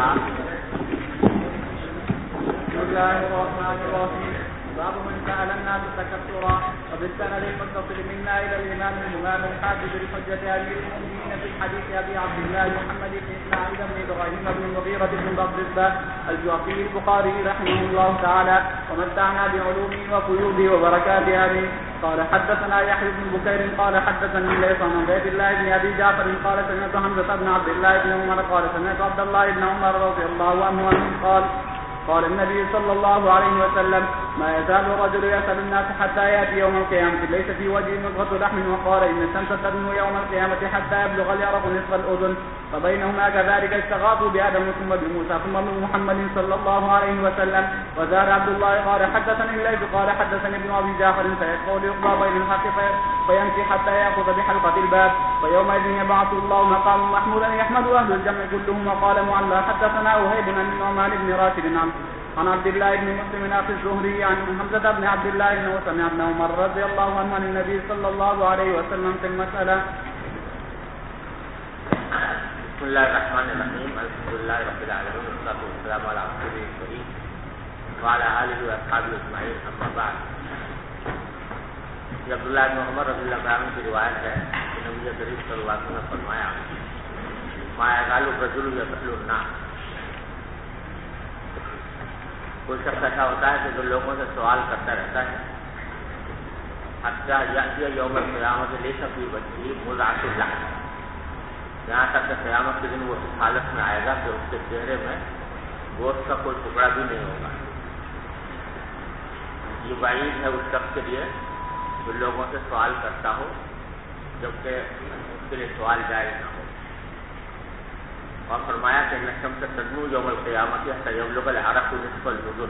بسم الله الرحمن الرحيم. باب من سأل الناس تكثرا. وبالسند المتصل منا إلى الإمام الحافظ لحجة أمير المؤمنين في الحديث أبي عبد الله محمد بن إسماعيل بن إبراهيم بن المغيرة بن بغداد الجوفي البخاري رحمه الله تعالى ومتعنا بعلومه وفيوضه وبركاته عليه. قال حدثنا يحيى بن بكير قال حدثني ليس عن عبيد الله بن أبي جعفر قال سمعت حمزة بن عبد الله بن عمر قال سمعت عبد الله بن عمر رضي الله عنه قال النبي صلى الله عليه وسلم ما يزال الرجل يسأل الناس حتى يأتي يوم القيامة ليس في وجهه نضغة لحم وقال إن الشمس تدنو يوم القيامة حتى يبلغ اليرق نصف الأذن فبينهما كذلك استغاثوا بآدم ثم بموسى ثم بمحمد صلى الله عليه وسلم. وزاد عبد الله قال حدثني الليث قال حدثني ابن أبي جعفر فيقول يقضى بين الحق فيمشي حتى يأخذ بحلقة الباب فيومئذ يبعث الله مقام محمودا يحمد أهل الجمع كلهم. وقال معلى حدثنا وهيب بن النعمان بن راشد عن عبد الله بن مسلم أخي الزهري عن حمزة بن عبد الله أنه سمع ابن عمر رضي الله عنه عن النبي صلى الله عليه وسلم في المسألة. بسم الله الرحمن الرحيم. الحمد لله رب العالمين والصلاة والسلام على رسوله الكريم وعلى آله وأصحابه أجمعين. أما بعد. عبداللہ بن عمر رضی اللہ عنہ کی روایت ہے کہ نبی کریم صلی اللہ علیہ وسلم نے فرمایا ما يزال الرجل يسأل الناس. کوئی شخص ایسا ہوتا ہے کہ جو لوگوں سے سوال کرتا رہتا ہے حتیٰ یأتی یوم القیامت لیس فی وجہہ مضغۃ اللحم. یہاں تک کہ قیامت کے دن وہ اس حالت میں آئے گا کہ اس کے چہرے میں گوشت کا کوئی ٹکڑا بھی نہیں ہوگا. یہ وعید ہے اس شخص کے لیے جو لوگوں سے سوال کرتا ہو جبکہ اس کے لیے سوال جائز نہ ہو. اور فرمایا کہ الشمس تدنو یوم القیامت حتی یبلغ العرق نصف الاذن.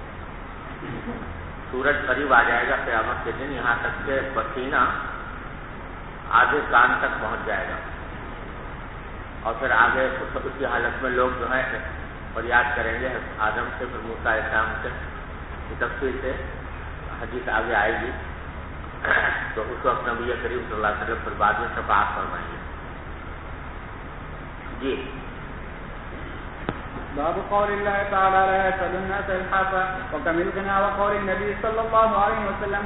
سورج قریب آ جائے گا قیامت کے دن یہاں تک کہ پسینہ آدھے کان تک پہنچ جائے گا. اور پھر آگے اسی حالت میں لوگ جو ہے فریاد کریں گے آدم سے پھر موسیٰ علیہ السلام سے. تفصیل سے حدیث آگے آئے گی تو اس وقت نبی کریم صلی اللہ علیہ وسلم پھر بعد میں شفاعت فرمائیں گے. جی. باب قول الله تعالى لا يسأل الناس الحافة وكم الغنى وقول النبي صلى الله عليه وسلم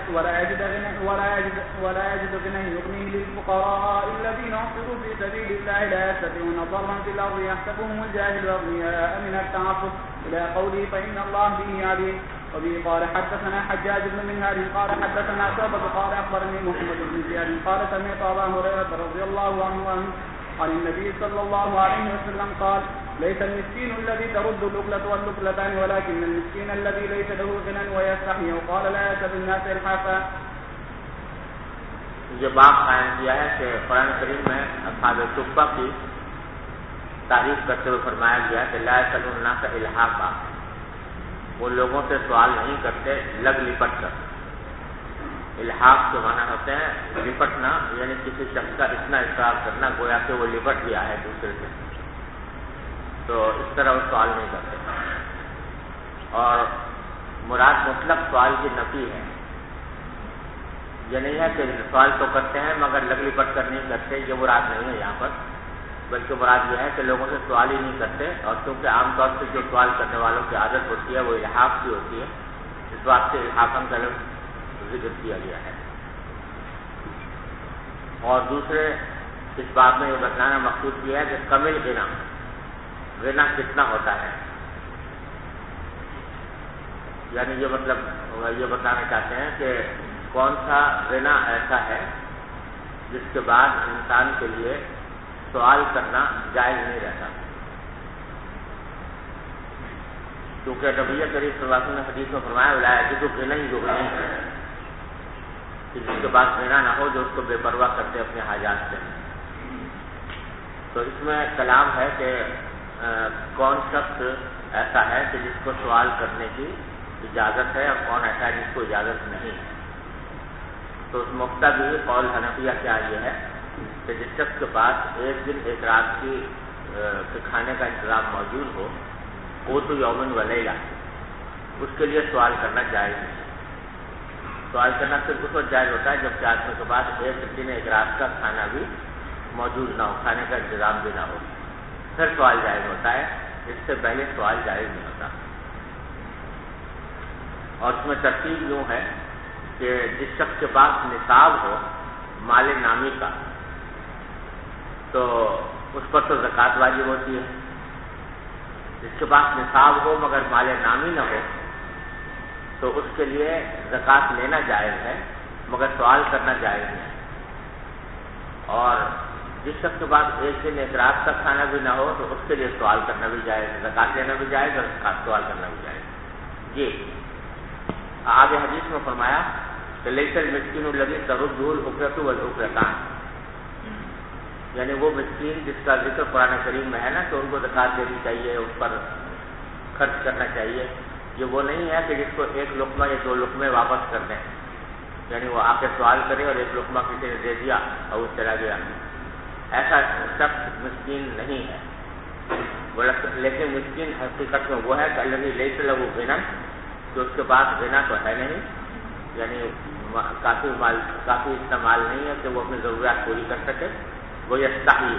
ولا يجد غنى يغنيه للفقراء الذين احصروا في سبيل الله لا يستطيعون ضربا في الأرض يحسبهم الجاهل أغنياء من التعفف إلى قوله فإن الله به عليم. وبه قال حدثنا حجاج بن منهار قال حدثنا شعبة قال أخبرني محمد بن زياد قال سمعت أبا هريرة رضي الله عنه عن النبي صلى الله عليه وسلم قال ليس المسكين الذي ترد الأكلة واللقلتان ولكن المسكين الذي ليس له غنى ويستحي. وقال لا يسأل الناس الحافة. یہ باب قائم کیا ہے کہ قرآن کریم میں اصحاب صفہ کی تعریف کرتے ہوئے فرمایا گیا کہ لا يسأل الناس الحافة. وہ لوگوں سے سوال نہیں کرتے لگ لپٹ کر. الحاق کے معنی ہوتے ہیں لپٹنا یعنی کسی شخص کا اتنا اصرار کرنا گویا کہ وہ لپٹ گیا ہے دوسرے سے. تو اس طرح وہ سوال نہیں کرتے. اور مراد مطلق سوال کی نفی ہے. یہ نہیں ہے کہ سوال تو کرتے ہیں مگر لگ لپٹ کر نہیں کرتے. یہ مراد نہیں ہے یہاں پر بلکہ مراد یہ ہے کہ لوگوں سے سوال ہی نہیں کرتے. اور کیونکہ عام طور سے جو سوال کرنے والوں کی عادت ہوتی ہے وہ الحاق کی ہوتی ہے اس بات سے الحاقم کا لفظ ذکر کیا گیا ہے. اور دوسرے اس بات میں یہ بتانا مقصود یہ ہے کہ کمل غنا کتنا ہوتا ہے. یعنی یہ مطلب یہ بتانا چاہتے ہیں کہ کون سا غنا ایسا ہے جس کے بعد انسان کے لیے سوال کرنا جائز نہیں رہتا. کیونکہ نبی کریم صلی اللہ علیہ وسلم نے حدیث میں فرمایا لا یجد غنی یغنیہ کہ جس کے بعد غنا نہ ہو جو اس کو بے پرواہ کرتے اپنے حاجات سے. تو اس میں کلام ہے کہ کون شخص ایسا ہے کہ جس کو سوال کرنے کی اجازت ہے اور کون ایسا ہے جس کو اجازت نہیں. تو اس مقتضا بھی قول حنفیہ کیا یہ ہے کہ جس شخص کے پاس ایک دن ایک رات کی کھانے کا انتظام موجود ہو وہ تو یومن و لیلہ اس کے لیے سوال کرنا جائز نہیں. سوال کرنا صرف اس وقت جائز ہوتا ہے جب کہ آدمی کے پاس ایک دن ایک رات کا کھانا بھی موجود نہ ہو, کھانے کا انتظام بھی نہ ہو, پھر سوال جائز ہوتا ہے. اس سے پہلے سوال جائز نہیں ہوتا. اور اس میں ترتیب یوں ہے کہ جس شخص کے پاس نصاب ہو مال نامی کا تو اس پر تو زکوٰۃ واجب ہوتی ہے. جس کے پاس نصاب ہو مگر مال نامی نہ ہو تو اس کے لیے زکوٰۃ لینا جائز ہے مگر سوال کرنا جائز نہیں ہے. اور جس شخص کے پاس ایک دن ایک رات کا کھانا بھی نہ ہو تو اس کے لیے سوال کرنا بھی جائز ہے, زکوٰۃ لینا بھی جائز اور سوال کرنا بھی جائز. جی آگے حدیث میں فرمایا کہ لیس المسکین الذی ترده الاکرۃ والاکرتان, یعنی وہ مسکین جس کا ذکر قرآن کریم میں ہے نا کہ ان کو زکوٰۃ دینی چاہیے, اس پر خرچ کرنا چاہیے. یہ وہ نہیں ہے کہ جس کو ایک لقمہ یا دو لقمے واپس کر دیں, یعنی وہ آ کے سوال کرے اور ایک لقمہ کسی نے دے دیا اور وہ چلا گیا. ایسا شخص مسکین نہیں ہے. لیکن مسکین حقیقت میں وہ ہے کہ الذی لیس لہ غنی, جو اس کے پاس غنا تو ہے نہیں, یعنی کافی اتنا مال نہیں ہے کہ وہ اپنی ضروریات پوری کر سکے. وہ یستحی,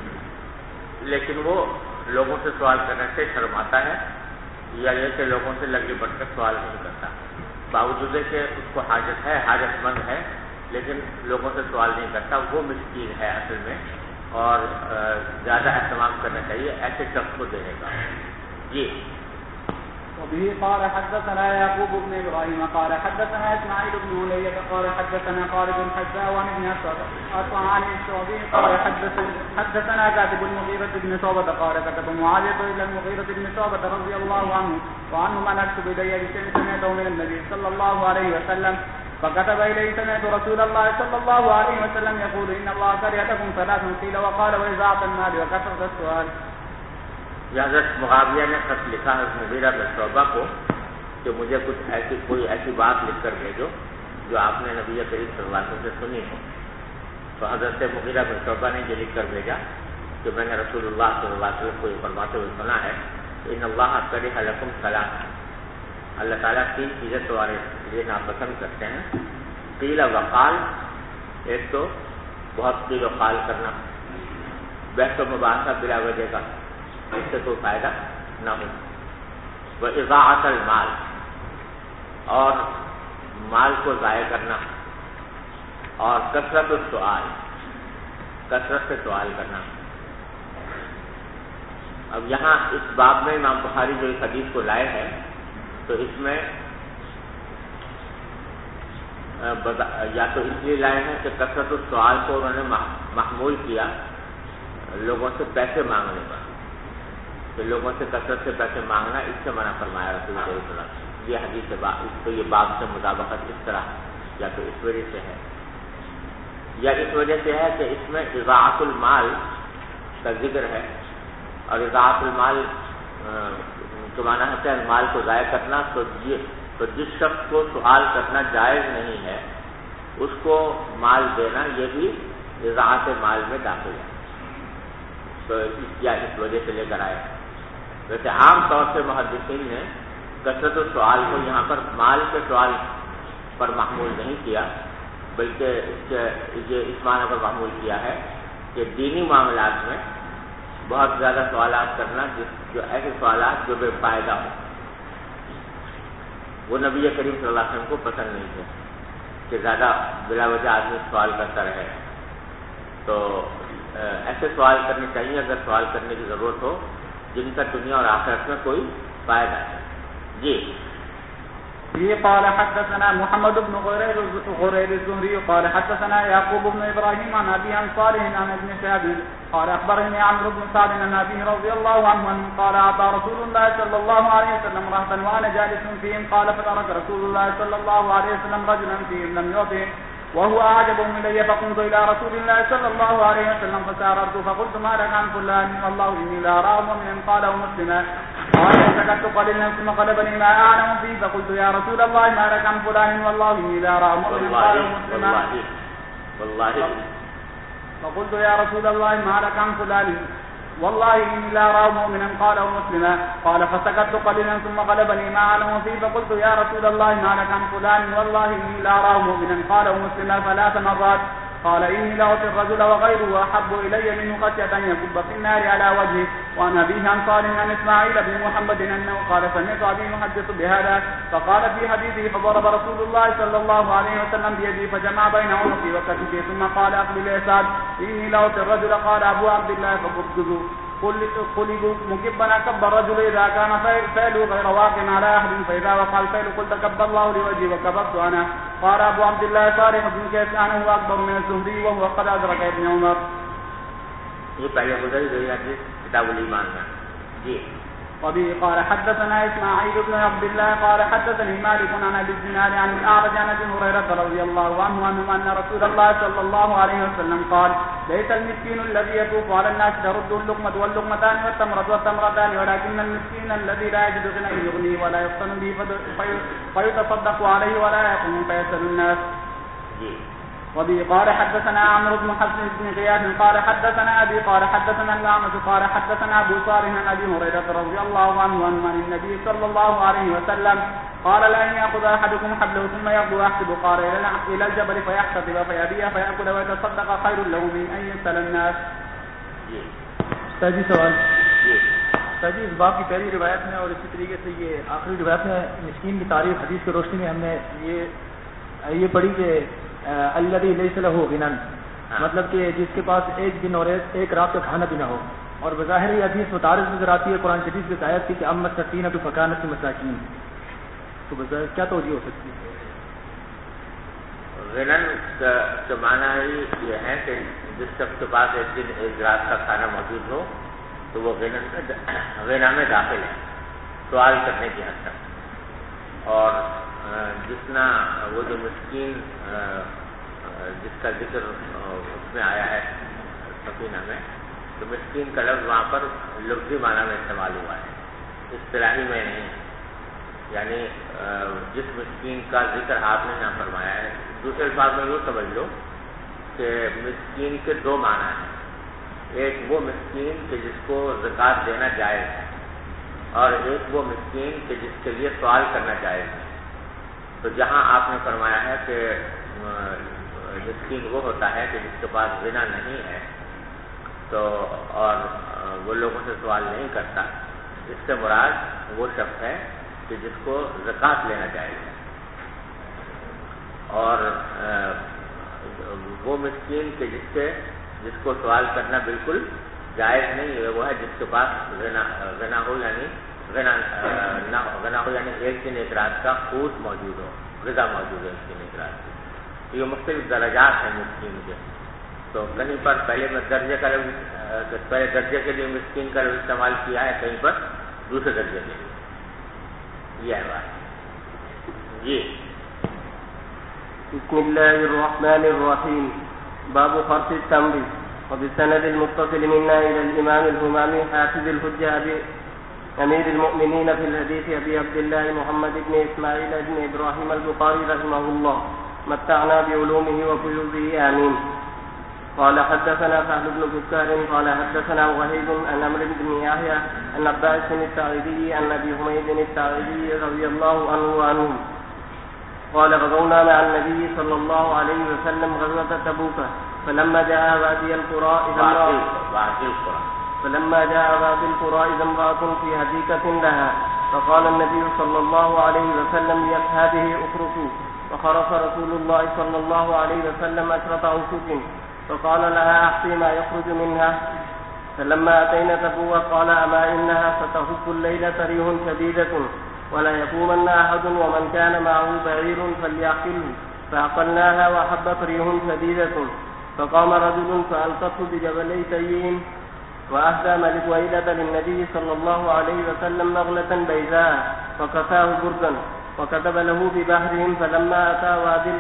لیکن وہ لوگوں سے سوال کرنے سے شرماتا ہے, یا یہ کہ لوگوں سے لگی بڑھ کر سوال نہیں کرتا, باوجود کہ اس کو حاجت ہے, حاجت مند ہے, لیکن لوگوں سے سوال نہیں کرتا. وہ مسکین ہے اصل میں, اور زیادہ اہتمام کرنا چاہیے ایسے شخص کو دینے کا. جی وبه قال حدثنا يعقوب بن ابراهيم قال حدثنا اسماعيل بن علي قال حدثنا خالد بن حذاء بن عن الشعبي قال حدثنا كاتب المغيرة بن شعبة قال كتب معاوية إلى المغيرة بن شعبة رضي الله عنه وعنه من أكتب إلي بشيء سمعته من النبي صلى الله عليه وسلم فكتب إليه سمعت رسول الله صلى الله عليه وسلم يقول إن الله كره لكم ثلاث قيل وقال وإضاعة المال وكثرة السؤال. حضرت معاویہ نے خط لکھا ہے مغیرہ بن شعبہ کو کہ مجھے کچھ کوئی ایسی بات لکھ کر بھیجو جو آپ نے نبی کریم صلی اللہ علیہ وسلم سے سنی ہو. تو حضرت مغیرہ بن شعبہ نے یہ لکھ کر بھیجا کہ میں نے رسول اللہ صلی اللہ علیہ وسلم کو یہ فرماتے ہوئے سنا ہے ان اللہ کرہ لکم ثلاث, اللہ تعالیٰ 3 چیزیں تمہارے لیے ناپسند کرتے ہیں. قیل وقال, ایک تو بہت قیل و قال کرنا, بحث و مباحثہ بلا وجہ کا, اس سے کوئی فائدہ نہ ہو. وإضاعة المال, اور مال کو ضائع کرنا, اور کثرت السؤال, کثرت سے سوال کرنا. اب یہاں اس باب میں امام بخاری جو اس حدیث کو لائے ہیں تو اس میں یا تو اس لیے لائے ہیں کہ کثرت السؤال کو انہوں نے محمول کیا لوگوں سے پیسے مانگنے پر, کہ لوگوں سے کثرت سے پیسے مانگنا اس سے منع فرمایا رسول اللہ صلی اللہ علیہ وسلم. یہ حدیث تو یہ باب سے مطابقت اس طرح یا تو اس وجہ سے ہے یا اس وجہ سے ہے کہ اس میں اضاعت المال کا ذکر ہے, اور اضاعت المال کے معنی ہے کہ مال کو ضائع کرنا. تو جس شخص کو سوال کرنا جائز نہیں ہے اس کو مال دینا یہ بھی اضاعت مال میں داخل ہے. تو اس وجہ سے لے کر آئے. ویسے عام طور سے محدثین نے کثرت السؤال کو یہاں پر مال کے سوال پر محمول نہیں کیا, بلکہ یہ اس معنی پر محمول کیا ہے کہ دینی معاملات میں بہت زیادہ سوالات کرنا, جو ایسے سوالات جو بے فائدہ ہوں, وہ نبی کریم صلی اللہ علیہ وسلم کو پسند نہیں تھے کہ زیادہ بلا وجہ آدمی سوال کرتا رہے. تو ایسے سوال کرنے چاہیے اگر سوال کرنے کی ضرورت ہو جن کا دنیا اور آخرت میں کوئی فائدہ ہے. جی قال حدثنا محمد بن غرير الزهري قال حدثنا يعقوب بن ابراهيم عن ابي عن صالح عن ابن شهاب قال اخبرني عمرو بن سعد عن ابي رضي الله عنه قال اعطى رسول الله صلى الله عليه وسلم رهطا وانا جالس فيهم قال فترك رسول الله صلى الله عليه وسلم رجلا فيهم لم يعطه وهو أعجبهم إلي فقمت إلى رسول الله صلى الله عليه وسلم فساررت فقلت ما لك عن فلان والله إني لا أراه مؤمنا قاله مسلما قال فسكت قليلا ثم قلبني ما أعلم فيه فقلت يا رسول الله ما لك عن فلان والله إني لا أراه مؤمنا قاله مسلما فقلت يا رسول الله ما لك عن فلان والله إني لا أراه مؤمنا قاله مسلما قال فسكت قليلا ثم غلبني ما أعلم فيه فقلت يا رسول الله ما لك عن فلان والله إني لا أراه مؤمنا قاله مسلما 3 مرات قال إني لأعطي الرجل وغيره أحب إلي منه خشية أن يكب في النار على وجهه. وعن أبيه عن صالح عن إسماعيل بن محمد أنه قال سمعت أبي يحدث بهذا فقال في حديثه فضرب رسول الله صلى الله عليه وسلم بيدي فجمع بين عنقي وكتفي ثم قال أقبل يا سعد إني لأعطي الرجل. قال أبو عبد الله فقبضوا قلبوا مكبنا كب الرجل إذا كان فعل غير واقع على أحد فإذا وقع الفعل قلت كب الله لوجهي وكببت أنا. قال أبو عبد الله صالح بن كيسان هو أكبر من الزهري وهو قد أدرك ابن عمر. یہ پہلے گزری گئی حدیث کتاب الایمان میں. جی. وبه قال حدثنا إسماعيل بن عبد الله قال حدثني مالك عن أبي الزناد عن الأعرج عن أبي هريرة رضي الله عنه أن رسول الله صلى الله عليه وسلم قال ليس المسكين الذي يطوف على الناس ترده اللقمة واللقمتان والتمرة والتمرتان ولكن المسكين الذي لا يجد غنى يغني ولا يفتن به فيتصدق عليه ولا يقوم فيسأل الناس. وبه قال حدثنا عمرو بن حفص بن غياث قال حدثنا أبي قال حدثنا الأعمش قال حدثنا أبو صالح عن أبي هريرة رضي الله عنه عن النبي صلى الله عليه وسلم قال لأن يأخذ أحدكم حبله ثم يغدو أحسب قال إلى الجبل فيحتطب فيبيع فيأكل ويتصدق خير له من أن يسأل الناس. تاجی سوال تاجی اس باب کی پہلی روایت میں اور اسی طریقے سے یہ آخری روایت میں مسکین کی تعریف حدیث کی روشنی میں ہم نے یہ پڑھی کہ الذی لیس لہ غنی مطلب کہ جس کے پاس ایک دن اور ایک رات کا کھانا پینا ہو. اور بظاہر یہ حدیث متعارض نظر آتی ہے قرآن شریف کی آیت کی کہ اما السکینۃ فکانت مساکین. تو بظاہر کیا توجہ ہو سکتی ہے؟ غنن کا معنی ہی یہ ہے کہ جس شخص کے پاس ایک دن ایک رات کا کھانا موجود ہو تو وہ غنا میں داخل ہے سوال کرنے کی حد تک. اور جتنا وہ جو مسکین جس کا ذکر اس میں آیا ہے سفینہ میں تو مسکین کا لفظ وہاں پر لفظی معنی میں استعمال ہوا ہے اصطلاحی میں نہیں. یعنی جس مسکین کا ذکر آپ نے یہاں فرمایا ہے دوسرے الفاظ میں یوں سمجھ لو کہ مسکین کے دو معنی ہیں. ایک وہ مسکین کہ جس کو زکوٰۃ دینا جائز ہے اور ایک وہ مسکین کہ جس کے لیے سوال کرنا جائز ہے. تو جہاں آپ نے فرمایا ہے کہ مسکین وہ ہوتا ہے کہ جس کے پاس غنا نہیں ہے تو اور وہ لوگوں سے سوال نہیں کرتا اس سے مراد وہ شخص ہے کہ جس کو زکوٰۃ لینا جائز ہے. اور وہ مسکین کہ جس کو سوال کرنا بالکل جائز نہیں ہے وہ ہے جس کے پاس غنا ہو یعنی ایک دن ایک رات کا قوت موجود ہو غذا موجود ہے ایک دن ایک رات کی. یہ مختلف درجات ہیں مسکین کے. تو کہیں پر پہلے میں درجے کا پہلے درجے کے لیے مسکین کا استعمال کیا ہے کہیں پر دوسرے درجے کے لیے. یہ ہے بات. جی. بسم الله الرحمن الرحيم. باب خرص التمر. وبالسند المتصل منا إلى الإمام الهمامي حافظ الحجة أمير المؤمنين في الحديث أبي عبد الله محمد بن إسماعيل بن إبراهيم البخاري رحمه الله متعنا بعلومه وفيوضه آمين. قال حدثنا سهل بن بكار قال حدثنا وهيب عن عمرو بن يحيى عن عباس الساعدي عن أبي حميد الساعدي رضي الله عنه قال غزونا مع النبي صلى الله عليه وسلم غزوة تبوك فلما جاء وادي القرى إذا امرأة في حديقة لها فقال النبي صلى الله عليه وسلم لأصحابه اخرسوا فخرس رسول الله صلى الله عليه وسلم عشرة أوسق فقال لها أحصي ما يخرج منها. فلما أتينا تبوك قال أما إنها ستهب الليلة ريح شديدة ولا يقومن أحد ومن كان معه بعير فليعقله. فعقلناها وحبت ريح شديدة فقام رجل فألقته بجبلي تيين وأهدى ملك ويلة للنبي صلى الله عليه وسلم نغلة بيضاء فكساه بردا وكتب له ببحرهم. فلما أتى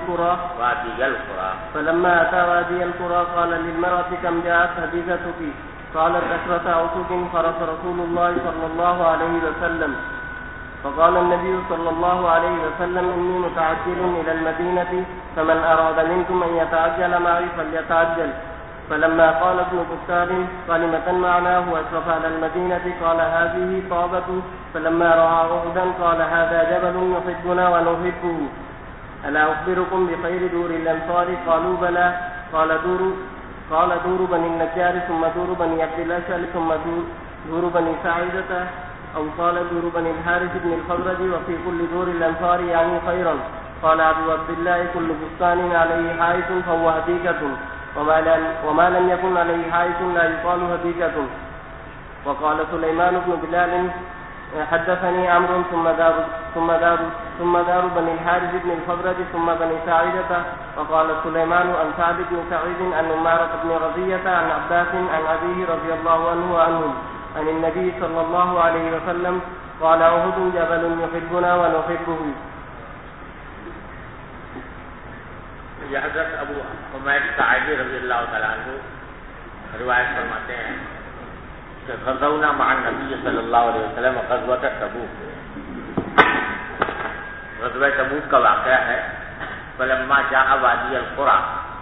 وادي القرى قال للمرأة كم جاءت حديثتك؟ قالت 10 أوسق. فرس رسول الله صلى الله عليه وسلم فقال النبي صلى الله عليه وسلم إني متعجل إلى المدينة فمن أراد منكم أن يتعجل معي فليتعجل. فلما قال ابن بكار كلمة معناه أشرف على المدينة قال هذه طابة. فلما رأى أحدا قال هذا جبل يحبنا ونحبه ألا أخبركم بخير دور الأنصار؟ قالوا بلى. قال دور بني النجار ثم دور بني عبد الأشهل ثم دور بني ساعدة أو قال دور بني الحارث بن الخزرج وفي كل دور الأنصار يعني خيرا. قال أبو عبد الله كل بستان عليه حائط فهو هديكة وما لم يكن عليه حائط لا يقال هديكة. وقال سليمان بن بلال حدثني عمرو ثم دار بني الحارث بن الخزرج ثم بني ساعدة. وقال سليمان عن سعد بن سعيد عن أمارة بن رضية عن عباس عن أبيه رضي الله عنه وعنهم عن النبي صلى الله عليه وسلم قال أحد جبل يحبنا ونحبه. یہ حضرت ابو حمید ساعدی رضی اللہ تعالیٰ عنہ روایت فرماتے ہیں کہ غزونا مع النبی صلی اللہ علیہ وسلم غزوۃ تبوک. غزوہ تبوک کا واقعہ ہے. فلما جاء وادی القرى،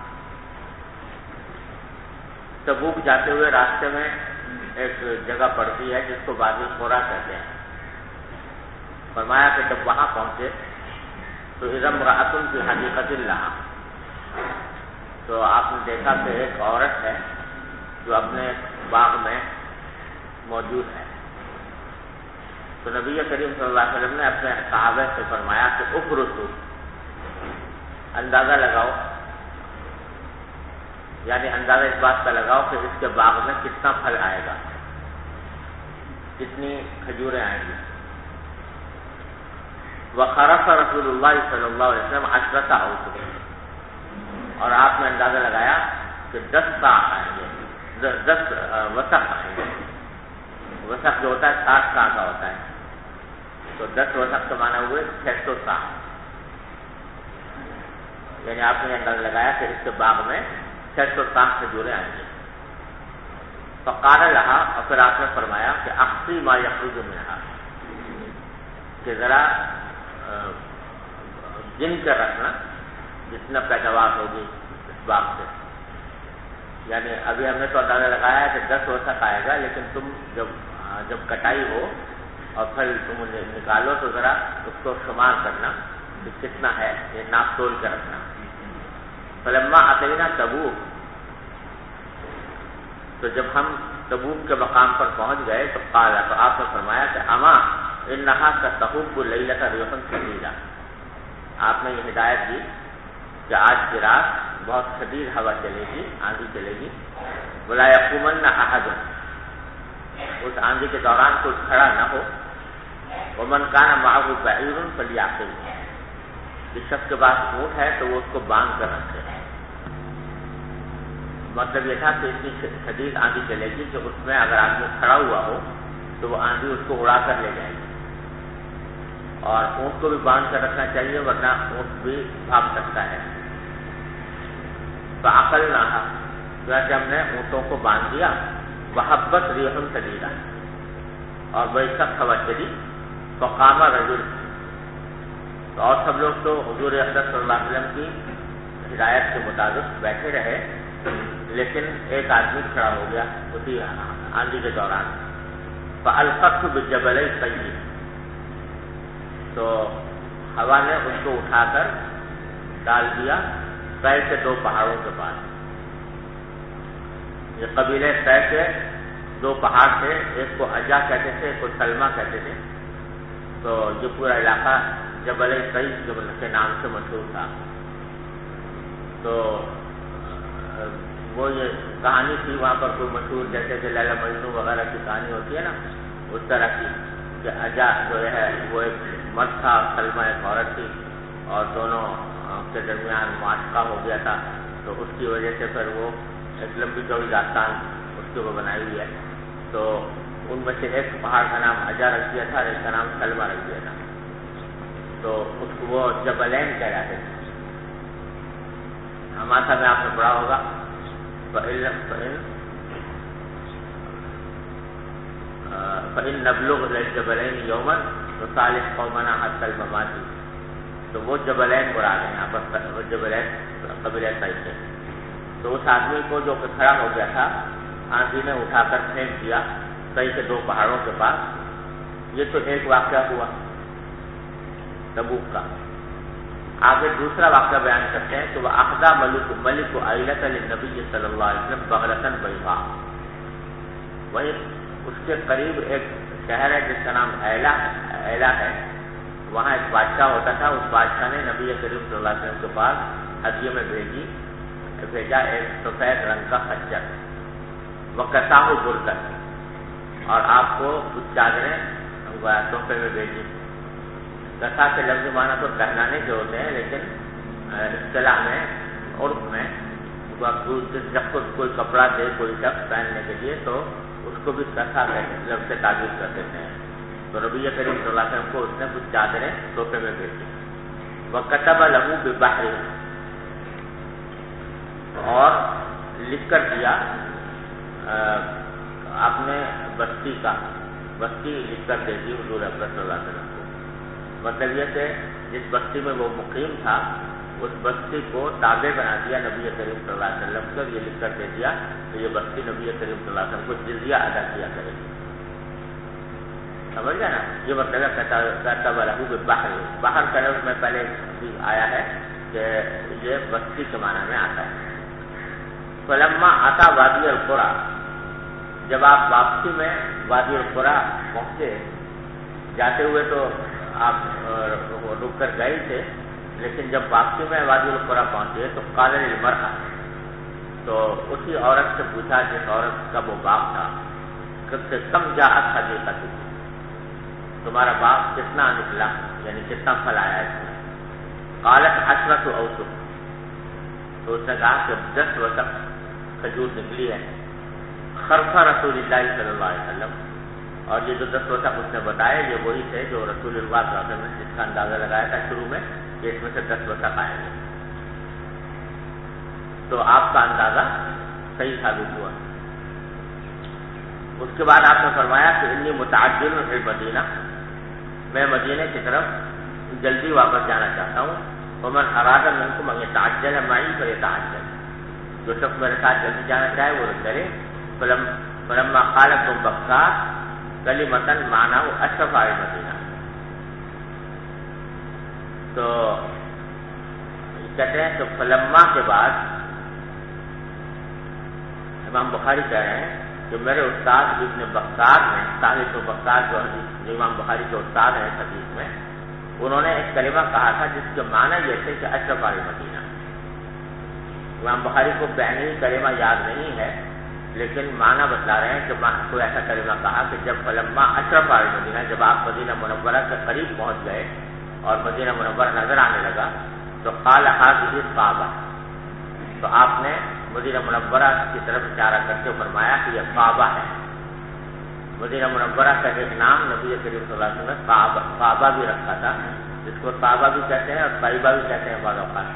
تبوک جاتے ہوئے راستے میں ایک جگہ پڑتی ہے جس کو وادی القرى کہتے ہیں. فرمایا کہ جب وہاں پہنچے تو اذا امرأۃ فی حدیقۃ لہا، تو آپ نے دیکھا کہ ایک عورت ہے جو اپنے باغ میں موجود ہے. تو نبی کریم صلی اللہ علیہ وسلم نے اپنے صحابہ سے فرمایا کہ اخرسو، اندازہ لگاؤ، یعنی اندازہ اس بات کا لگاؤ کہ اس کے باغ میں کتنا پھل آئے گا، کتنی کھجوریں آئیں گی. وخرف رسول اللہ صلی اللہ علیہ وسلم 10 اوسق، اور آپ نے اندازہ لگایا کہ 10 سا آئیں گے، 10 وسق آئیں گے. وسق جو ہوتا ہے 60 سا کا ہوتا ہے، تو 10 وسق کے معنی ہوئے 600 سا. یعنی آپ نے اندازہ لگایا کہ اس کے باغ میں 600 سا کھجوریں آئیں گے. فقال لها، اور پھر آپ نے فرمایا کہ اخفی ما یخرج منها، کہ ذرا گن کر رکھنا جتنا پیداوار ہوگی اس باغ سے. یعنی ابھی ہم نے تو اندازہ لگایا ہے کہ 10 وسق آئے گا، لیکن تم جب کٹائی ہو اور پھل تم نکالو تو ذرا اس کو شمار کرنا کہ کتنا ہے، یہ ناپ تول کر رکھنا. فلما اتینا تبوک، تو جب ہم تبوک کے مقام پر پہنچ گئے تو قال، تو آپ نے فرمایا کہ اما انہا ستحب لیلۃ ریح شدیدہ، آپ نے یہ ہدایت دی کہ آج کی رات بہت شدید ہوا چلے گی، آندھی چلے گی. ولا یقومن احد، اس آندھی کے دوران کوئی کھڑا نہ ہو. ومن کان معه بعیر فلیعقل، جس شخص کے پاس اونٹ ہے تو وہ اس کو باندھ کر رکھے. مطلب یہ تھا کہ اتنی شدید آندھی چلے گی کہ اس میں اگر آدمی کھڑا ہوا ہو تو وہ آندھی اس کو اڑا کر لے جائے گی. اور اونٹ کو بھی باندھ کر رکھنا چاہیے ورنہ اونٹ بھی بھاگ سکتا ہے. فعقلناها، تو ہم نے اونٹوں کو باندھ دیا. وحبت ریح شدیدہ، اور بڑی سخت ہوا چلی. فقام رجل، تو اور سب لوگ تو حضور اقدس صلی اللہ علیہ وسلم کی ہدایت کے مطابق بیٹھے رہے، لیکن ایک آدمی کھڑا ہو گیا اسی آندھی کے دوران. فالقته بالجبل الطیب، تو ہوا نے اس کو اٹھا کر ڈال دیا طے کے 2 پہاڑوں کے پاس. یہ قبیلے طے کے 2 پہاڑ تھے، ایک کو اجا کہتے تھے، ایک کو سلمہ کہتے تھے. تو یہ پورا علاقہ جبل طیب کے نام سے مشہور تھا. تو وہ یہ کہانی تھی وہاں پر کوئی مشہور، جیسے کہ لیلا مجنوں وغیرہ کی کہانی ہوتی ہے نا، اس طرح کی، کہ اجا جو ہے وہ ایک مرد تھا، سلمہ ایک عورت تھی، اور دونوں کے درمیان معاشقہ ہو گیا تھا. تو اس کی وجہ سے پھر وہ ایک لمبی چوڑی داستان اس کے وہ بنائی ہوئی ہے. تو ان میں سے ایک پہاڑ کا نام اجا رکھ دیا تھا اور ایک کا نام سلمہ رکھ دیا تھا. تو اس کو وہ جبلین کہلاتے تھے. ہمارا میں آپ نے پڑھا ہوگا فَإِن نَبْلُغْ لِلْجَبَلَيْنِ يَوْمًا نُصَالِحْ قَوْمَنَا حَتَّى الْمَمَاتِ، تو وہ جبلین مراد ہیں یہاں پر، جبلین قبیلہ طیب سے. تو اس آدمی کو جو کھڑا ہو گیا تھا آندھی نے اٹھا کر پھینک دیا طیب کے 2 پہاڑوں کے پاس. یہ تو ایک واقعہ ہوا تبوک کا. آگے دوسرا واقعہ بیان کرتے ہیں کہ وہ اخذا ملک عیلۃ للنبی صلی اللہ علیہ وسلم بغلۃ بیضاء، وہی اس کے قریب ایک شہر ہے جس کا نام ایلا ہے، وہاں ایک بادشاہ ہوتا تھا، اس بادشاہ نے نبی کریم صلی اللہ علیہ وسلم کے پاس ہدیے میں بھیجا ایک سفید رنگ کا خچر، وکساہ بردن، اور آپ کو کچھ چادریں تحفے میں بھیجی۔ کسا کے لفظ معنی تو پہنانے کے ہوتے ہیں، لیکن اصطلاح میں عرف میں جب کوئی کپڑا دے کوئی شخص پہننے کے لیے تو اس کو بھی کسا کے لفظ سے تعبیر کر دیتے ہیں۔ تو نبی کریم صلی اللہ علیہ وسلم کو اس نے کچھ چادریں تحفے میں بھیجی۔ وَكَتَبَ لَهُ بِبَحْرٍ، اور لکھ کر دیا اپنے بستی لکھ کر دے دی حضور اکرم صلی اللہ علیہ وسلم کو۔ مطلب یہ کہ جس بستی میں وہ مقیم تھا اس بستی کو تابع بنا دیا نبی کریم صلی اللہ علیہ وسلم کو، یہ لکھ کر دے دیا کہ یہ بستی نبی کریم صلی اللہ علیہ وسلم کو جزیہ ادا کیا کرے گی۔ سمجھ گیا نا؟ یہ مطلب ہے کتب لہ ببحر، بحر کا لفظ میں پہلے بھی آیا ہے کہ یہ بستی کے معنی میں آتا ہے۔ فلما آتا وادی القریٰ، جب آپ واپسی میں وادی القریٰ پہنچے، جاتے ہوئے تو آپ رک کر گئے تھے، لیکن جب واپسی میں وادی القریٰ پہنچے تو قال للمرأة، تو اسی عورت سے پوچھا جس عورت کا وہ باغ تھا کہ کم جاءت حدیقتک، تمہارا باغ کتنا نکلا، یعنی کتنا پھل آیا اس میں؟ قالت 10 اوسق، تو اس نے کہا کہ 10 وسق کھجور نکلی ہے۔ خرفہ رسول اللہ صلی اللہ علیہ وسلم، اور یہ جو 10 وسق اس نے بتائے یہ وہی تھے جو رسول اللہ صلی اللہ علیہ وسلم نے جس کا اندازہ لگایا تھا شروع میں کہ اس میں سے 10 وسق آئیں گے، تو آپ کا اندازہ صحیح ثابت ہوا۔ اس کے بعد آپ نے فرمایا کہ انی متعجل فی المدینہ، میں مدینے کی طرف جلدی واپس جانا چاہتا ہوں۔ ومن اراد منکم ان یتعجل معی فلیتعجل، جو شخص میرے ساتھ جلدی جانا چاہے وہ چلے۔ فلما قال ابن بکار کلمۃ معناہ اشرف علی المدینہ، تو کہتے ہیں کہ فلما کے بعد امام بخاری کہہ رہے ہیں کہ میرے استاد ابن بکار نے، صاحب بکار جو امام بخاری کے استاد ہیں حدیث میں، انہوں نے ایک کلمہ کہا تھا جس کے معنی یہ تھے کہ اشرف علی المدینہ۔ امام بخاری کو بعینی کلمہ یاد نہیں ہے، لیکن معنی بتلا رہے ہیں کہ کوئی ایسا کلمہ کہا کہ جب فلما اشرف علی المدینہ، جب آپ مدینہ منورہ کے قریب پہنچ گئے اور مدینہ منورہ نظر آنے لگا تو قال هذه الكعبہ، تو آپ نے مدینہ منورہ کی طرف اشارہ کر کے فرمایا کہ یہ کعبہ ہے۔ مدینہ منورہ کا ایک نام نبی کریم صلی اللہ علیہ وسلم نے کعبہ بھی رکھا تھا، جس کو کعبہ بھی کہتے ہیں اور طیبہ بھی کہتے ہیں بعض اوقات۔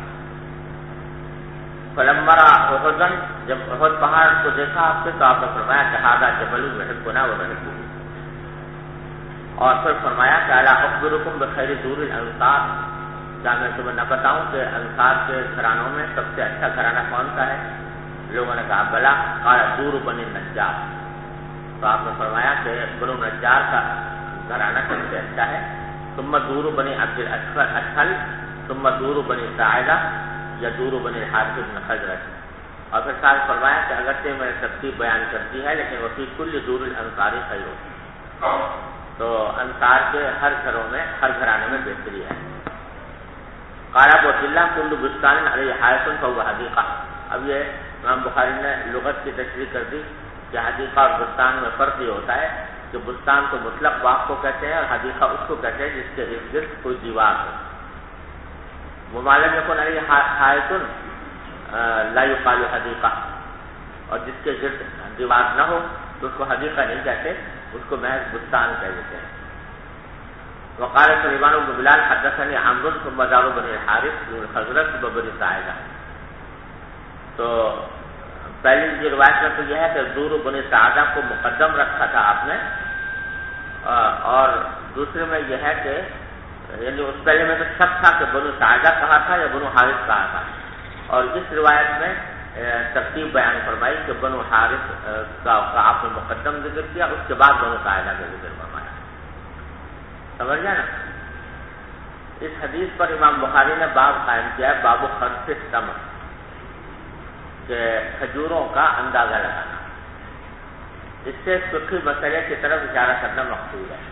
فلما رأى احدا، جب احد پہاڑ کو دیکھا آپ سے تو آپ نے فرمایا کہ هذا جبل يحبنا ونحبه، اور پھر فرمایا کہ الا اخبرکم بخیر دور الانصار، کیا میں تمہیں نہ بتاؤں کہ انصار کے گھرانوں میں سب سے اچھا گھرانہ کون سا ہے؟ لوگوں نے کہا بلا۔ قال دور بنی النجار، تو آپ نے فرمایا کہ بنو نجار کا گھرانہ سب سے اچھا ہے۔ ثم دور بنی عبد الاشہل، ثم دور بنی ساعدہ، یا دور بنی الحارث بن خزرج، اور پھر ساتھ فرمایا کہ اگرچہ میں ترتیب بیان کرتی ہے لیکن وفی کل دور الانصاری خیر، تو انصار کے ہر گھروں میں، ہر گھرانے میں بہتری ہے۔ قال ابو عبداللہ کل بستان علیہ حائط فهو حدیقہ، اب یہ امام بخاری نے لغت کی تشریح کر دی کہ حدیقہ اور بستان میں فرق یہ ہوتا ہے کہ بستان تو مطلق باغ کو کہتے ہیں اور حدیقہ اس کو کہتے ہیں جس کے ارد گرد کوئی دیوار ہو۔ ممالم یکن علیہ حائط لا یقال حدیقہ، اور جس کے گرد دیوار نہ ہو تو اس کو حدیقہ نہیں کہتے، اس کو محض بستان کہہ دیتے ہیں۔ وقال سلیمان بن بلال حدثني عمرو ثم دار بن الحارث بن خزرج بن ساعدہ، تو پہلی جو روایت میں تو یہ ہے کہ دور بن ساعدہ کو مقدم رکھا تھا آپ نے، اور دوسرے میں یہ ہے کہ یعنی اس پہلے میں تو شک تھا کہ بنو ساعدہ کہا تھا یا بنو حارث کہا تھا، اور اس روایت میں ترتیب بیان فرمائی کہ بنو حارث کا آپ نے مقدم ذکر کیا، اس کے بعد بنو ساعدہ کا ذکر فرمایا۔ سمجھ گیا نا؟ اس حدیث پر امام بخاری نے باب قائم کیا ہے، باب خرص التمر، کہ کھجوروں کا اندازہ لگانا۔ اس سے فقہی مسئلے کی طرف اشارہ کرنا مقصود ہے۔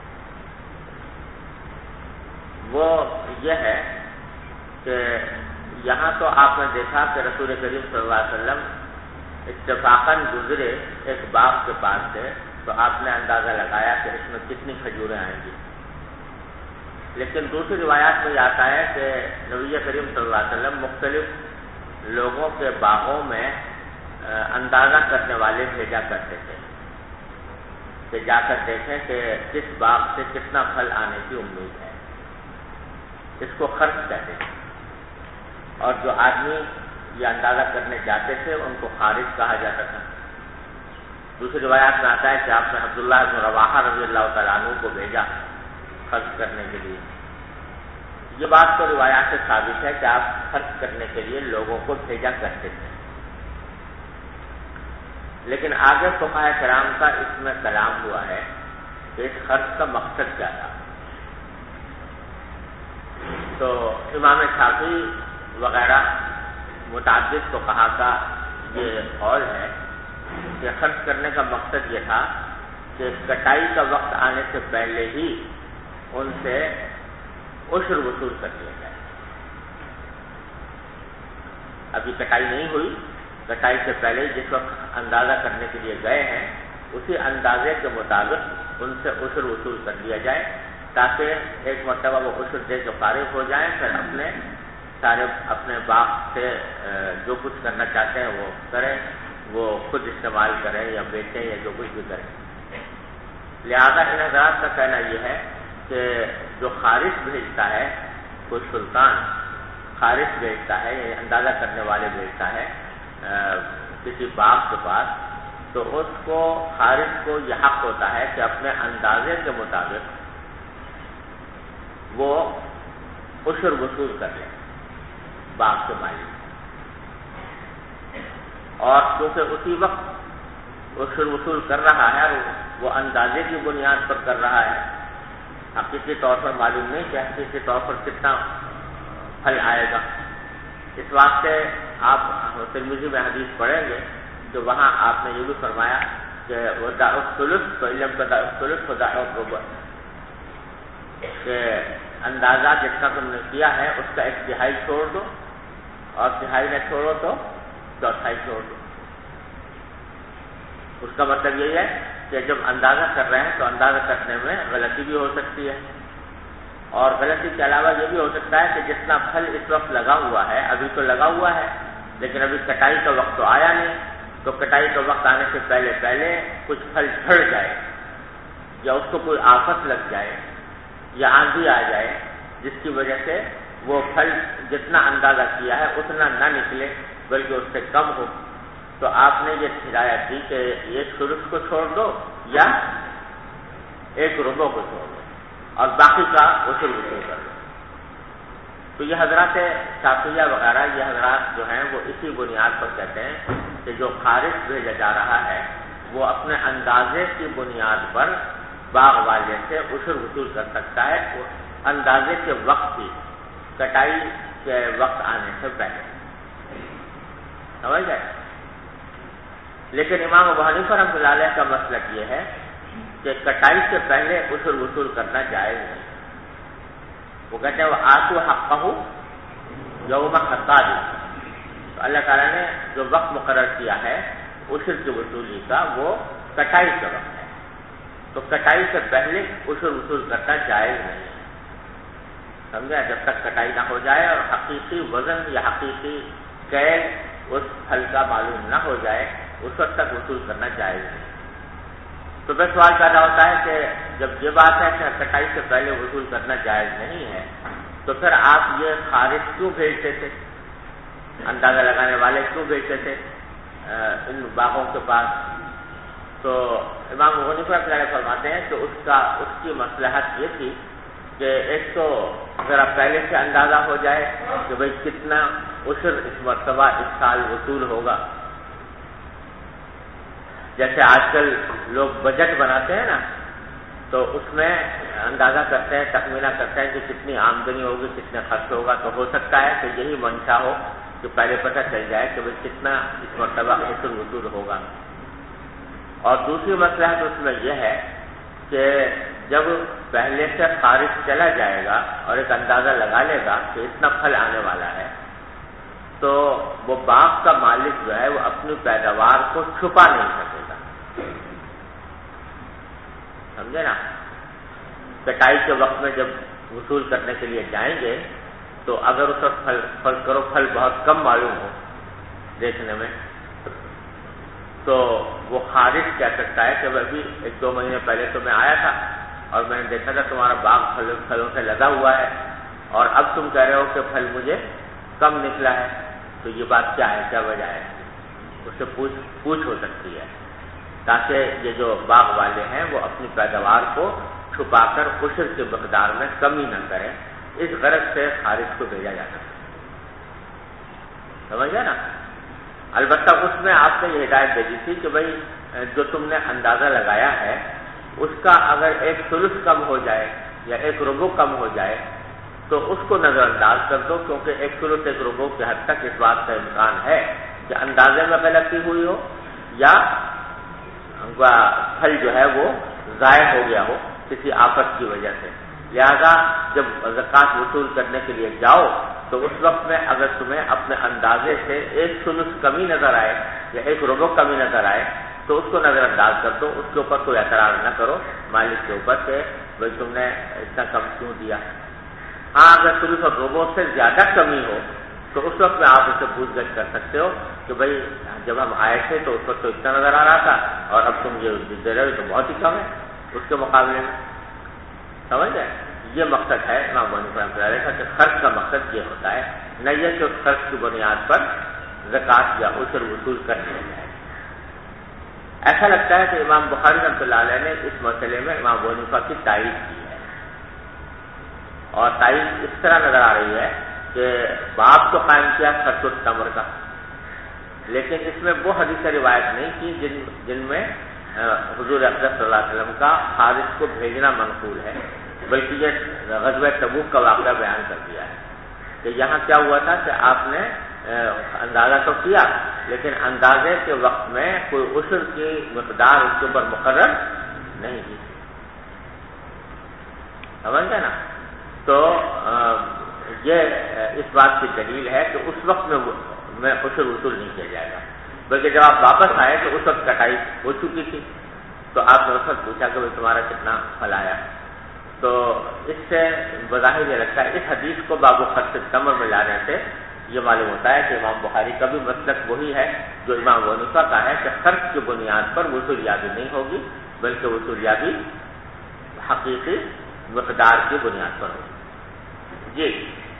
وہ یہ ہے کہ یہاں تو آپ نے دیکھا کہ رسول کریم صلی اللہ علیہ وسلم اتفاقاً گزرے ایک باغ کے پاس سے، تو آپ نے اندازہ لگایا کہ اس میں کتنی کھجوریں آئیں گی۔ لیکن دوسری روایات میں یہ آتا ہے کہ نبی کریم صلی اللہ علیہ وسلم مختلف لوگوں کے باغوں میں اندازہ کرنے والے بھیجا کرتے تھے کہ جا کر دیکھیں کہ کس باغ سے کتنا پھل آنے کی امید ہے۔ اس کو خرچ کہتے تھے، اور جو آدمی یہ اندازہ کرنے جاتے تھے ان کو خارج کہا جاتا تھا۔ دوسری روایات میں آتا ہے کہ آپ نے عبداللہ بن رواحہ رضی اللہ تعالیٰ عنہ کو بھیجا خرچ کرنے کے لیے۔ یہ بات تو روایات سے ثابت ہے کہ آپ خرچ کرنے کے لیے لوگوں کو بھیجا کرتے تھے، لیکن آگے فقہاء کرام کا اس میں کلام ہوا ہے کہ اس خرچ کا مقصد کیا تھا۔ تو امام شافعی وغیرہ متعدد فقہاء کا یہ قول ہے کہ خرچ کرنے کا مقصد یہ تھا کہ کٹائی کا وقت آنے سے پہلے ہی ان سے عشر وصول کر لیا جائے۔ ابھی کٹائی نہیں ہوئی، کٹائی سے پہلے جس وقت اندازہ کرنے کے لیے گئے ہیں اسی اندازے کے مطابق ان سے عشر وصول کر لیا جائے، تاکہ ایک مرتبہ وہ عشر دے کے فارغ ہو جائیں، پھر اپنے باغ سے جو کچھ کرنا چاہتے ہیں وہ کریں، وہ خود استعمال کریں یا بیچیں یا جو کچھ بھی کریں۔ لہذا ان حضرات کا کہنا یہ ہے کہ جو خارج بھیجتا ہے، کوئی سلطان خارج بھیجتا ہے یا اندازہ کرنے والے بھیجتا ہے کسی باغ کے پاس، تو اس کو خارج کو یہ حق ہوتا ہے کہ اپنے اندازے کے مطابق وہ عشر وصول کر لے باغ کے مالک، اور کیونکہ اسی وقت عشر وصول کر رہا ہے اور وہ اندازے کی بنیاد پر کر رہا ہے، حقیقی طور پر معلوم نہیں کہ حقیقی طور پر کتنا پھل آئے گا۔ اس واسطے آپ ترمذی میں حدیث پڑھیں گے کہ وہاں آپ نے یہ بھی فرمایا کہ ودع الثلث فإن لم تدع الثلث فدع الربع، کہ اندازہ جتنا تم نے کیا ہے اس کا ایک تہائی چھوڑ دو، اور تہائی نہ چھوڑو تو چوتھائی چھوڑ دو۔ اس کا مطلب یہی ہے کہ جب اندازہ کر رہے ہیں تو اندازہ کرنے میں غلطی بھی ہو سکتی ہے، اور غلطی کے علاوہ یہ بھی ہو سکتا ہے کہ جتنا پھل اس وقت لگا ہوا ہے، ابھی تو لگا ہوا ہے لیکن ابھی کٹائی کا وقت تو آیا نہیں، تو کٹائی کا وقت آنے سے پہلے کچھ پھل جھڑ جائے، یا اس کو کوئی آفت لگ جائے، یا آندھی آ جائے، جس کی وجہ سے وہ پھل جتنا اندازہ کیا ہے اتنا نہ نکلے بلکہ اس سے کم ہو، تو آپ نے یہ ہدایت دی کہ ایک ثلث کو چھوڑ دو یا ایک ربع کو چھوڑ دو اور باقی کا عشر وصول کر دو۔ تو یہ حضرات شافعیہ وغیرہ یہ حضرات جو ہیں وہ اسی بنیاد پر کہتے ہیں کہ جو خارج بھیجا جا رہا ہے وہ اپنے اندازے کی بنیاد پر باغ والے سے عشر وصول کر سکتا ہے اندازے کے وقت ہی، کٹائی کے وقت آنے سے پہلے، سمجھ گئے؟ لیکن امام ابو حنیفہ رحمۃ اللہ علیہ کا مسلک یہ ہے کہ کٹائی سے پہلے عشر وصول کرنا جائز نہیں۔ وہ کہتے ہیں وہ آتو حقہ یوم حصادہ، تو اللہ تعالیٰ نے جو وقت مقرر کیا ہے عشر کی وصولی کا وہ کٹائی کا وقت ہے، تو کٹائی سے پہلے عشر وصول کرنا جائز نہیں ہے، سمجھا؟ جب تک کٹائی نہ ہو جائے اور حقیقی وزن یا حقیقی کیل اس پھل کا معلوم نہ ہو جائے اس وقت تک وصول کرنا جائز نہیں۔ تو پھر سوال پیدا ہوتا ہے کہ جب یہ بات ہے کہ کٹائی سے پہلے وصول کرنا جائز نہیں ہے تو پھر آپ یہ خارج کیوں بھیجتے تھے، اندازہ لگانے والے کیوں بھیجتے تھے ان باغوں کے پاس؟ تو امام ابو حنیفہ رحمۃ اللہ فرماتے ہیں کہ اس کی مصلحت یہ تھی کہ ایک تو ذرا پہلے سے اندازہ ہو جائے کہ بھئی کتنا عشر اس مرتبہ اس سال وصول ہوگا۔ جیسے آج کل لوگ بجٹ بناتے ہیں نا، تو اس میں اندازہ کرتے ہیں، تخمینہ کرتے ہیں کہ کتنی آمدنی ہوگی، کتنے خرچ ہوگا، تو ہو سکتا ہے کہ یہی منشا ہو کہ پہلے پتہ چل جائے کہ بھائی کتنا اس مرتبہ عشر وصول ہوگا۔ اور دوسری مسئلہ تو اس میں یہ ہے کہ جب پہلے سے خارج چلا جائے گا اور ایک اندازہ لگا لے گا کہ اتنا پھل آنے والا ہے، تو وہ باغ کا مالک جو ہے وہ اپنی پیداوار کو چھپا نہیں سکے گا، سمجھے نا؟ کٹائی کے وقت میں جب وصول کرنے کے لیے جائیں گے تو اگر اس وقت پھل بہت کم معلوم ہو دیکھنے میں، تو وہ خارج کہہ سکتا ہے کہ ابھی 1-2 مہینے پہلے تو میں آیا تھا اور میں نے دیکھا تھا تمہارا باغ پھلوں سے لدا ہوا ہے، اور اب تم کہہ رہے ہو کہ پھل مجھے کم نکلا ہے، تو یہ بات کیا ہے، کیا وجہ ہے؟ اس سے پوچھ ہو سکتی ہے، تاکہ یہ جو باغ والے ہیں وہ اپنی پیداوار کو چھپا کر عشر کی مقدار میں کمی نہ کریں، اس غرض سے خارج کو بھیجا جا سکتا ہے، سمجھ گئے نا؟ البتہ اس میں آپ نے یہ ہدایت بھیجی تھی کہ بھائی جو تم نے اندازہ لگایا ہے اس کا اگر 1/3 کم ہو جائے یا 1 کم ہو جائے تو اس کو نظر انداز کر دو، کیونکہ 1/3 1 کی حد تک اس بات کا امکان ہے کہ اندازے میں غلطی ہوئی ہو یا پھل جو ہے وہ ضائع ہو گیا ہو کسی آفت کی وجہ سے۔ لہذا جب زکوٰۃ وصول کرنے کے لیے جاؤ تو اس وقت میں اگر تمہیں اپنے اندازے سے 1/3 کمی نظر آئے یا 1 کمی نظر آئے تو اس کو نظر انداز کر دو، اس کے اوپر کوئی اعتراض نہ کرو مالک کے اوپر کہ بھائی تم نے اتنا کم کیوں دیا۔ ہاں اگر 1/3 سے زیادہ کمی ہو تو اس وقت میں آپ اسے پوچھ گچھ کر سکتے ہو کہ بھائی جب ہم آئے تھے تو اس وقت تو اتنا نظر آ رہا تھا اور اب تم یہ دے رہے ہو تو بہت ہی کم ہے اس کے مقابلے میں، سمجھ گئے؟ یہ مقصد ہے امام ابو حنیفہ رحمۃ اللہ علیہ کا کہ خرچ کا مقصد یہ ہوتا ہے، نہ یہ کہ اس خرچ کی بنیاد پر زکوٰۃ یا عشر وصول کر لیا جائے۔ ایسا لگتا ہے کہ امام بخاری رحمۃ اللہ علیہ نے اس مسئلے میں امام ابو حنیفہ کی تائید کی ہے، اور تائید اس طرح نظر آ رہی ہے کہ باب تو قائم کیا خرچ التمر کا، لیکن اس میں وہ حدیث روایت نہیں کی جن میں حضور اقدس صلی اللہ علیہ وسلم کا خارج کو بھیجنا منقول ہے، بلکہ یہ غزوہ تبوک کا واقعہ بیان کر دیا ہے کہ یہاں کیا ہوا تھا کہ آپ نے اندازہ تو کیا لیکن اندازے کے وقت میں کوئی عشر کی مقدار اس کے اوپر مقرر نہیں کی، سمجھ گئے نا؟ تو یہ اس بات کی دلیل ہے کہ اس وقت میں عشر وصول نہیں کیا جائے گا، بلکہ جب آپ واپس آئے تو اس وقت کٹائی ہو چکی تھی، تو آپ نے اس وقت پوچھا کہ تمہارا کتنا پھل آیا، تو اس سے بظاہر یہ لگتا ہے اس حدیث کو باب خرچ التمر میں لانے سے یہ معلوم ہوتا ہے کہ امام بخاری کا بھی مسلک وہی ہے جو امام ابو حنیفہ کا ہے کہ خرچ کی بنیاد پر وصول یابی نہیں ہوگی بلکہ وصول یابی حقیقی مقدار کی بنیاد پر ہوگی۔ جی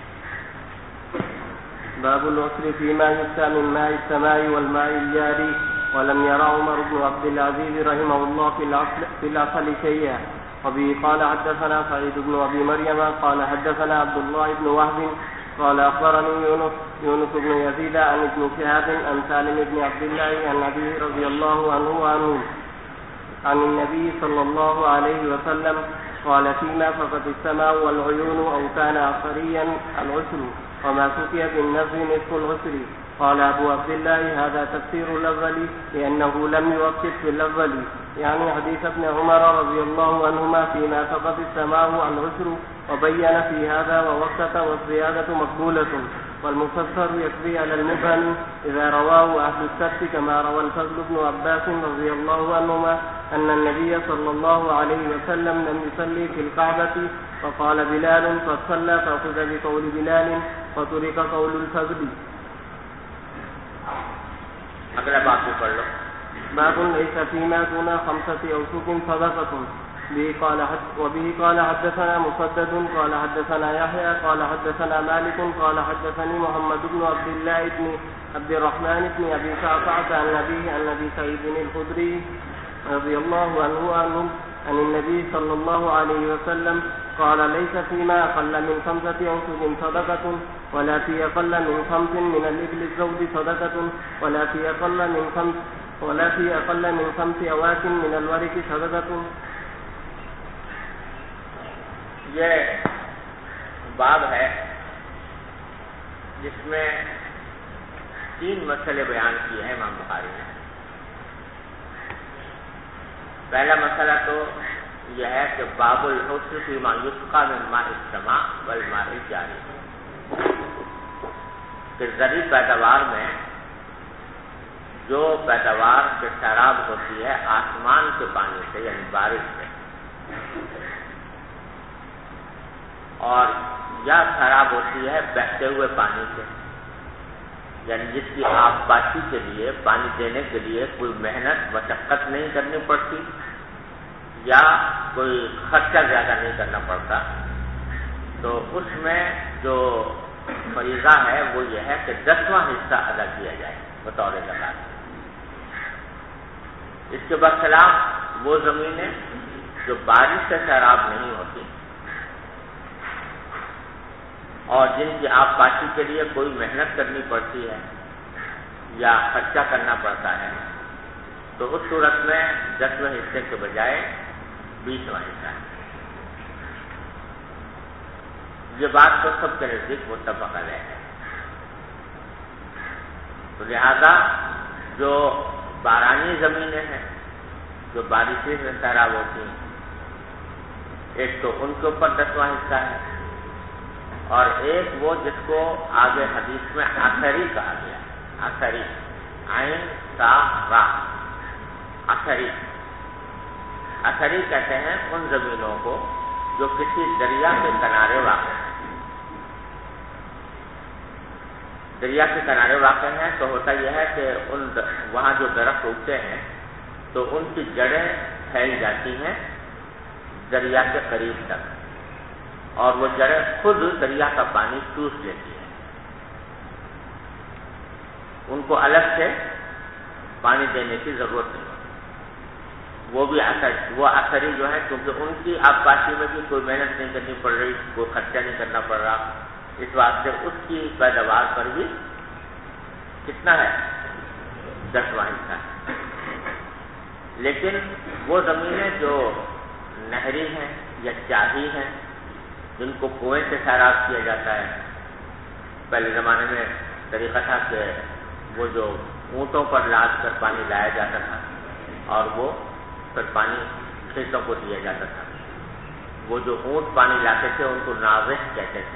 باب العسر فيما يؤتى من ماء السماء والماء الجاري ولم يرى عمر بن عبد العزيز رحمه الله في الأصل شيئا. وبه قال حدثنا سعيد بن أبي مريم قال حدثنا عبد الله بن وهب قال أخبرني يونس بن يزيد عن ابن شهاب عن سالم بن عبد الله عن أبيه رضي الله عنه عن النبي صلى الله عليه وسلم قال فيما فقد السماء والعيون أو كان عصريا العسر وما سقي بالنزل نصف العسر. قال أبو عبد الله هذا تفسير الأول لأنه لم يوقف في الأول يعني حديث ابن عمر رضي الله عنهما فيما فقد السماء العسر وبين في هذا ووقت والزيادة مقبولة والمفسر يكفي على المبهم إذا رواه أهل السبت كما روى الفضل بن عباس رضي الله عنهما أن النبي صلى الله عليه وسلم لم يصلي في الكعبة فقال بلال فصلى فأخذ بقول بلال وترك قول الفضل. اگلا بات بھی پڑھ لو. باب ليس فيما دون 5 أوسق صدقة. وبه قال حدثنا مسدد قال حدثنا يحيى قال حدثنا مالك قال حدثني محمد بن عبد الله بن عبد الرحمن بن أبي شعثعة عن أبيه عن أبي سعيد الخدري رضي الله عنه عن النبي صلى الله عليه وسلم قال ليس فيما أقل من 5 أوسق صدقة ولا في أقل من 5 من الإبل الزود صدقة ولا في أقل من 5 أواك من الورك صدقة. یہ باب ہے جس میں 3 مسئلے بیان کیے ہیں امام بخاری نے. پہلا مسئلہ تو یہ ہے کہ باب الحسن فیما یسقى من ماء السماء والماء الجاری، کہ زرعی پیداوار میں جو پیداوار کے شراب ہوتی ہے آسمان کے پانی سے یعنی بارش سے، اور یا خراب ہوتی ہے بہتے ہوئے پانی سے، یعنی جس کی آبپاشی کے لیے پانی دینے کے لیے کوئی محنت مشقت نہیں کرنی پڑتی یا کوئی خرچہ زیادہ نہیں کرنا پڑتا، تو اس میں جو فریضہ ہے وہ یہ ہے کہ 10واں حصہ ادا کیا جائے بطور زکات. اس کے برخلاف وہ زمینیں جو بارش سے سیراب نہیں ہوتی اور جن کی آبپاشی کے لیے کوئی محنت کرنی پڑتی ہے یا خرچہ کرنا پڑتا ہے، تو اس صورت میں 10ویں حصے کے بجائے 20واں حصہ ہے. یہ بات تو سب کے نزدیک متفق علیہ ہے. تو لہذا جو بارانی زمینیں ہیں جو بارشیں سے سیراب ہوتی ہیں، ایک تو ان کے اوپر 10واں حصہ ہے، اور ایک وہ جس کو آگے حدیث میں اثری کہا گیا. اثری عین تا را، اثری. اثری کہتے ہیں ان زمینوں کو جو کسی دریا کے کنارے واقع ہیں. دریا کے کنارے واقع ہیں تو ہوتا یہ ہے کہ وہاں جو درخت اگتے ہیں تو ان کی جڑیں پھیل جاتی ہیں دریا کے قریب تک، اور وہ جڑیں خود دریا کا پانی چوس لیتی ہیں. ان کو الگ سے پانی دینے کی ضرورت نہیں ہوتی. وہ اثری جو ہے کیونکہ ان کی آبپاشی میں بھی کوئی محنت نہیں کرنی پڑ رہی، کوئی خرچہ نہیں کرنا پڑ رہا، اس واسطے اس کی پیداوار پر بھی کتنا ہے 10واں حصہ ہے. لیکن وہ زمینیں جو نہری ہیں یا چاہی ہیں جن کو کنویں سے سیراب کیا جاتا ہے، پہلے زمانے میں طریقہ تھا کہ وہ جو اونٹوں پر لاد کر پانی لایا جاتا تھا اور وہ پھر پانی کھیتوں کو دیا جاتا تھا. وہ جو اونٹ پانی لاتے تھے ان کو ناوح کہتے تھے.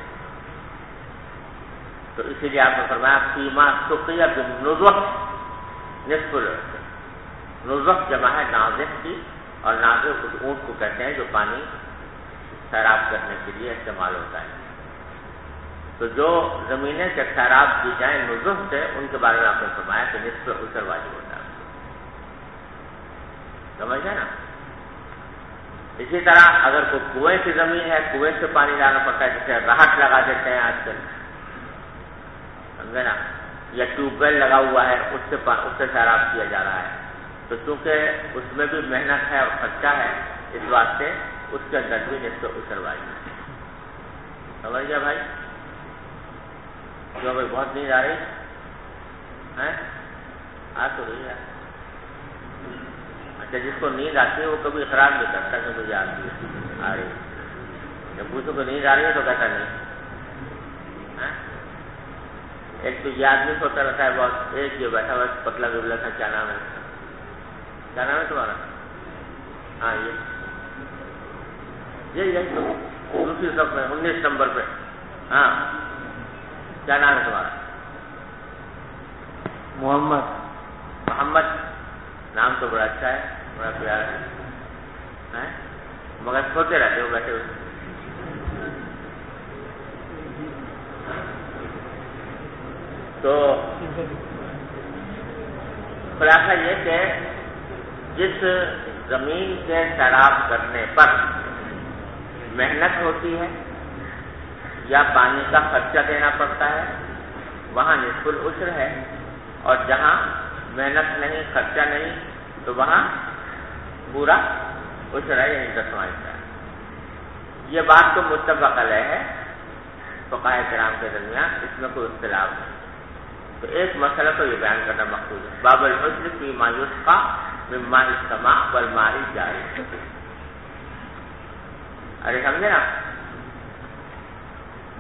تو اسی لیے آپ نے فرمایا فیما سقی بالنضح نصف العشر. نضح جمع ہے ناضح کی، اور ناضح اس اونٹ کو کہتے ہیں جو پانی سیراب کرنے کے لیے استعمال ہوتا ہے. تو جو زمینیں سے سیراب کی جائیں نضح سے، ان کے بارے میں آپ نے فرمایا کہ نصف العشر واجب ہوتا ہے. سمجھ گئے نا؟ اسی طرح اگر کوئی کنویں کی زمین ہے، کنویں سے پانی لانا پڑتا ہے، جیسے راہٹ لگا دیتے ہیں آج کل، سمجھے نا، یا ٹیوب ویل لگا ہوا ہے اس سے سیراب کیا جا رہا ہے، تو چونکہ اس میں بھی محنت ہے اور خرچہ ہے، اس واسطے اس کے اندر بھی نصف العشر واجب ہے. سمجھ گیا بھائی؟ جو بھائی بہت نیند آ رہی ہے، آ تو رہی ہے. اچھا، جس کو نیند آتی ہے وہ کبھی اقرار نہیں کرتا کہ مجھے آتی ہے آ رہی. جب پوچھو کہ نیند آ رہی ہے تو کہتا نہیں. ایک تو یہ آدمی سوتا رہتا ہے بہت، ایک یہ بیٹھا ہوا پتلا دبلا تھا، کیا نام ہے تمہارا؟ ہاں یہی تو دوسری صف میں 19 نمبر پہ. ہاں کیا نام ہے تمہارا؟ محمد. نام تو بڑا اچھا ہے، بڑا پیارا ہے، مگر سوتے رہتے ہو بیٹھے ہوئے. تو خلاصہ یہ کہ جس زمین کے سیراب کرنے پر محنت ہوتی ہے یا پانی کا خرچہ دینا پڑتا ہے وہاں نصف العشر ہے، اور جہاں محنت نہیں خرچہ نہیں تو وہاں پورا عشر ہے، یعنی 10واں حصہ ہے. یہ بات تو متفق علیہ ہے فقہاء کرام کے درمیان، اس میں کوئی اختلاف نہیں. تو ایک مسئلہ تو یہ بیان کرنا مقصود ہے، باب الحسن فیما یسقى من ماء السماء والماء الجاری. ارے سمجھے نا،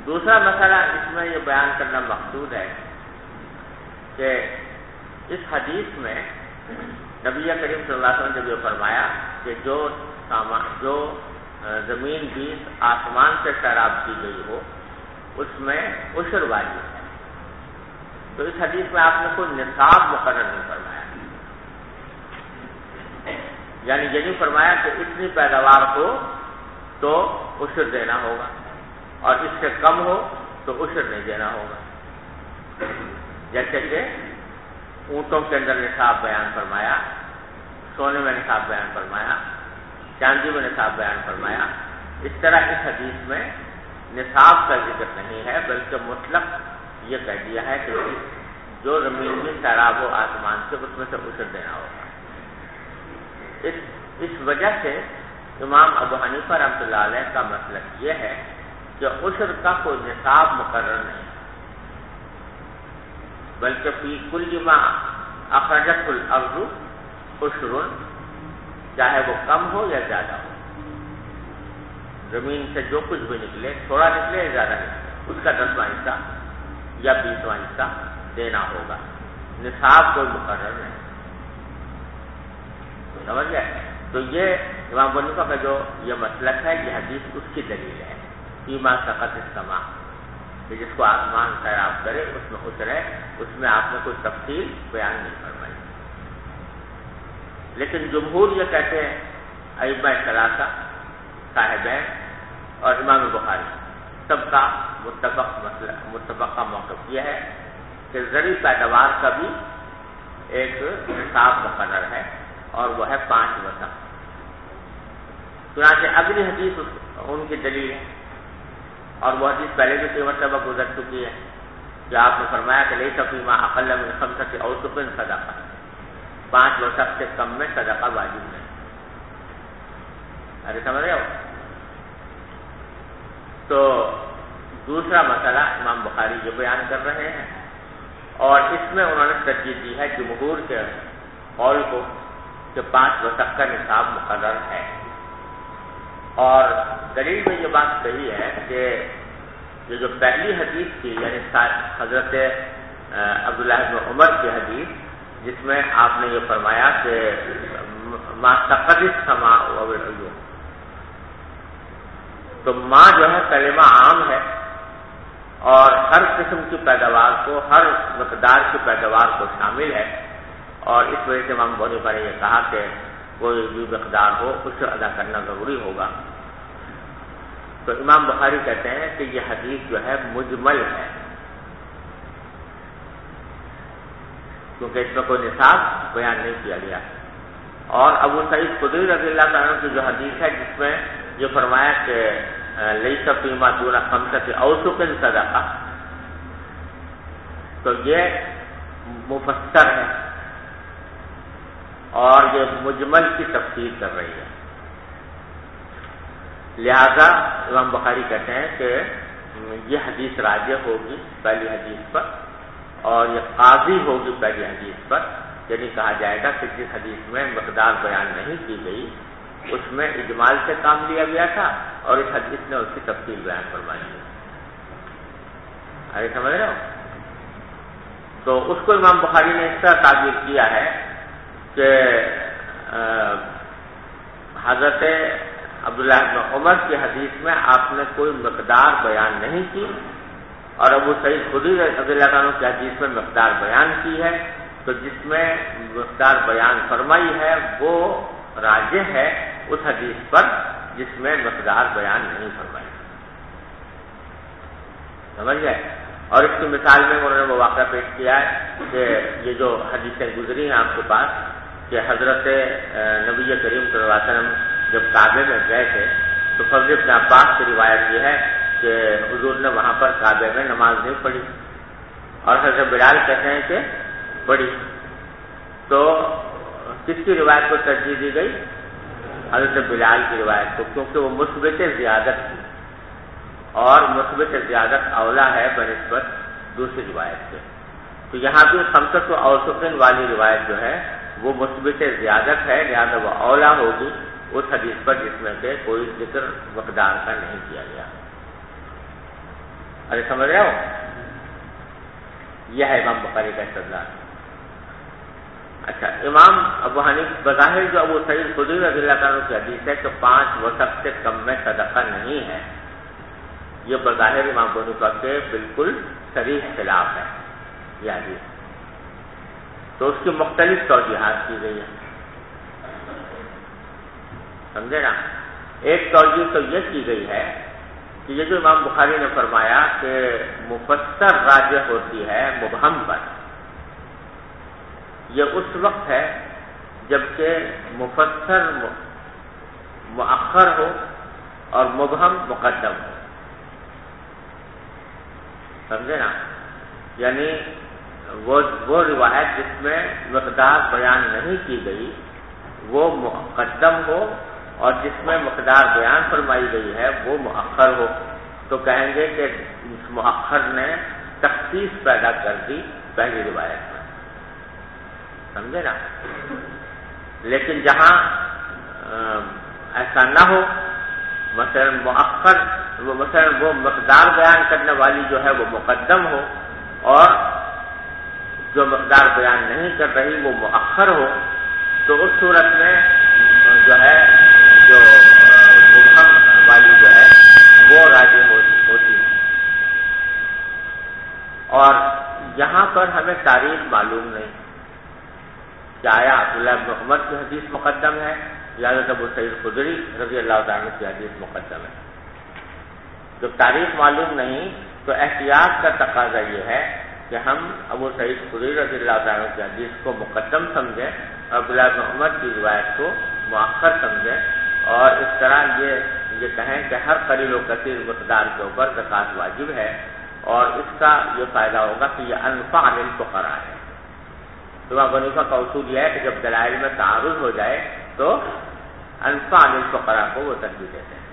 دوسرا مسئلہ اس میں یہ بیان کرنا مقصود ہے کہ اس حدیث میں نبی کریم صلی اللہ علیہ وسلم نے جو فرمایا کہ جو زمین بیس آسمان سے سیراب کی گئی ہو اس میں عشر واجب ہے، تو اس حدیث میں آپ نے کوئی نصاب مقرر نہیں فرمایا، یعنی یہ نہیں فرمایا کہ اتنی پیداوار ہو تو عشر دینا ہوگا اور اس سے کم ہو تو عشر نہیں دینا ہوگا، جیسے کہ اونٹوں کے اندر نصاب بیان فرمایا، سونے میں نصاب بیان فرمایا، چاندی میں نصاب بیان فرمایا، اس طرح اس حدیث میں نصاب کا ذکر نہیں ہے، بلکہ مطلق یہ کہہ دیا ہے کہ جو زمین میں سیراب ہو آسمان سے اس میں سے عشر دینا ہوگا۔ اس وجہ سے امام ابو حنیفہ رحمۃ اللہ علیہ کا مسلک یہ ہے کہ عشر کا کوئی نصاب مقرر نہیں، بلکہ فی کل ما اخرجت الارض عشر، چاہے وہ کم ہو یا زیادہ ہو، زمین سے جو کچھ بھی نکلے، تھوڑا نکلے یا زیادہ نکلے، اس کا 10واں حصہ یا 20واں حصہ دینا ہوگا، نصاب کوئی مقرر نہیں، سمجھ گئے؟ تو یہ امام ابو حنیفہ کا جو یہ مسلک ہے، یہ حدیث اس کی دلیل ہے، فیما سقط السماء، کہ جس کو آسمان سیراب کرے اس میں عشر ہے، اس میں آپ نے کوئی تفصیل بیان نہیں فرمائی۔ لیکن جمہور یہ کہتے ہیں، ائمہ ثلاثہ صاحبین اور امام بخاری سب کا متفقہ موقف یہ ہے کہ زرعی پیداوار کا بھی ایک نصاب مقرر ہے اور وہ ہے 5 وسق۔ چنانچہ اگلی حدیث ان کی دلیل ہے، اور وہ حدیث پہلے بھی کئی مرتبہ گزر چکی ہے کہ آپ نے فرمایا کہ لیس فیما اقل من 5 اوسق صدقہ، 5 وسق سے کم میں صدقہ واجب نہیں۔ ارے سمجھ رہے ہو؟ تو دوسرا مسئلہ امام بخاری یہ بیان کر رہے ہیں، اور اس میں انہوں نے ترجیح دی ہے جمہور کے قول کو کہ 5 وسق کا نصاب مقرر ہے، اور دلیل میں یہ بات صحیح ہے کہ یہ جو پہلی حدیث تھی، یعنی حضرت عبداللہ بن عمر کی حدیث، جس میں آپ نے یہ فرمایا کہ ما سقط السماء والعیون، تو ماں جو ہے کلمہ عام ہے اور ہر قسم کی پیداوار کو، ہر مقدار کی پیداوار کو شامل ہے، اور اس وجہ سے امام ابو حنیفہ نے یہ کہا کہ کوئی بھی مقدار ہو اس سے ادا کرنا ضروری ہوگا۔ تو امام بخاری کہتے ہیں کہ یہ حدیث جو ہے مجمل ہے، کیونکہ اس میں کوئی نصاب بیان نہیں کیا گیا، اور ابو سعید خدری رضی اللہ عنہ کی جو حدیث ہے جس میں یہ فرمایا کہ لیس فیما دون 5 اوسق صدقہ، تو یہ مفسر ہے اور یہ مجمل کی تفسیر کر رہی ہے، لہذا امام بخاری کہتے ہیں کہ یہ حدیث راجح ہوگی پہلی حدیث پر، اور یہ قاضی ہوگی پہلی حدیث پر، یعنی کہا جائے گا کہ جس حدیث میں مقدار بیان نہیں کی گئی اس میں اجمال سے کام لیا گیا تھا، اور اس حدیث نے اس کی تفصیل بیان فرمائی ہے۔ آگے سمجھ رہے ہو؟ تو اس کو امام بخاری نے اس طرح تعبیر کیا ہے کہ حضرت عبداللہ بن عمر کی حدیث میں آپ نے کوئی مقدار بیان نہیں کی، اور ابو سعید خدری رضی اللہ عنہ کی حدیث میں مقدار بیان کی ہے، تو جس میں مقدار بیان فرمائی ہے وہ راجح ہے اس حدیث پر جس میں مقدار بیان نہیں فرمائی۔ سمجھ گئے؟ اور اس کی مثال میں انہوں نے وہ واقعہ پیش کیا ہے کہ یہ جو حدیثیں گزری ہیں آپ کے پاس کہ حضرت نبی کریم صلی اللہ علیہ وسلم جب کعبے میں گئے تھے تو فضل بن عباس کی روایت یہ ہے کہ حضور نے وہاں پر کعبے میں نماز نہیں پڑھی، اور حضرت بلال کہتے ہیں کہ پڑھی، تو کس کی روایت کو ترجیح دی گئی؟ حضرت بلال کی روایت کو، کیونکہ وہ مثبت زیادت تھی، اور مثبت زیادت اولا ہے بنسبت دوسری روایت سے، تو یہاں بھی 5 اوسق والی روایت جو ہے وہ مثبت زیادت ہے، لہذا وہ اولا ہوگی اس حدیث پر جس میں سے کوئی ذکر مقدار کا نہیں کیا گیا۔ ارے سمجھ رہے ہو؟ یہ ہے امام بخاری کا استدلال۔ اچھا، امام ابو حنیفہ بظاہر جو ابو سعید خدری رضی اللہ تعالیٰ کی حدیث ہے کہ 5 وسق سے کم میں صدقہ نہیں ہے، یہ بظاہر امام ابو حنیفہ کے بالکل صریح خلاف ہے یہ حدیث، تو اس کی مختلف توجیحات کی گئی ہیں، سمجھے نا؟ ایک توجیہ تو یہ کی گئی ہے کہ یہ جو امام بخاری نے فرمایا کہ مفسر راجح ہوتی ہے مبہم پر، یہ اس وقت ہے جبکہ مفسر مؤخر ہو اور مبہم مقدم ہو، سمجھے نا؟ یعنی وہ روایت جس میں مقدار بیان نہیں کی گئی وہ مقدم ہو اور جس میں مقدار بیان فرمائی گئی ہے وہ مؤخر ہو، تو کہیں گے کہ مؤخر نے تخصیص پیدا کر دی پہلی روایت میں، سمجھے نا؟ لیکن جہاں ایسا نہ ہو، مثلا مؤخر مثلا وہ مقدار بیان کرنے والی جو ہے وہ مقدم ہو اور جو مقدار بیان نہیں کر رہی وہ مؤخر ہو، تو اس صورت میں جو ہے جو مبہم والی جو ہے وہ راجح ہوتی ہے۔ اور یہاں پر ہمیں تاریخ معلوم نہیں کہ آیا عبداللہ بن عمر کی حدیث مقدم ہے یا ابو سعید خدری رضی اللہ تعالیٰ کی حدیث مقدم ہے۔ جب تاریخ معلوم نہیں تو احتیاط کا تقاضا یہ ہے کہ ہم ابو سعید خدری رضی اللہ تعالیٰ کی حدیث کو مقدم سمجھیں اور عبداللہ بن عمر کی روایت کو مؤخر سمجھیں، اور اس طرح یہ کہیں کہ ہر قلیل و کثیر مقدار کے اوپر زکوٰۃ واجب ہے، اور اس کا یہ فائدہ ہوگا کہ یہ انفع للفقراء ہے۔ تو امام ابو حنیفہ کا اصول یہ ہے کہ جب دلائل میں تعارض ہو جائے تو انفع للفقراء کو وہ ترجیح دیتے ہیں۔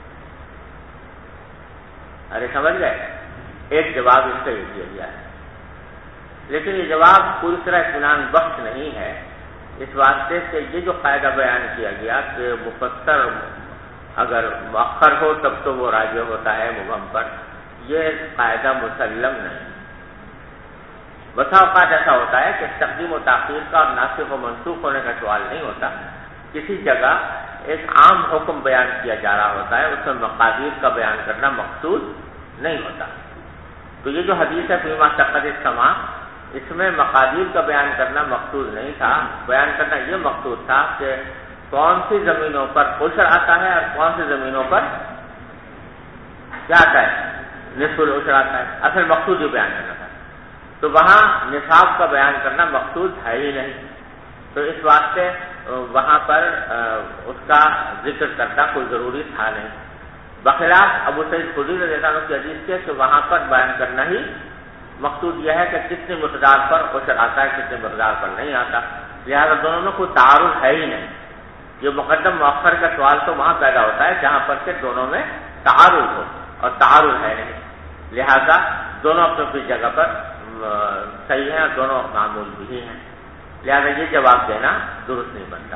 ارے سمجھ گئے؟ ایک جواب اس کا یہ دیا گیا ہے، لیکن یہ جواب پوری طرح اطمینان بخش نہیں ہے، اس واسطے سے یہ جو قاعدہ بیان کیا گیا کہ مفسر اگر مؤخر ہو تب تو وہ راجح ہوتا ہے مبہم پر، یہ قاعدہ مسلم نہیں۔ بسا اوقات ایسا ہوتا ہے کہ تقدیم و تاخیر کا اور ناسخ و منسوخ ہونے کا سوال نہیں ہوتا، کسی جگہ ایک عام حکم بیان کیا جا رہا ہوتا ہے، اس میں مقادیر کا بیان کرنا مقصود نہیں ہوتا۔ تو یہ جو حدیث ہے فیما تقد السماء، اس میں مقادیر کا بیان کرنا مقصود نہیں تھا، بیان کرنا یہ مقصود تھا کہ کون سی زمینوں پر عشر آتا ہے اور کون سی زمینوں پر کیا آتا ہے، نصف العشر آتا ہے، اصل مقصود یہ بیان کرنا تھا۔ تو وہاں نصاب کا بیان کرنا مقصود ہے ہی نہیں، تو اس واسطے وہاں پر اس کا ذکر کرنا کوئی ضروری تھا نہیں، بخلاف ابو سعید خدری رضی اللہ عنہ کی حدیث کے کہ وہاں پر بیان کرنا ہی مقصود یہ ہے کہ کتنی مقدار پر عشر آتا ہے کتنی مقدار پر نہیں آتا، لہذا دونوں میں کوئی تعارض ہے ہی نہیں۔ یہ مقدم مؤخر کا سوال تو وہاں پیدا ہوتا ہے جہاں پر کہ دونوں میں تعارض ہو، اور تعارض ہے نہیں، لہذا دونوں اپنی اپنی جگہ پر صحیح ہیں اور دونوں معمول بھی ہیں، لہذا یہ جواب دینا درست نہیں بنتا۔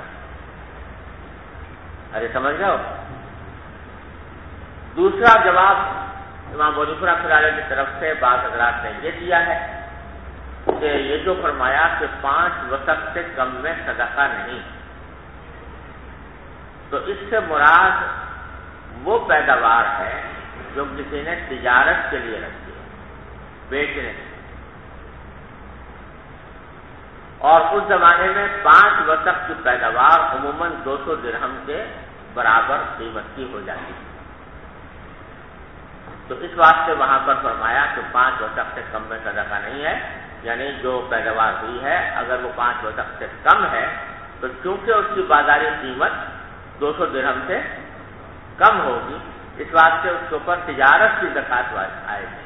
ارے سمجھ جاؤ؟ دوسرا جواب امام ابو حنیفہ رحمۃ اللہ علیہ کی طرف سے بعض حضرات نے یہ دیا ہے کہ یہ جو فرمایا کہ 5 وسق سے کم میں صدقہ نہیں، تو اس سے مراد وہ پیداوار ہے جو کسی نے تجارت کے لیے رکھی ہے، بیچنے، اور اس زمانے میں 5 وسق کی پیداوار عموماً 200 درہم کے برابر قیمت کی ہو جاتی ہے، تو اس واسطے وہاں پر فرمایا کہ 5 وسق سے کم میں صدقہ نہیں ہے، یعنی جو پیداوار ہوئی ہے اگر وہ 5 وسق سے کم ہے تو چونکہ اس کی بازاری قیمت 200 درہم سے کم ہوگی، اس واسطے اس کے اوپر تجارت کی زکوٰۃ آئے گی،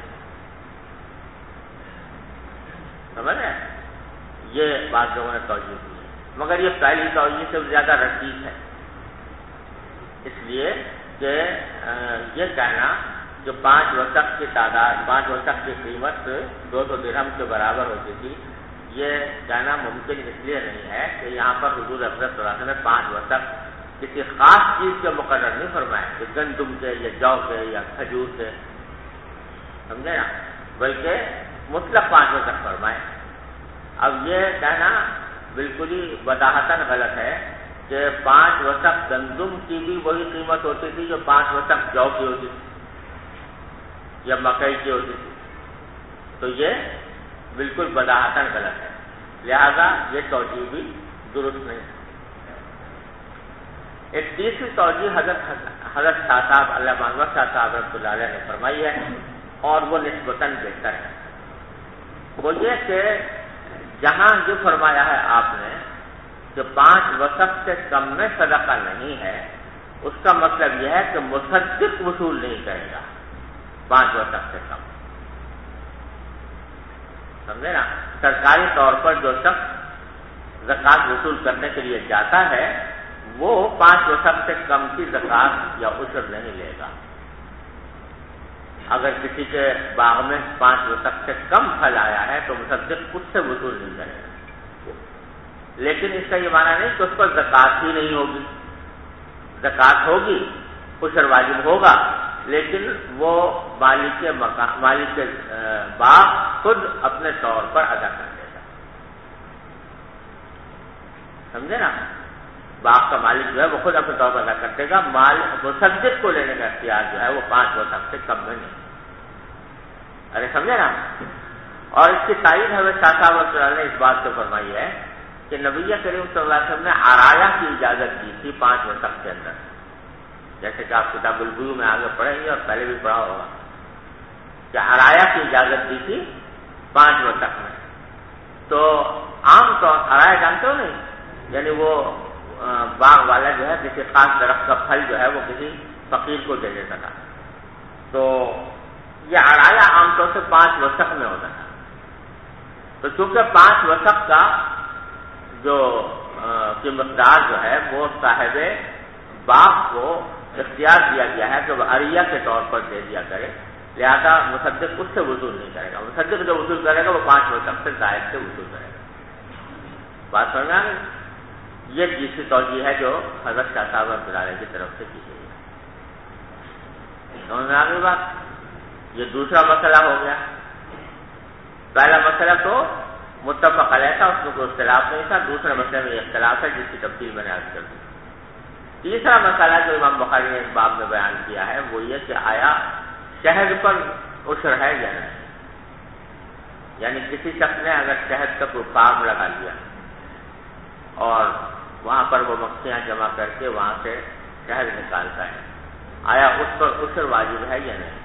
سمجھ رہے ہیں؟ یہ بات لوگوں نے توجہ کی ہے، مگر یہ پہلی توجہ سے زیادہ رسیق ہے، اس لیے کہ یہ کہنا کہ 5 وسق کی تعداد 5 وسق کی قیمت 200 درہم کے برابر ہوتی تھی، یہ کہنا ممکن اس لیے نہیں ہے کہ یہاں پر حضور اکرم صلی اللہ علیہ وسلم نے 5 وسق کسی خاص چیز کے مقرر نہیں فرمائے کہ گندم کے یا جو کے یا کھجور کے، سمجھے نا، بلکہ مطلق 5 وقت فرمائے۔ اب یہ کہنا بالکل ہی بداہتاً غلط ہے کہ 5 وسق گندم کی بھی وہی قیمت ہوتی تھی جو 5 وسق جو کی ہوتی تھی یا مکئی کی ہوتی تھی، تو یہ بالکل بداہتاً غلط ہے، لہذا یہ توجیہ بھی درست نہیں ہے۔ ایک تیسری توجیہ حضرت شاہ صاحب علامہ انور شاہ صاحب رحمۃ اللہ علیہ نے فرمائی ہے، اور وہ نسبتاً بہتر ہے۔ وہ یہ کہ جہاں جو فرمایا ہے آپ نے کہ 5 وسق سے کم میں صدقہ نہیں ہے، اس کا مطلب یہ ہے کہ مصدق وصول نہیں کرے گا 5 وسق سے کم، سمجھے نا۔ سرکاری طور پر جو شخص زکوٰۃ وصول کرنے کے لیے جاتا ہے وہ 5 وسق سے کم کی زکوٰۃ یا عشر نہیں لے گا۔ اگر کسی کے باغ میں 5 وسق سے کم پھل آیا ہے تو مصدق اس سے وصول نہیں کرے گا، لیکن اس کا یہ معنی نہیں کہ اس پر زکوٰۃ ہی نہیں ہوگی، زکوٰۃ ہوگی، عشر واجب ہوگا، لیکن وہ مالک باغ خود اپنے طور پر ادا کر دے گا، سمجھے نا۔ باغ کا مالک جو ہے وہ خود اپنے طور پر ادا کر دے گا، مصدق کو لینے کا اختیار جو ہے وہ 5 وسق سے کم میں نہیں، ارے سمجھے نا۔ اور اس کی تائید حضرت شاہ صاحب نے اس بات سے فرمائی ہے کہ نبی کریم صلی اللہ علیہ وسلم نے عرایا کی اجازت دی تھی 5 وسق کے اندر، جیسے کہ آپ کتاب البیوع میں آگے پڑھیں گے اور پہلے بھی پڑھا ہوگا کہ عرایا کی اجازت دی تھی 5 وسق میں۔ تو عام طور عرایا جانتے ہو نہیں، یعنی وہ باغ والا جو ہے کسی خاص درخت کا پھل جو ہے وہ کسی فقیر کو دے دیتا تھا، تو یہ عرایا عام طور سے 5 وسق میں ہوتا تھا۔ تو چونکہ 5 وسق کا جو کی مقدار جو ہے وہ صاحب باغ کو اختیار دیا گیا ہے کہ وہ عریہ کے طور پر دے دیا کرے، لہذا مصدق اس سے وصول نہیں کرے گا، مصدق جو وصول کرے گا وہ 5 وسق سے زائد سے وصول کرے گا۔ بات سمجھ میں آ گئی؟ یہ تیسری توجیہ ہے جو حضرت شاہ صاحب رحمۃ اللہ علیہ کی طرف سے کی گئی ہے، سمجھ میں آ گئی بات؟ یہ دوسرا مسئلہ ہو گیا۔ پہلا مسئلہ تو متفق علیہ تھا، اس میں کوئی اختلاف نہیں تھا، دوسرے مسئلے میں یہ اختلاف ہے جس کی تفصیل میں نے عرض کر دی۔ تیسرا مسئلہ جو امام بخاری نے اس باب میں بیان کیا ہے وہ یہ کہ آیا شہد پر عشر ہے یا نہیں، یعنی کسی شخص نے اگر شہد کا کوئی فارم لگا لیا اور وہاں پر وہ مکھیاں جمع کر کے وہاں سے شہد نکالتا ہے، آیا اس پر عشر واجب ہے یا نہیں؟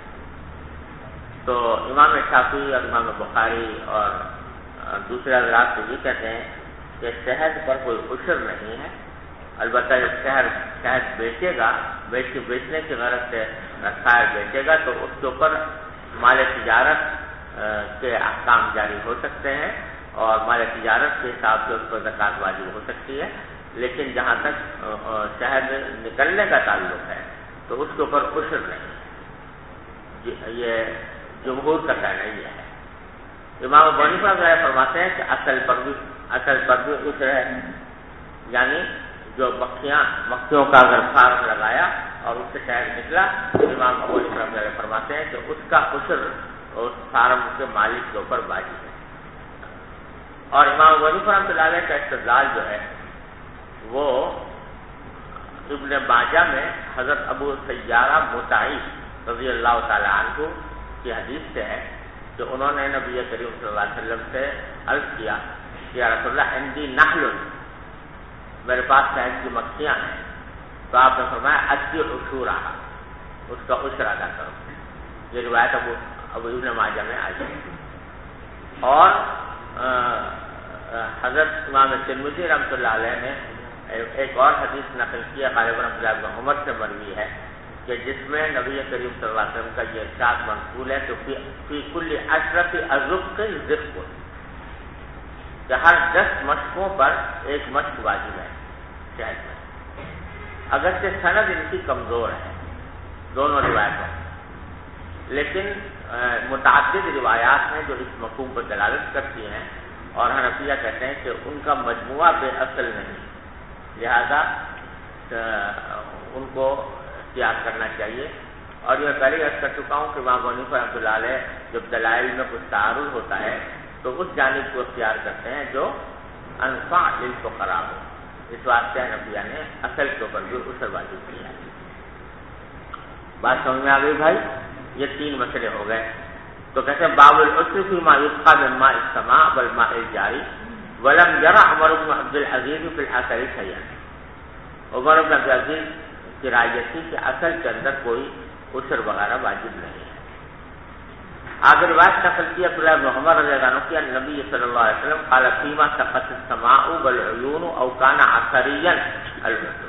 تو امام شافعی اور امام بخاری اور دوسرے حضرات تو یہ کہتے ہیں کہ شہد پر کوئی عشر نہیں ہے، البتہ جب شہد بیچے گا، بیچنے کی غرض سے شاعر بیچے گا تو اس کے اوپر مال تجارت کے احکام جاری ہو سکتے ہیں اور مال تجارت کے حساب سے اس پر زکوٰۃ واجب ہو سکتی ہے، لیکن جہاں تک شہد نکلنے کا تعلق ہے تو اس کے اوپر عشر نہیں، یہ جمہور کا کہنا یہ ہے۔ امام ابو حنیفہ فرماتے ہیں کہ اصل پر بھی عشر ہے، یعنی جو مکھیوں کا اگر فارم لگایا اور اس سے شہد نکلا تو امام ابو حنیفہ فرماتے ہیں کہ اس کا عشر اس فارم کے مالک کے اوپر واجب ہے۔ اور امام ابو حنیفہ رحمۃ اللہ علیہ کا استدلال جو ہے وہ ابن ماجہ میں حضرت ابو سیارہ مطاعی رضی اللہ تعالی عنہ کی حدیث سے ہے کہ انہوں نے نبی کریم صلی اللہ علیہ وسلم سے عرض کیا کہ یا رسول اللہ عندی نحل، میرے پاس شہد کی مکھیاں ہیں، تو آپ نے فرمایا ادی عشورھا، اس کا عشر ادا کرو۔ یہ روایت ابو ابن ماجہ میں آئی ہے۔ اور حضرت امام ترمذی رحمۃ اللہ علیہ نے ایک اور حدیث نقل کیا غالباً عبداللہ بن عمر سے مروی ہے کہ جس میں نبی کریم صلی اللہ علیہ وسلم کا یہ ارشاد منقول ہے کہ فی کل 10 ازق ذکر، کہ ہر 10 مشقوں پر ایک مشق واجب ہے شہد میں، اگرچہ سند ان کی کمزور ہے دونوں روایتوں، لیکن متعدد روایات ہیں جو اس مفہوم پر دلالت کرتی ہیں، اور حنفیہ کہتے ہیں کہ ان کا مجموعہ بے اصل نہیں، لہذا ان کو اختیار کرنا چاہیے اور یہ پہلے عرض کر چکا ہوں کہ امام حنیفہ رحمۃ اللہ علیہ جب دلائل میں کچھ تعارض ہوتا ہے تو اس جانب کو اختیار کرتے ہیں جو انفع للفقراء ہو. اس واسطے حنفیہ نے اصل کے اوپر بھی عشر واجب کیا ہے. بات سمجھ میں آ گئی بھائی؟ یہ 3 مسئلے ہو گئے. تو کہتے ہیں باب العشر فيما يسقى من ماء السماء والماء الجاري ولم يرى عمر بن عبد العزيز في الاثر شيئا. عمر بن عبد العزیز کی رائے تھی کہ اصل کے اندر کوئی عشر وغیرہ واجب نہیں ہے. آگے روایت نقل کی عبداللہ بن عمر رضی اللہ عنہ کی نبی صلی اللہ علیہ وسلم قال فيما سقط السماء والعيون او كان عثريا العشر.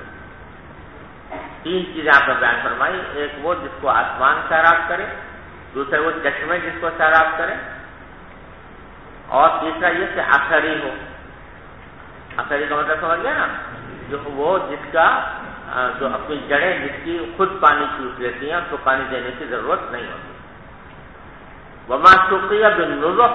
3 چیزیں آپ نے بیان فرمائی. ایک وہ جس کو آسمان سیراب کرے، دوسرے وہ چشمے جس کو سیراب کرے، اور تیسرا یہ کہ عثری ہو. عثری کا مطلب سمجھ گیا نا؟ جو وہ جس کا جو اپنی جڑیں جس کی خود پانی چوس لیتی ہیں، اس کو پانی دینے کی ضرورت نہیں ہوتی. وما سقي بالنضح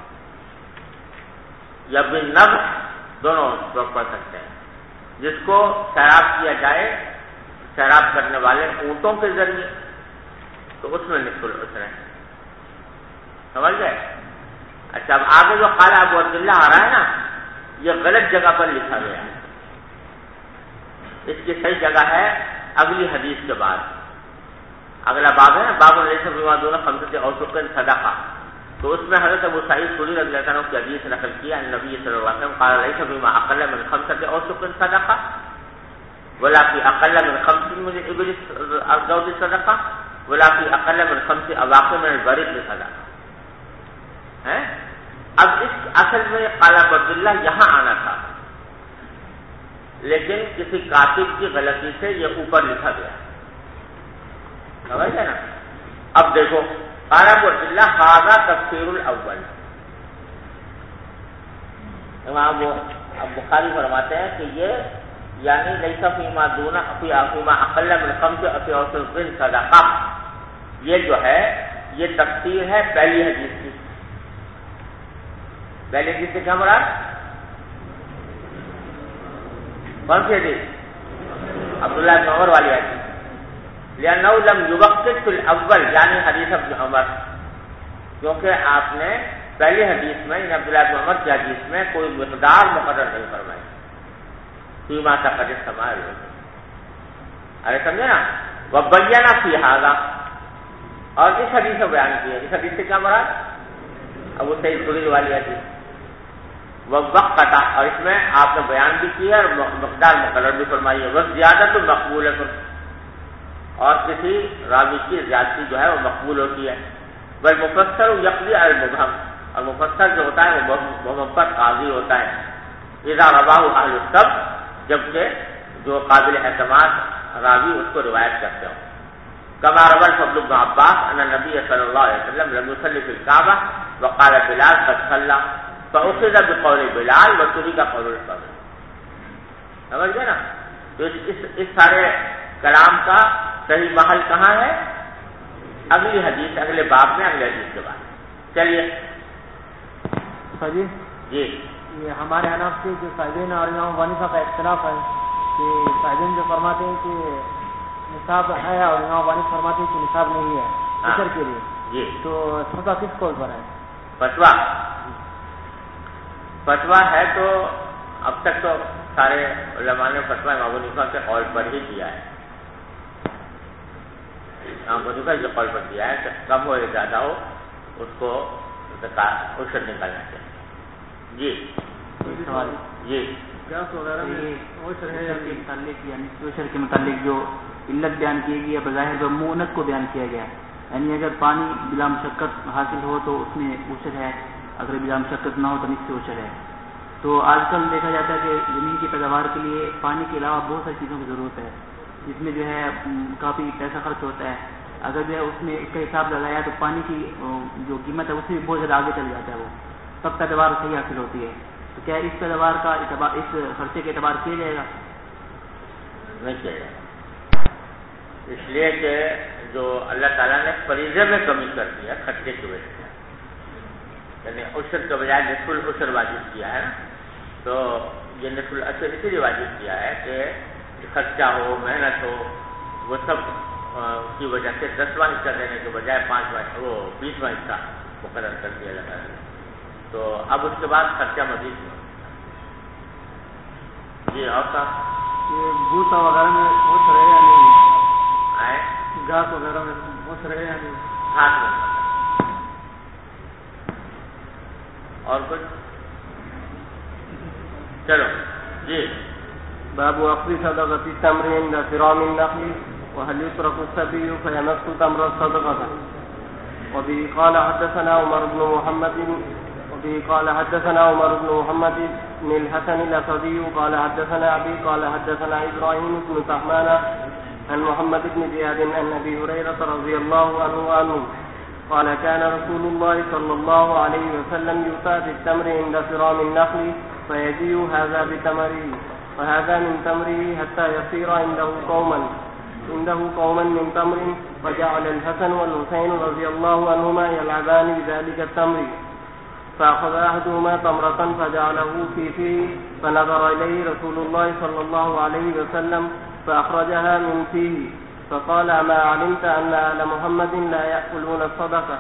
یا بالنضح دونوں لوگ پڑھ سکتے ہیں. جس کو سیراب کیا جائے سیراب کرنے والے اونٹوں کے ذریعے تو اس میں نصف العشر ہے. سمجھ گئے؟ اچھا اب آگے جو قال ابو عبداللہ آ رہا ہے نا، یہ غلط جگہ پر لکھا گیا ہے. اس کی صحیح جگہ ہے اگلی حدیث کے بعد. اگلا باب ہے نا، باب لیس فیما دون خمسۃ اوسق صدقہ. تو اس میں حضرت ابو سعید خدری رضی اللہ عنہ کی حدیث نقل کیا ہے نبی صلی اللہ علیہ وسلم قال لیس فیما اقل من خمسۃ اوسق صدقہ ولا فی اقل من 5 من ابل الزوج صدقہ ولا فی اقل من 5 اواق من البرد صدقہ. ہیں اب اس اصل میں قال ابو عبداللہ یہاں آنا تھا، لیکن کسی کاتب کی غلطی سے یہ اوپر لکھا گیا. سمجھ گئے نا؟ اب دیکھو قال ابو عبداللہ ھذا تفسیر الاول. امام بخاری فرماتے ہیں کہ یہ یعنی لیس فیما دون فیما اقل من 5 اوسق صدقہ، یہ جو ہے یہ تفسیر ہے پہلی حدیث کی. پہلی حدیث سے کیا مراد؟ کون سی حدیث؟ عبداللہ بن عمر والی حدیث. لأنه لم يوقت في الأول یعنی حدیث ابن عمر، کیونکہ آپ نے پہلی حدیث میں یعنی عبداللہ بن عمر کی حدیث میں کوئی مقدار مقرر نہیں فرمائی. فیما سقط السماء والعشر. ارے سمجھے نا؟ وبینا فی ھذا، اور اس حدیث میں بیان کیا. اس حدیث سے کیا مراد؟ ابو سعید خدری والی حدیث. ووقت، اور اس میں آپ نے بیان بھی کیا اور مقدار مقرر بھی فرمائی ہے. وزیادۃ مقبولۃ، اور کسی راوی کی زیادتی جو ہے وہ مقبول ہوتی ہے. بل مفسر یقضی علی المبہم، اور مفسر جو ہوتا ہے وہ مبہم پر قاضی ہوتا ہے. اذا رواہ اہل السبت، جبکہ جو قابل اعتماد راوی اس کو روایت کرتے ہو. کما روى الفضل بن عباس ان النبي صلی اللہ علیہ وسلم لم يصلي في الكعبة وقال بلال قد صلى فأخذ بقول بلال وترك قول الفضل. سمجھ گئے نا؟ تو اس سارے کلام کا صحیح محل کہاں ہے؟ اگلی حدیث، اگلے باب میں، اگلے حدیث کے بعد. چلیے جی. یہ ہمارے حنف کے جو صاحبین اور امام حنیفہ کا اختلاف ہے کہ صاحبین جو فرماتے ہیں کہ نصاب ہے اور امام حنیفہ فرماتے ہیں کہ نصاب نہیں ہے عشر کے لیے. جی تو فتویٰ کس قول پر ہے؟ فتویٰ ہے تو اب تک تو سارے علماء نے فتویٰ امام حنیفہ کے قول پر ہی دیا ہے. امام حنیفہ جو قول پر دیا ہے کہ کم ہو یا زیادہ ہو اس کو عشر نکالنا چاہیے. جی جی عشر کے متعلق جو علت بیان کی گئی ہے بظاہر وہ مونت کو بیان کیا گیا ہے. یعنی اگر پانی بلا مشقت حاصل ہو تو اس میں عشر ہے، اگر بلا مشقت نہ ہو تو نصف عشر ہے. تو آج کل دیکھا جاتا ہے کہ زمین کی پیداوار کے لیے پانی کے علاوہ بہت ساری چیزوں کی ضرورت ہے جس میں جو ہے کافی پیسہ خرچ ہوتا ہے. اگر جو ہے اس میں اس کا حساب لگایا تو پانی کی جو قیمت ہے اس میں بھی بہت زیادہ آگے چل جاتا ہے، وہ تب پیداوار صحیح حاصل ہوتی ہے. تو کیا اس پیداوار کا اعتبار اس خرچے کا اعتبار کیا جائے گا؟ نہیں کیا جائے گا، اس لیے کہ جو اللہ تعالیٰ نے فریضے میں کمی کر دیا خرچے کی وجہ سے، یعنی عشر کے بجائے نصف العشر واجب کیا ہے نا. تو یہ نصف العشر اسی لیے واجب کیا ہے کہ خرچہ ہو، محنت ہو، وہ سب کی وجہ سے 10واں حصہ دینے کے بجائے 20واں حصہ مقرر کر دیا جاتا ہے. تو اب اس کے بعد خرچہ مزید ہوا. جی اور صاحب یہ بھوسا وغیرہ میں پہنچ رہے یا نہیں آئے گھاس وغیرہ میں پہنچ رہے یا نہیں؟ ہاتھ میں. اور کچھ چلو جی. باب أخذ صدقة التمر عند صرام النخل وهل يترك السبي فيمس تمر الصدقة. وبه قال حدثنا عمر بن محمد بن الحسن الأسدي قال حدثنا أبي قال حدثنا إبراهيم بن طهمان عن محمد بن زياد عن أبي هريرة رضي الله عنه قال كان رسول الله صلى الله عليه وسلم يؤتى بالتمر عند صرام النخل فيجيء هذا بتمره وهذا من تمره حتى يصير عنده قوما من تمر فجعل الحسن والحسين رضي الله عنهما يلعبان بذلك التمر فأخذ أحدهما تمرة فجعله في فيه فنظر إليه رسول الله صلى الله عليه وسلم فأخرجها من فيه فقال ما علمت أن أهل محمد لا يأكلون الصدقة.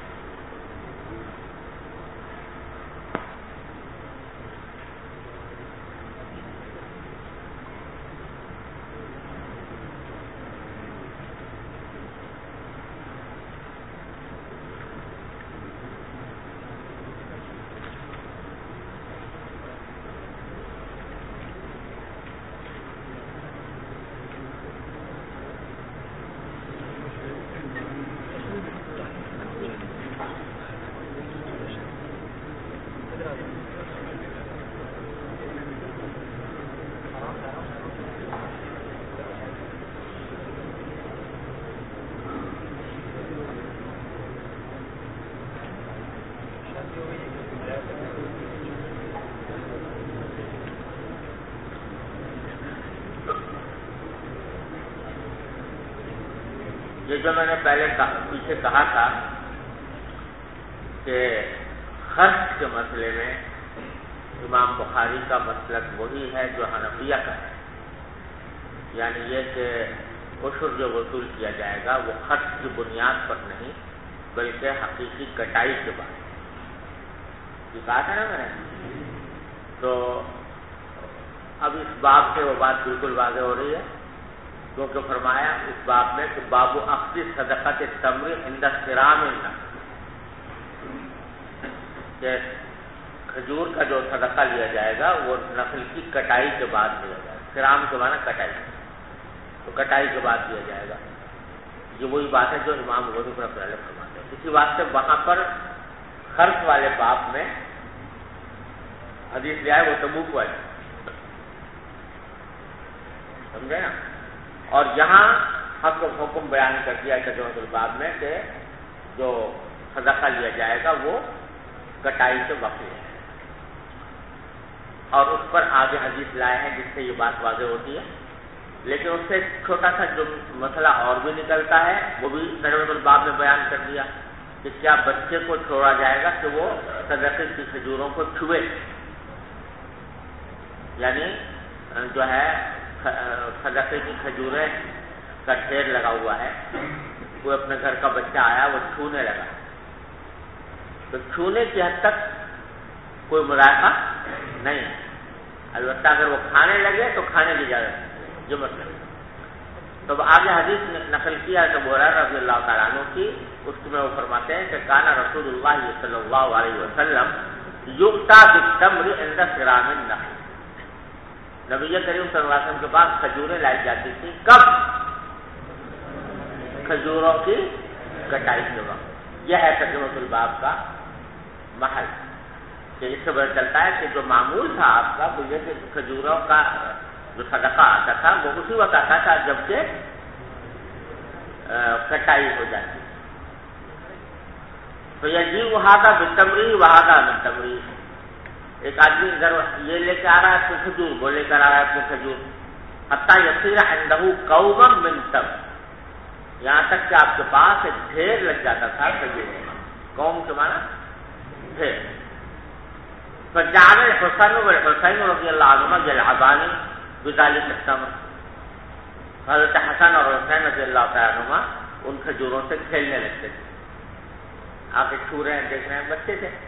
یہ جو میں نے پہلے پیچھے کہا تھا کہ خرچ کے مسئلے میں امام بخاری کا مسلک وہی ہے جو حنفیہ کا ہے، یعنی یہ کہ عشر جو وصول کیا جائے گا وہ خرچ کی بنیاد پر نہیں بلکہ حقیقی کٹائی کے بعد. یہ کہا تھا نا میں نے. تو اب اس باب سے وہ بات بالکل واضح ہو رہی ہے، کیونکہ فرمایا اس باب میں کہ باب اخذ صدقۃ التمر عند صرام النخل، کہ کھجور کا جو صدقہ لیا جائے گا وہ نخل کی کٹائی کے بعد لیا جائے گا. صرام کے معنی کٹائی، تو کٹائی کے بعد لیا جائے گا. یہ وہی بات ہے جو امام غزوی پر پہلے فرماتے ہیں. اسی بات سے وہاں پر خرچ والے باب میں حدیث لیا ہے وہ تبوک والی، سمجھے نا. اور یہاں حکم بیان کر دیا ترجمۃ الباب میں کہ جو صدقہ لیا جائے گا وہ کٹائی سے وقت ہے، اور اس پر آگے حدیث لائے ہیں جس سے یہ بات واضح ہوتی ہے. لیکن اس سے چھوٹا سا جو مسئلہ اور بھی نکلتا ہے وہ بھی ترجمۃ الباب میں بیان کر دیا کہ کیا بچے کو چھوڑا جائے گا کہ وہ صدقے کی کھجوروں کو چھوئے، یعنی جو ہے صدقے کی کھجوریں کا ڈھیر لگا ہوا ہے، کوئی اپنے گھر کا بچہ آیا وہ چھونے لگا، تو چھونے کی حد تک کوئی مذائقہ نہیں، البتہ اگر وہ کھانے لگے تو کھانے کی اجازت ہے. جو مطلب تو آگے حدیث نقل کیا ہے ابو ہریرہ رضی اللہ تعالیٰ عنہ کی، اس میں وہ فرماتے ہیں کہ کان رسول اللہ صلی اللہ علیہ وسلم یؤتی بالتمر عند صرام النخل، نبی کریم صلی اللہ علیہ وسلم کے پاس کھجوریں لائی جاتی تھی. کب؟ کھجوروں کی کٹائی کے وقت. یہ ہے ترجمۃ الباب کا محل، کہ اس سے پتہ چلتا ہے کہ جو معمول تھا آپ کا وہ یہ کہ کھجوروں کا جو صدقہ آتا تھا وہ اسی وقت آتا تھا جبکہ کٹائی ہو جاتی. تو یہ جی وہاں کا بتمری وہاں کا بتمری، ایک آدمی ادھر یہ لے کے آ رہا ہے اپنی کھجور، وہ لے کر آ رہا ہے اپنی کھجور، حتیٰ یصیر عندہ قوما من تمر، یہاں تک کہ آپ کے پاس ایک ڈھیر لگ جاتا تھا کھجوروں کا. قوم کے معنی ڈھیر. فجعل الحسن والحسین رضی اللہ عنہما یلعبان بذلک التمر، حضرت حسن اور حسین رضی اللہ تعالیٰ عنہما ان کھجوروں سے کھیلنے لگتے تھے، آ کے چھو رہے ہیں، دیکھ رہے ہیں، بچے تھے.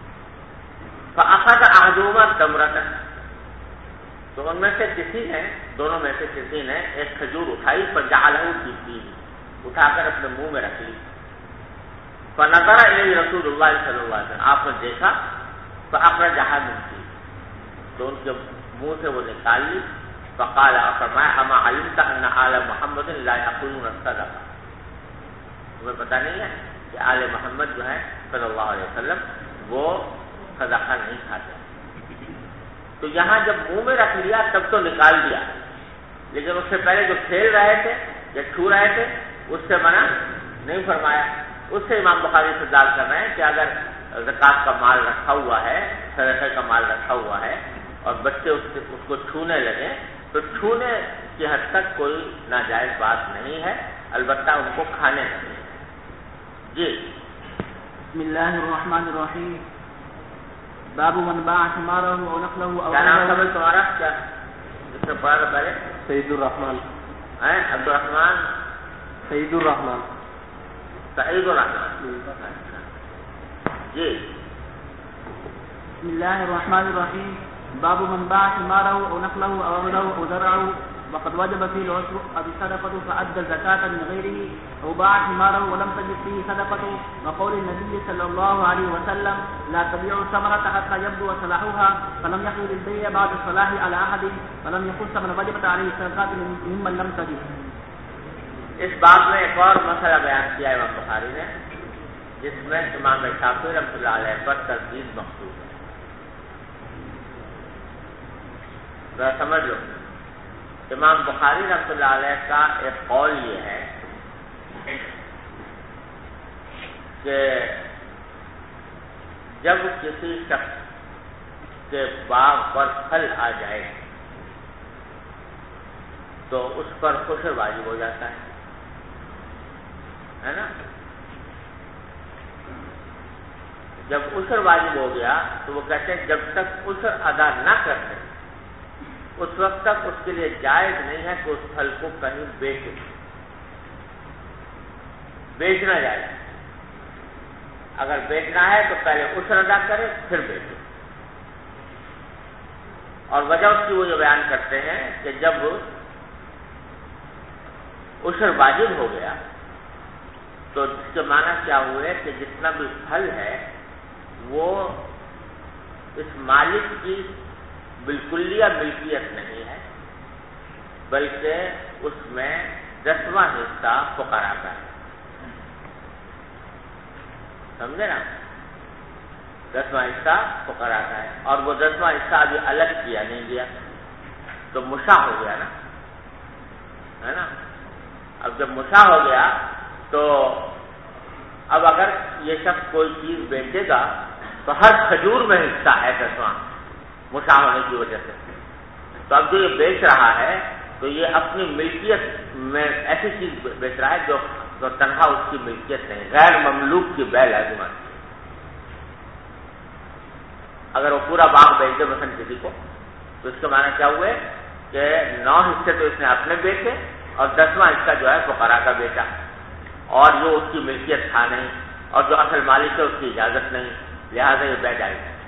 فأخذ أحدهما تمرة، تو ان میں سے کسی نے، دونوں میں سے کسی نے ایک کھجور اٹھائی، فجعله في فيه، اٹھا کر اپنے منہ میں رکھ لی. فنظر إليه رسول اللہ صلی اللہ علیہ وسلم، آپ نے دیکھا، فأخرجها من فيه، تو ان کے منہ سے وہ نکال لی. فقال، فرمایا، اما علمت ان آل محمد لا يأكلون الصدقة، تمہیں پتہ نہیں ہے کہ آل محمد جو ہے صلی اللہ علیہ وسلم وہ صدقہ نہیں کھاتے. تو یہاں جب منہ میں رکھ لیا تب تو نکال دیا، لیکن اس سے پہلے جو کھیل رہے تھے یا چھو رہے تھے اس سے منع نہیں فرمایا. اس سے امام بخاری استدلال کر رہے ہیں کہ اگر زکوٰۃ کا مال رکھا ہوا ہے، صدقے کا مال رکھا ہوا ہے اور بچے اس کو چھونے لگے تو چھونے کی حد تک کوئی ناجائز بات نہیں ہے، البتہ ان کو کھانے نہیں. جی بسم اللہ الرحمن الرحیم. باب من باع ثمارہ او نخلہ او کیا نام تھا تمہارا؟ کیا جس نے پڑھا تھا پہلے؟ سعید الرحمان. عبد الرحمان. سعید الرحمان. سعید الرحمان. جی بسم اللہ الرحمن الرحیم. باب من باع ثمارہ او نخلہ او عمله او زرعه وقد وجب فيه العشر أو الصدقة فأدى الزكاة من غيره أو باع ثماره ولم تجب فيه صدقة، وقول النبي صلى الله عليه وسلم لا تبيعوا الثمرة حتى يبدو صلاحها، فلم يحل البيع بعد الصلاح على أحد، فلم يخص من وجبت عليه الصدقات ممن لم تجب. اس باب میں ایک اور مسئلہ بیان کیا امام بخاری نے جس میں امام شافعی رحمۃ اللہ علیہ پر تردید مقصود ہے. ذرا سمجھ لو، امام بخاری رحمۃ اللہ علیہ کا ایک قول یہ ہے کہ جب کسی شخص کے باغ پر پھل آ جائے تو اس پر عشر واجب ہو جاتا ہے نا. جب عشر واجب ہو گیا تو وہ کہتے ہیں جب تک عشر ادا نہ کرتے اس وقت تک اس کے لیے جائز نہیں ہے کہ اس پھل کو کہیں بیچنا جائے. اگر بیچنا ہے تو پہلے عشر ادا کرے پھر بیچے. اور وجہ اس کی وہ یہ بیان کرتے ہیں کہ جب عشر واجب ہو گیا تو اس کے معنی کیا ہوئے کہ جتنا بھی پھل ہے وہ اس مالک کی بالکلیہ ملکیت نہیں ہے بلکہ اس میں 10واں حصہ فقراء کا ہے. سمجھے نا؟ 10واں حصہ فقراء کا ہے اور وہ 10واں حصہ ابھی الگ کیا نہیں گیا تو مشاع ہو گیا نا، ہے نا. اب جب مشاع ہو گیا تو اب اگر یہ شخص کوئی چیز بیچے گا تو ہر کھجور میں حصہ ہے 10واں مشاع ہونے کی وجہ سے. تو اب جو یہ بیچ رہا ہے تو یہ اپنی ملکیت میں ایسی چیز بیچ رہا ہے جو تنہا اس کی ملکیت نہیں، غیر مملوک کی بیع لازم ہے. اگر وہ پورا باغ بیچ دے مثلا کسی کو تو اس کے معنی کیا ہوئے کہ 9 حصے تو اس نے اپنے بیچے اور 10واں حصہ جو ہے فقراء کا بیچا اور جو اس کی ملکیت تھا نہیں اور جو اصل مالک ہے اس کی اجازت نہیں، لہذا یہ بیع جائز ہے.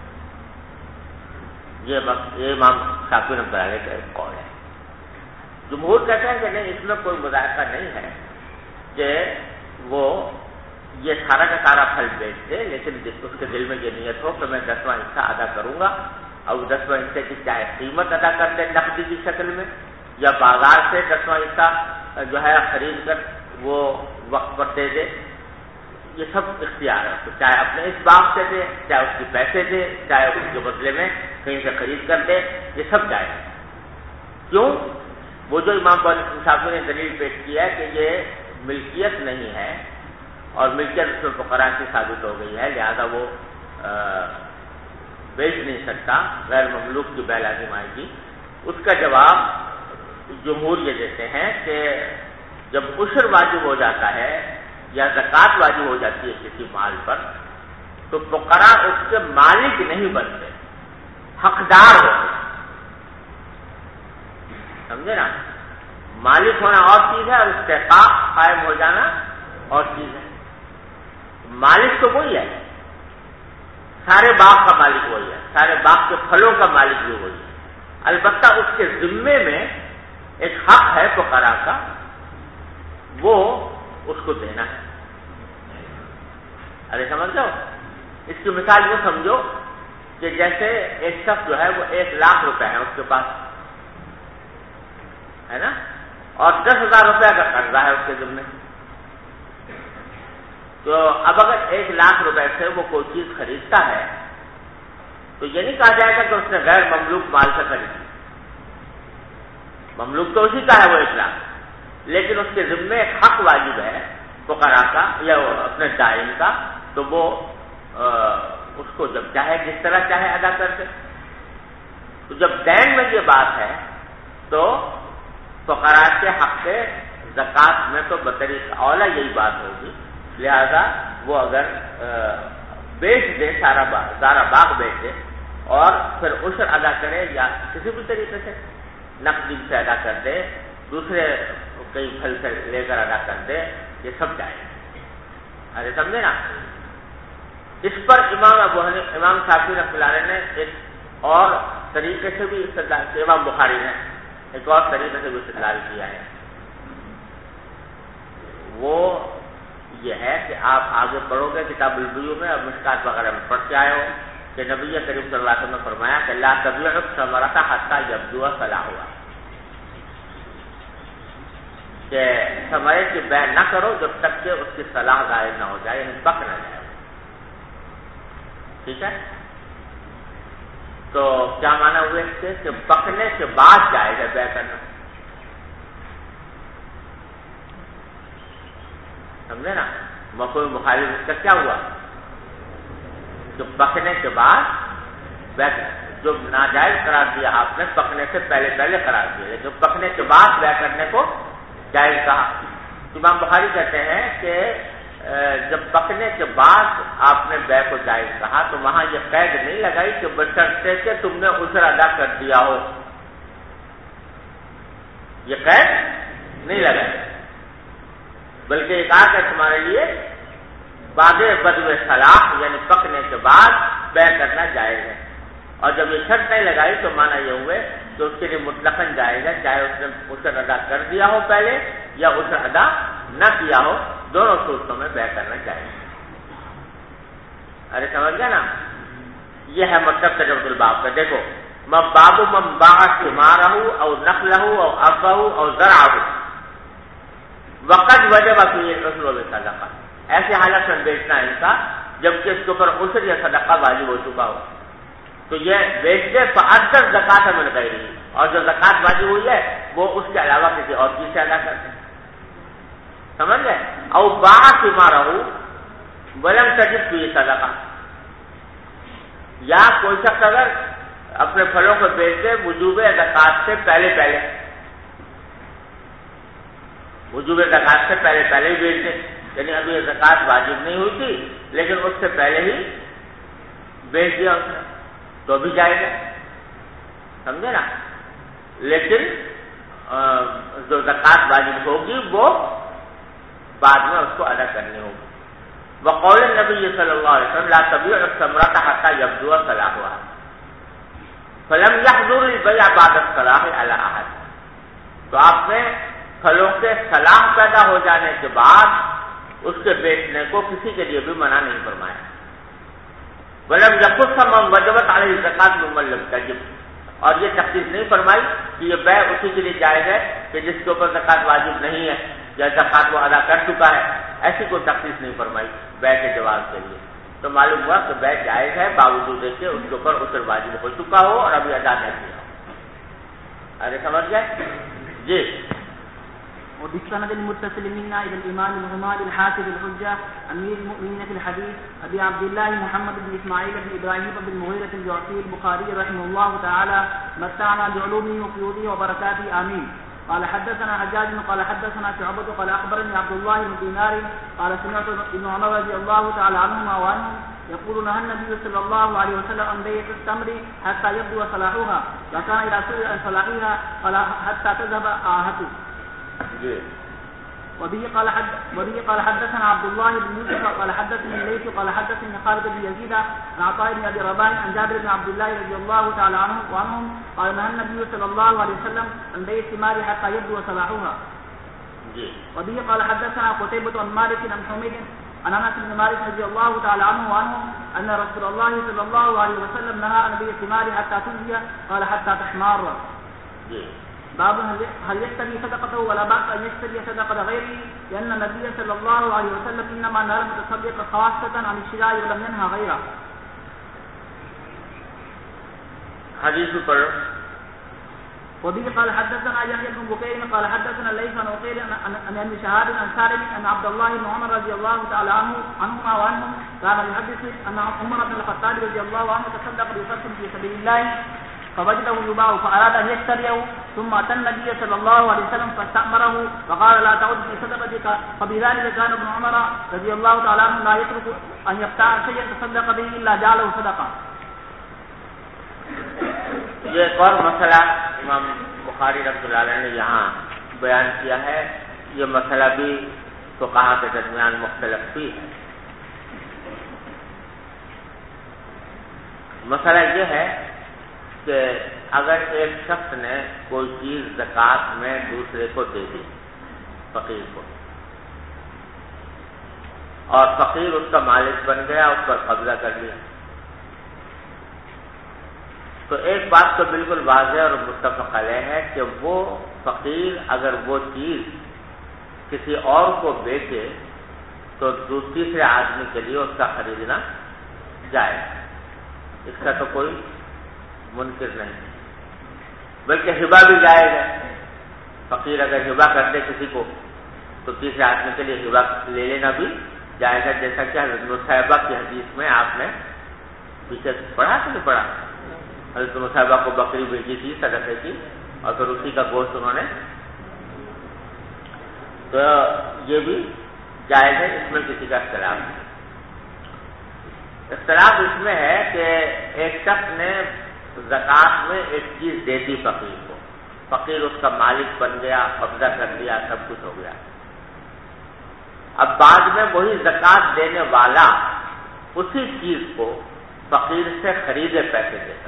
یہ امام شافعی رحمۃ اللہ علیہ کا ایک قول ہے. جمہور کہتے ہیں کہ نہیں، اس میں کوئی مذائقہ نہیں ہے کہ وہ یہ سارا کا سارا پھل بیچ دے لیکن اس کے دل میں یہ نیت ہو کہ میں 10واں حصہ ادا کروں گا اور 10واں حصے کی چاہے قیمت ادا کر دے نقدی کی شکل میں یا بازار سے 10واں حصہ جو ہے خرید کر وہ وقت پر دے دے. یہ سب اختیار ہے، تو چاہے اپنے اس باغ سے دے، چاہے اس کی پیسے دے، چاہے اس کے بدلے میں کہیں سے خرید کر دے، یہ سب جائز ہے. کیوں؟ وہ جو امام شافعی نے دلیل پیش کی ہے کہ یہ ملکیت نہیں ہے اور ملکیت اس میں فقراء کی ثابت ہو گئی ہے، لہذا وہ بیچ نہیں سکتا، غیر مملوک کی بیع لازم آئے گی. اس کا جواب جمہور یہ دیتے ہیں کہ جب عشر واجب ہو جاتا ہے یا زکوٰۃ واجب ہو جاتی ہے کسی مال پر تو فقراء اس کے مالک نہیں بنتے، حقدار ہوتے. سمجھے نا؟ مالک ہونا اور چیز ہے اور استحقاق قائم ہو جانا اور چیز ہے. مالک تو وہی ہے، سارے باغ کا مالک وہی ہے، سارے باغ کے پھلوں کا مالک بھی وہی ہے. البتہ اس کے ذمے میں ایک حق ہے فقراء کا، وہ اس کو دینا ہے. ارے سمجھ جاؤ، اس کی مثال وہ سمجھو کہ جیسے ایک شخص جو ہے وہ 1,00,000 روپے ہے اس کے پاس، ہے نا، اور 10,000 روپے کا قرضہ ہے اس کے ذمے. تو اب اگر 1,00,000 روپے سے وہ کوئی چیز خریدتا ہے تو یہ نہیں کہا جائے گا کہ اس نے غیر مملوک مال سے خریدی. مملوک تو اسی کا ہے وہ 1,00,000، لیکن اس کے ذمے ایک حق واجب ہے فقراء کا یا اپنے دائن کا، تو وہ اس کو جب چاہے جس طرح چاہے ادا کر سکے. تو جب دین میں یہ بات ہے تو فقراء کے حق سے زکوٰۃ میں تو بطریق اولا یہی بات ہوگی. لہذا وہ اگر بیچ دے سارا باغ بیچ دے اور پھر عشر ادا کرے یا کسی بھی طریقے سے نقدی سے ادا کر دے، دوسرے کئی پھل سے لے کر ادا کر دے، یہ سب جائے. ارے سمجھے نا. اس پر امام شافعی رحمۃ اللہ علیہ نے ایک اور طریقے سے بھی استدلال کیا، امام بخاری نے ایک اور طریقے سے بھی استدلال کیا ہے. وہ یہ ہے کہ آپ آگے پڑھو گے کتاب البیوع میں اور مشکات وغیرہ میں پڑھ کے آئے ہو کہ نبی کریم صلی اللہ علیہ وسلم نے فرمایا کہ لا تبیع الثمرۃ حتی یبدو صلاحها، کہ ثمرے کی بیع نہ کرو جب تک کہ اس کی صلاح ظاہر نہ ہو جائے، یعنی پک نہ جائے. ٹھیک ہے، تو کیا معنی ہوئے اس کے کہ پکنے کے بعد جائز ہے بیع کرنا. سمجھے نا. مفہوم مخالف اس کا کیا ہوا کہ پکنے کے بعد بیع، جو ناجائز قرار دیا آپ نے پکنے سے پہلے قرار دیا، لیکن پکنے کے بعد بیع کرنے کو جائز کہا. امام بخاری کہتے ہیں کہ جب پکنے کے بعد آپ نے بیع کو جائز کہا تو وہاں یہ قید نہیں لگائی کہ بشرطے کہ تم نے عشر ادا کر دیا ہو، یہ قید نہیں لگائی، بلکہ ایک آتا ہے تمہارے لیے بعد بدو صلاح، یعنی پکنے کے بعد بیع کرنا جائز ہے. اور جب یہ شرط نہیں لگائی تو معنی یہ ہوئے کہ اس کے لیے مطلقاً جائز ہے، چاہے اس نے عشر ادا کر دیا ہو پہلے یا عشر ادا نہ کیا ہو، دونوں صورتوں میں بیع کرنا چاہیے. ارے سمجھ گیا نا. یہ ہے مطلب تجربۃ الباب کا. دیکھو باب من باع ثمارہ او نخلہ او ارضہ او زرعہ وقد وجب فیہ العشر والصدقہ، ایسے حالت میں بیچنا ہے ان کا جبکہ اس کے اوپر عشر یا صدقہ واجب ہو چکا ہو. تو یہ بیچتے فاکثر زکوٰۃ من غیرہ، اور جو زکوٰۃ واجب ہوئی ہے وہ اس کے علاوہ کسی اور چیز سے ادا کرتے ہیں. سمجھ گئے. او باع ثمارہ ولم تجب فیہ صدقہ، یا کوئی شخص اگر اپنے پھلوں کو بیچتے وجوب زکوٰۃ سے پہلے وجوب زکوٰۃ سے پہلے ہی بیچتے، یعنی ابھی زکوٰۃ واجب نہیں ہوئی تھی لیکن اس سے پہلے ہی بیچ دیا اس نے تو بھی جائے گا. سمجھے نا. لیکن جو زکوٰۃ واجب ہوگی وہ بعد میں اس کو ادا کرنی ہوگی. وقول النبی صلی اللہ علیہ وسلم لا تبیع الثمرۃ حتی یبدو صلاحها فلم یحضر البیع بعد الصلاح علی احد. تو آپ نے پھلوں کے صلاح پیدا ہو جانے کے بعد اس کے بیچنے کو کسی کے لیے بھی منع نہیں فرمایا. ولم یخص من وجبت علیہ الزکوٰۃ ممن لم تجب، اور یہ تخصیص نہیں فرمائی کہ یہ بیع اسی کے لیے جائز ہے کہ جس کے اوپر زکوٰۃ واجب نہیں ہے یا زکوٰۃ وہ ادا کر چکا ہے، ایسی کوئی تخصیص نہیں فرمائی بیع کے جواز کے لیے. تو معلوم ہوا کہ بیع جائز ہے باوجود کہ اس کے اوپر عشر واجب ہو چکا ہو اور ابھی ادا نہیں کیا ہو. ارے سمجھ گئے جی. وبالسند المتصل منا الى الامام الغماد الحافظ الحجه امير المؤمنين في الحديث ابي عبد الله محمد بن اسماعيل بن ابراهيم بن المغيرة الجعفي البخاري رحمه الله تعالى متعنا بعلومه وفيوضه وبركاته امين. قال حدثنا حجاج قال حدثنا شعبة قال اخبرني عبد الله بن دينار قال سمعت ابن عمر رضي الله تعالى عنهما وعنهم يقول نهى النبي صلى الله عليه وسلم عن بيع التمر حتى يبدو صلاحها وكان اذا سئل عن صلاحها قال حتى تذهب آهته. جی وبه قال حدثنا عبد الله بن يوسف قال حدثني الليث قال حدثني خالد بن يزيد عن عطاء بن ابي رباح عن جابر بن عبد الله رضي الله تعالى عنهم قال نهى النبي صلى الله عليه وسلم عن بيع الثمار حتى يبدو صلاحها. وبه قال حدثنا قتيبة عن مالك عن حميد عن انس بن مالك رضي الله تعالى عنه ان رسول الله صلى الله عليه وسلم نهى عن بيع الثمار حتى تنزي قال حتى تحمار. باب هل يشتري صدقته ولا بأس ان يشتري صدقة غيره لان النبي صلى الله عليه وسلم انما نهى المتصدق خاصة عن الشراء ولم ينهى غيره. حدیث پر وبه قال حدثنا يحيى بن بكير قال حدثنا الليث عن عقيل عن ابن شهاب عن سالم ان عبد الله بن عمر رضي الله تعالى عنهما وعنهم كان يحدث ان عمر بن الخطاب رضي الله عنه تصدق بفرس في سبيل الله فوجده يباع فاراد ان يشتريه ثم اتى النبي صلى الله عليه وسلم فاستأمره فقال لا تعد في صدقتك فبذلك كان ابن عمر رضي الله تعالى عنه لا يترك ان يبتاع شيئا تصدق به الا جعله صدقه. یہ ایک اور مسئلہ امام بخاری رحمۃ اللہ علیہ نے یہاں بیان کیا ہے. یہ مسئلہ بھی فقہا کے درمیان مختلف بھی ہے. مسئلہ یہ ہے کہ اگر ایک شخص نے کوئی چیز زکوٰۃ میں دوسرے کو دے دی، فقیر کو، اور فقیر اس کا مالک بن گیا، اس پر قبضہ کر لیا، تو ایک بات تو بالکل واضح اور متفق علیہ ہے کہ وہ فقیر اگر وہ چیز کسی اور کو بیچے تو تیسرے آدمی کے لیے اس کا خریدنا جائز، اس کا تو کوئی منکر نہیں، بلکہ ہبہ بھی جائز ہے. فقیر اگر ہبہ کر دے کسی کو تو تیسرے آدمی کے لیے ہبہ لے لینا بھی جائز ہے، جیسا کہ حضرت مصعبہ کی حدیث میں آپ نے پیچھے پڑھا کہ نہیں پڑھا؟ حضرت مصعبہ کو بکری بھیجی تھی صدقے کی اور پھر اسی کا گوشت انہوں نے، تو یہ بھی جائز ہے، اس میں کسی کا اختلاف نہیں. اختلاف اس میں ہے کہ ایک شخص نے زکوٰۃ میں ایک چیز دے دی فقیر کو، فقیر اس کا مالک بن گیا، قبضہ کر لیا، سب کچھ ہو گیا. اب بعد میں وہی زکوٰۃ دینے والا اسی چیز کو فقیر سے خریدے پیسے دیتا،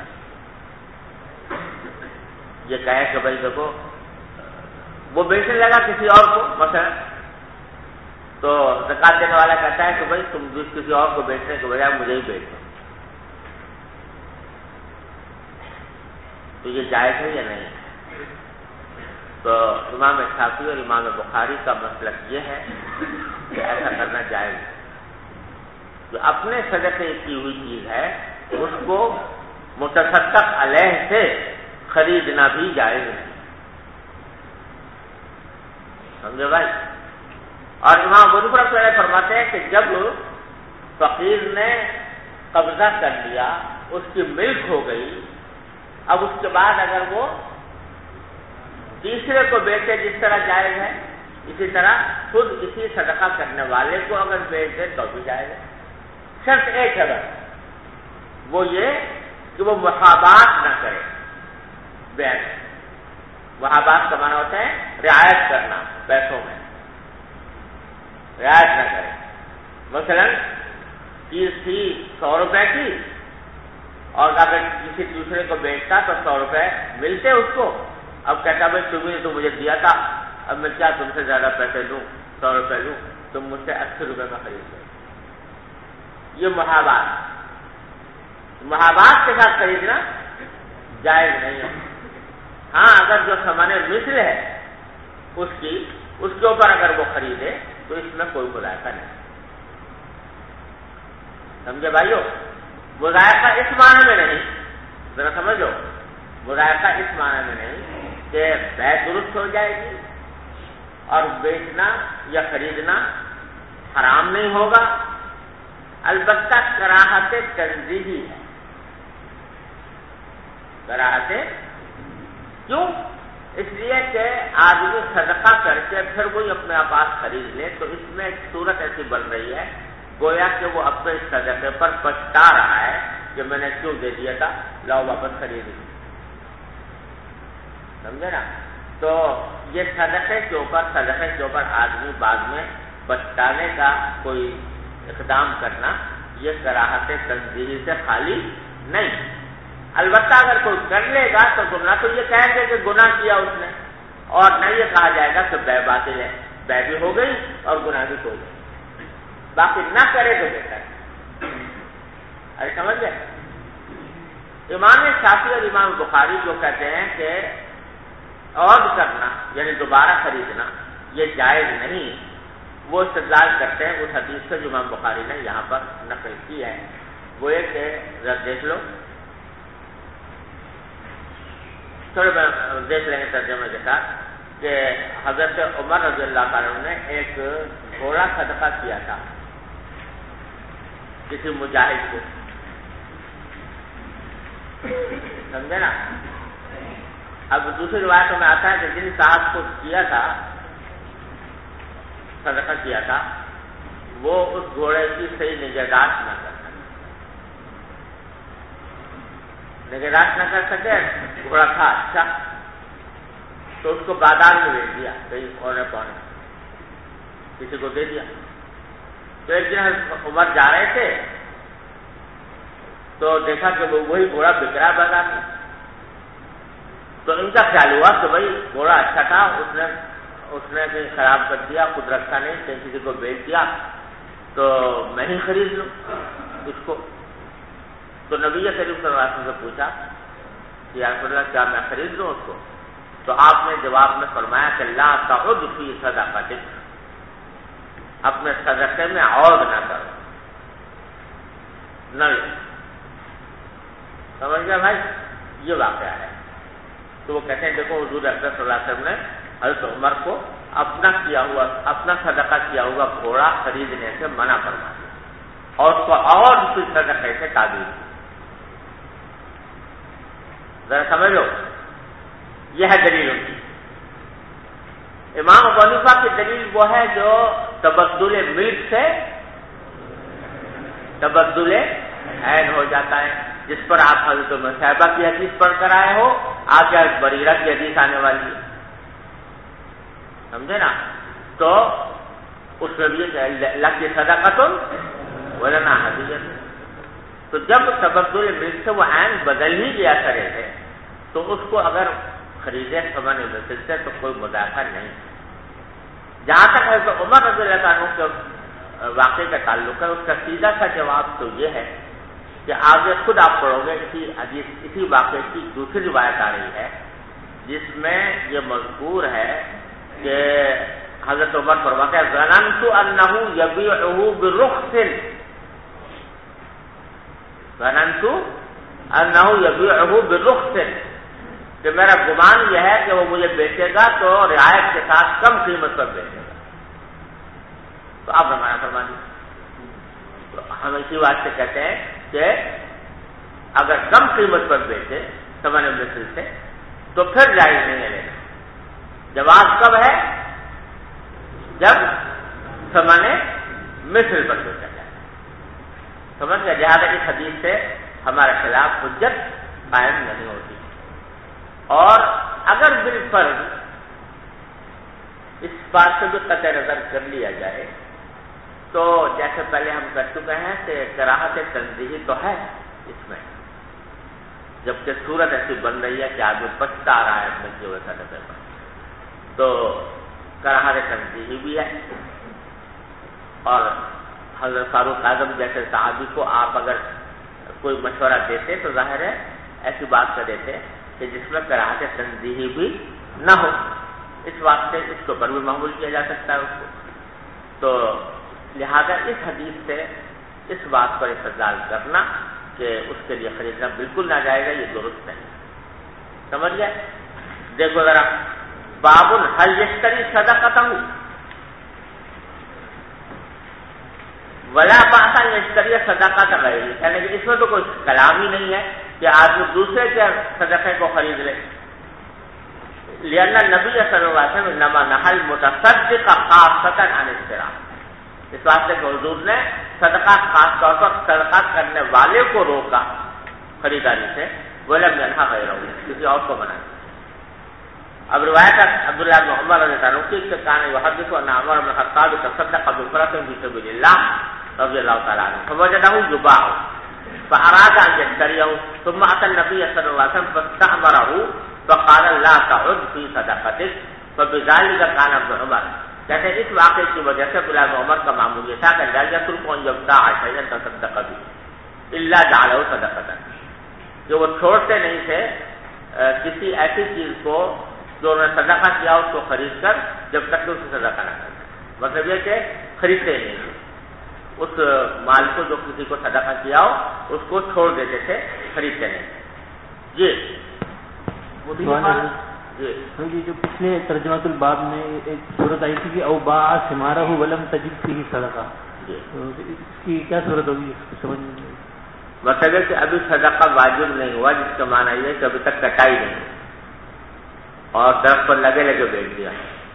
یہ کہے کہ بھائی دیکھو وہ بیچنے لگا کسی اور کو مثلا، تو زکوٰۃ دینے والا کہتا ہے کہ بھائی تم کسی اور کو بیچنے کے بجائے مجھے ہی بیچ دو، تو یہ جائز ہے یا نہیں؟ تو امام شافعی اور امام بخاری کا مسلک یہ ہے کہ ایسا کرنا جائز ہے. جو اپنے صدقے کی ہوئی چیز ہے اس کو متصدق علیہ سے خریدنا بھی جائز نہیں، سمجھے بھائی؟ اور امام ابو حنیفہ رحمۃ اللہ فرماتے ہیں کہ جب فقیر نے قبضہ کر لیا، اس کی ملک ہو گئی، اب اس کے بعد اگر وہ تیسرے کو بیچے جس طرح جائز ہے، اسی طرح خود اسی صدقہ کرنے والے کو اگر بیچ دے تو بھی جائز ہے. شرط ایک ہے بس، وہ یہ کہ وہ محابات نہ کرے. بیچ محابات کا معنی ہوتا ہے رعایت کرنا، پیسوں میں رعایت نہ کرے. مثلا چیز تھی 100 روپے کی اور اگر کسی دوسرے کو بیچتا تو 100 روپے ملتے اس کو، اب کہتا بھائی تم نے تو مجھے دیا تھا، اب میں کیا تم سے زیادہ پیسے لوں، 100 روپے لوں، تم مجھ سے 80 روپے میں خرید لو. یہ محابات کے ساتھ خریدنا جائز نہیں ہے. ہاں اگر جو ثمن مثل ہے اس کے اوپر اگر وہ خریدے تو اس میں کوئی مذائقہ نہیں. سمجھے بھائیو؟ مذائقہ اس معنی میں نہیں، ذرا سمجھو، مذائقہ اس معنی میں نہیں کہ بیع درست ہو جائے گی اور بیچنا یا خریدنا حرام نہیں ہوگا، البتہ کراہت تنزیہی ہے. کراہت کیوں؟ اس لیے کہ آدمی صدقہ کر کے پھر وہی اپنے پاس خرید لے تو اس میں ایک صورت ایسی بن رہی ہے گویا کہ وہ اپنے صدقے پر پچھتا رہا ہے کہ میں نے کیوں دے دیا تھا، لاؤ واپس خرید. سمجھے نا؟ تو یہ صدقے کے اوپر آدمی بعد میں بچانے کا کوئی اقدام کرنا یہ کراہت تنزیہی سے خالی نہیں. البتہ اگر کوئی کر لے گا تو گناہ تو یہ کہیں گے کہ گناہ کیا اس نے، اور نہ یہ کہا جائے گا کہ بے باطل ہے، بے بھی ہو گئی اور گناہ بھی ہو گئی. باقی نہ کرے تو بہتر. ارے سمجھ گئے؟ امام شافعی اور امام بخاری جو کہتے ہیں کہ عود کرنا یعنی دوبارہ خریدنا یہ جائز نہیں، وہ استدلال کرتے ہیں اس حدیث سے جو امام بخاری نے یہاں پر نقل کی ہے. وہ یہ کہ ذرا دیکھ لو، تھوڑے دیکھ لیں گے ترجمے کے ساتھ کہ حضرت عمر رضی اللہ تعالیٰ عنہ نے ایک گھوڑا صدقہ کیا تھا کسی مجاہد کو، سمجھے نا. اب دوسری روایتوں میں آتا ہے کہ جن صاحب کو کیا تھا صدقہ کیا تھا وہ اس گھوڑے کی صحیح نگہداشت نہ کر سکے. گھوڑا تھا اچھا تو اس کو بازار میں بیچ دیا، کہیں کونے کونے کسی کو دے دیا. تو ایک دن عمر جا رہے تھے تو دیکھا کہ وہ وہی گھوڑا بک رہا بازار میں. تو ان کا خیال ہوا کہ بھائی گھوڑا اچھا تھا، اس نے کہیں خراب کر دیا، خود رکھا نہیں، کہیں کسی کو بیچ دیا، تو میں ہی خرید لوں اس کو. تو نبی کریم صلی اللہ علیہ وسلم سے پوچھا کہ یا رسول اللہ کیا میں خرید لوں اس کو؟ تو آپ نے جواب میں فرمایا کہ لا تعد فی صدقتک، اپنے صدقے میں عود نہ کرو، نہ لو. سمجھ گیا بھائی؟ یہ واقعہ ہے. تو وہ کہتے ہیں دیکھو حضور اکرم صلی اللہ علیہ وسلم نے حضرت عمر کو اپنا صدقہ کیا ہوا گھوڑا خریدنے سے منع فرما دیا اور اس کو اور دوسری صدقے سے تعبیر کی. ذرا سمجھ لو، یہ ہے دلیل ان کی. امام ابو حنیفہ کی دلیل وہ ہے جو تبدل ملک سے تبدل عین ہو جاتا ہے، جس پر آپ حضرت صاحبہ کی حدیث پڑھ کر آئے ہو، آگے بریرہ کی حدیث آنے والی ہے، سمجھے نا. تو اس میں بھی لکی صدقۃ ولنا ہدیہ. تو جب تبدل ملک سے وہ عین بدل ہی لیا کرے تھے تو اس کو اگر خریدے ثمن مثل سے تو کوئی مداخلہ نہیں. جہاں تک حضرت عمر رضی اللہ عنہ کے واقعے کا تعلق ہے، اس کا سیدھا سا جواب تو یہ ہے کہ آگے خود آپ پڑھو گے اسی واقعے کی دوسری روایت آ رہی ہے جس میں یہ مذکور ہے کہ حضرت عمر فرماتے ہیں ظننت انہ یبیعہ برخص، ظننت انہ یبیعہ برخص، کہ میرا گمان یہ ہے کہ وہ مجھے بیچے گا تو رعایت کے ساتھ کم قیمت پر بیچے گا. تو آپ نے منع فرما دیا. تو ہم اسی بات سے کہتے ہیں کہ اگر کم قیمت پر بیچے ثمن مثل سے تو پھر جائز نہیں ہے لینا. جواز کب ہے؟ جب ثمن مثل پر بیچا جائے. سمجھ گیا؟ لہٰذا اس حدیث سے ہمارے خلاف حجت قائم نہیں ہوتی. اور اگر بالفرض اس بات سے بھی قطع نظر کر لیا جائے تو جیسے پہلے ہم کر چکے ہیں کہ کراہت تنزیہی تو ہے اس میں، جبکہ صورت ایسی بن رہی ہے کہ آدمی پچھتا آ رہا ہے اپنے کیے ہوئے صدقے پر، تو کراہت تنزیہی بھی ہے. اور حضرت فاروق اعظم جیسے صحابی کو آپ اگر کوئی مشورہ دیتے تو ظاہر ہے ایسی بات کر دیتے کہ جس میں کراہت تنزیہی بھی نہ ہو. اس واسطے اس کے اوپر بھی معمول کیا جا سکتا ہے اس کو. تو لہذا اس حدیث سے اس بات پر استدلال کرنا کہ اس کے لیے خریدنا بالکل ناجائز ہے یہ درست نہیں. سمجھ گئے؟ دیکھو ذرا باب هل یشتری صدقتہ ولا بأس ان یشتری صدقۃ غیرہ، یعنی کہ اس میں تو کوئی کلام ہی نہیں ہے کہ آدمی دوسرے کے صدقے کو خرید لے. لأن النبی صلی اللہ علیہ وسلم انما نهى المتصدق خاصۃ عن الاشتراء، اس واسطے کہ حضور نے صدقہ خاص طور پر صدقہ کرنے والے کو روکا خریداری سے، ولم ينهى غیرہ، کسی اور کو منع. اب روایت عبداللہ بن عمر رضی اللہ عنہ کی کان یحدث ان عمر بن الخطاب تصدق بفرس فی سبیل اللہ رضی اللہ تعالی عنہ فوجده يباع فاراد ان يشتريه ثم اتى النبي صلی اللہ علیہ وسلم فاستعمره فقال لا تعد في صدقتك فبذلك كان ابن عمر. کہتے ہیں اس واقعے کی وجہ سے عبداللہ بن عمر کا معمول یہ تھا کہ لا يترك ان يبتاع شيئا تصدق به الا جعله صدقه، کہ وہ چھوڑتے نہیں تھے کسی ایسی چیز کو جو انہوں نے صدقہ کیا اس کو خرید کر جب تک کہ اس سے صدقہ نہ کرتے. مطلب یہ کہ خریدتے نہیں تھے اس مال کو جو کسی کو صدقہ کیا ہو اس کو چھوڑ دیتے تھے، خریدتے نہیں تھے. جی جی جو پچھلے ترجمۃ الباب میں ایک صورت آئی تھی کہ او باع ثمارہ ولم تجد فیہ صدقہ، جی اس کی کیا صورت ہوگی سمجھ نہیں؟ مطلب ہے کہ ابھی صدقہ واجب نہیں ہوا، جس کا معنی یہ ہے کہ ابھی تک کٹائی نہیں اور درخت پر لگے لگے بیچ دیا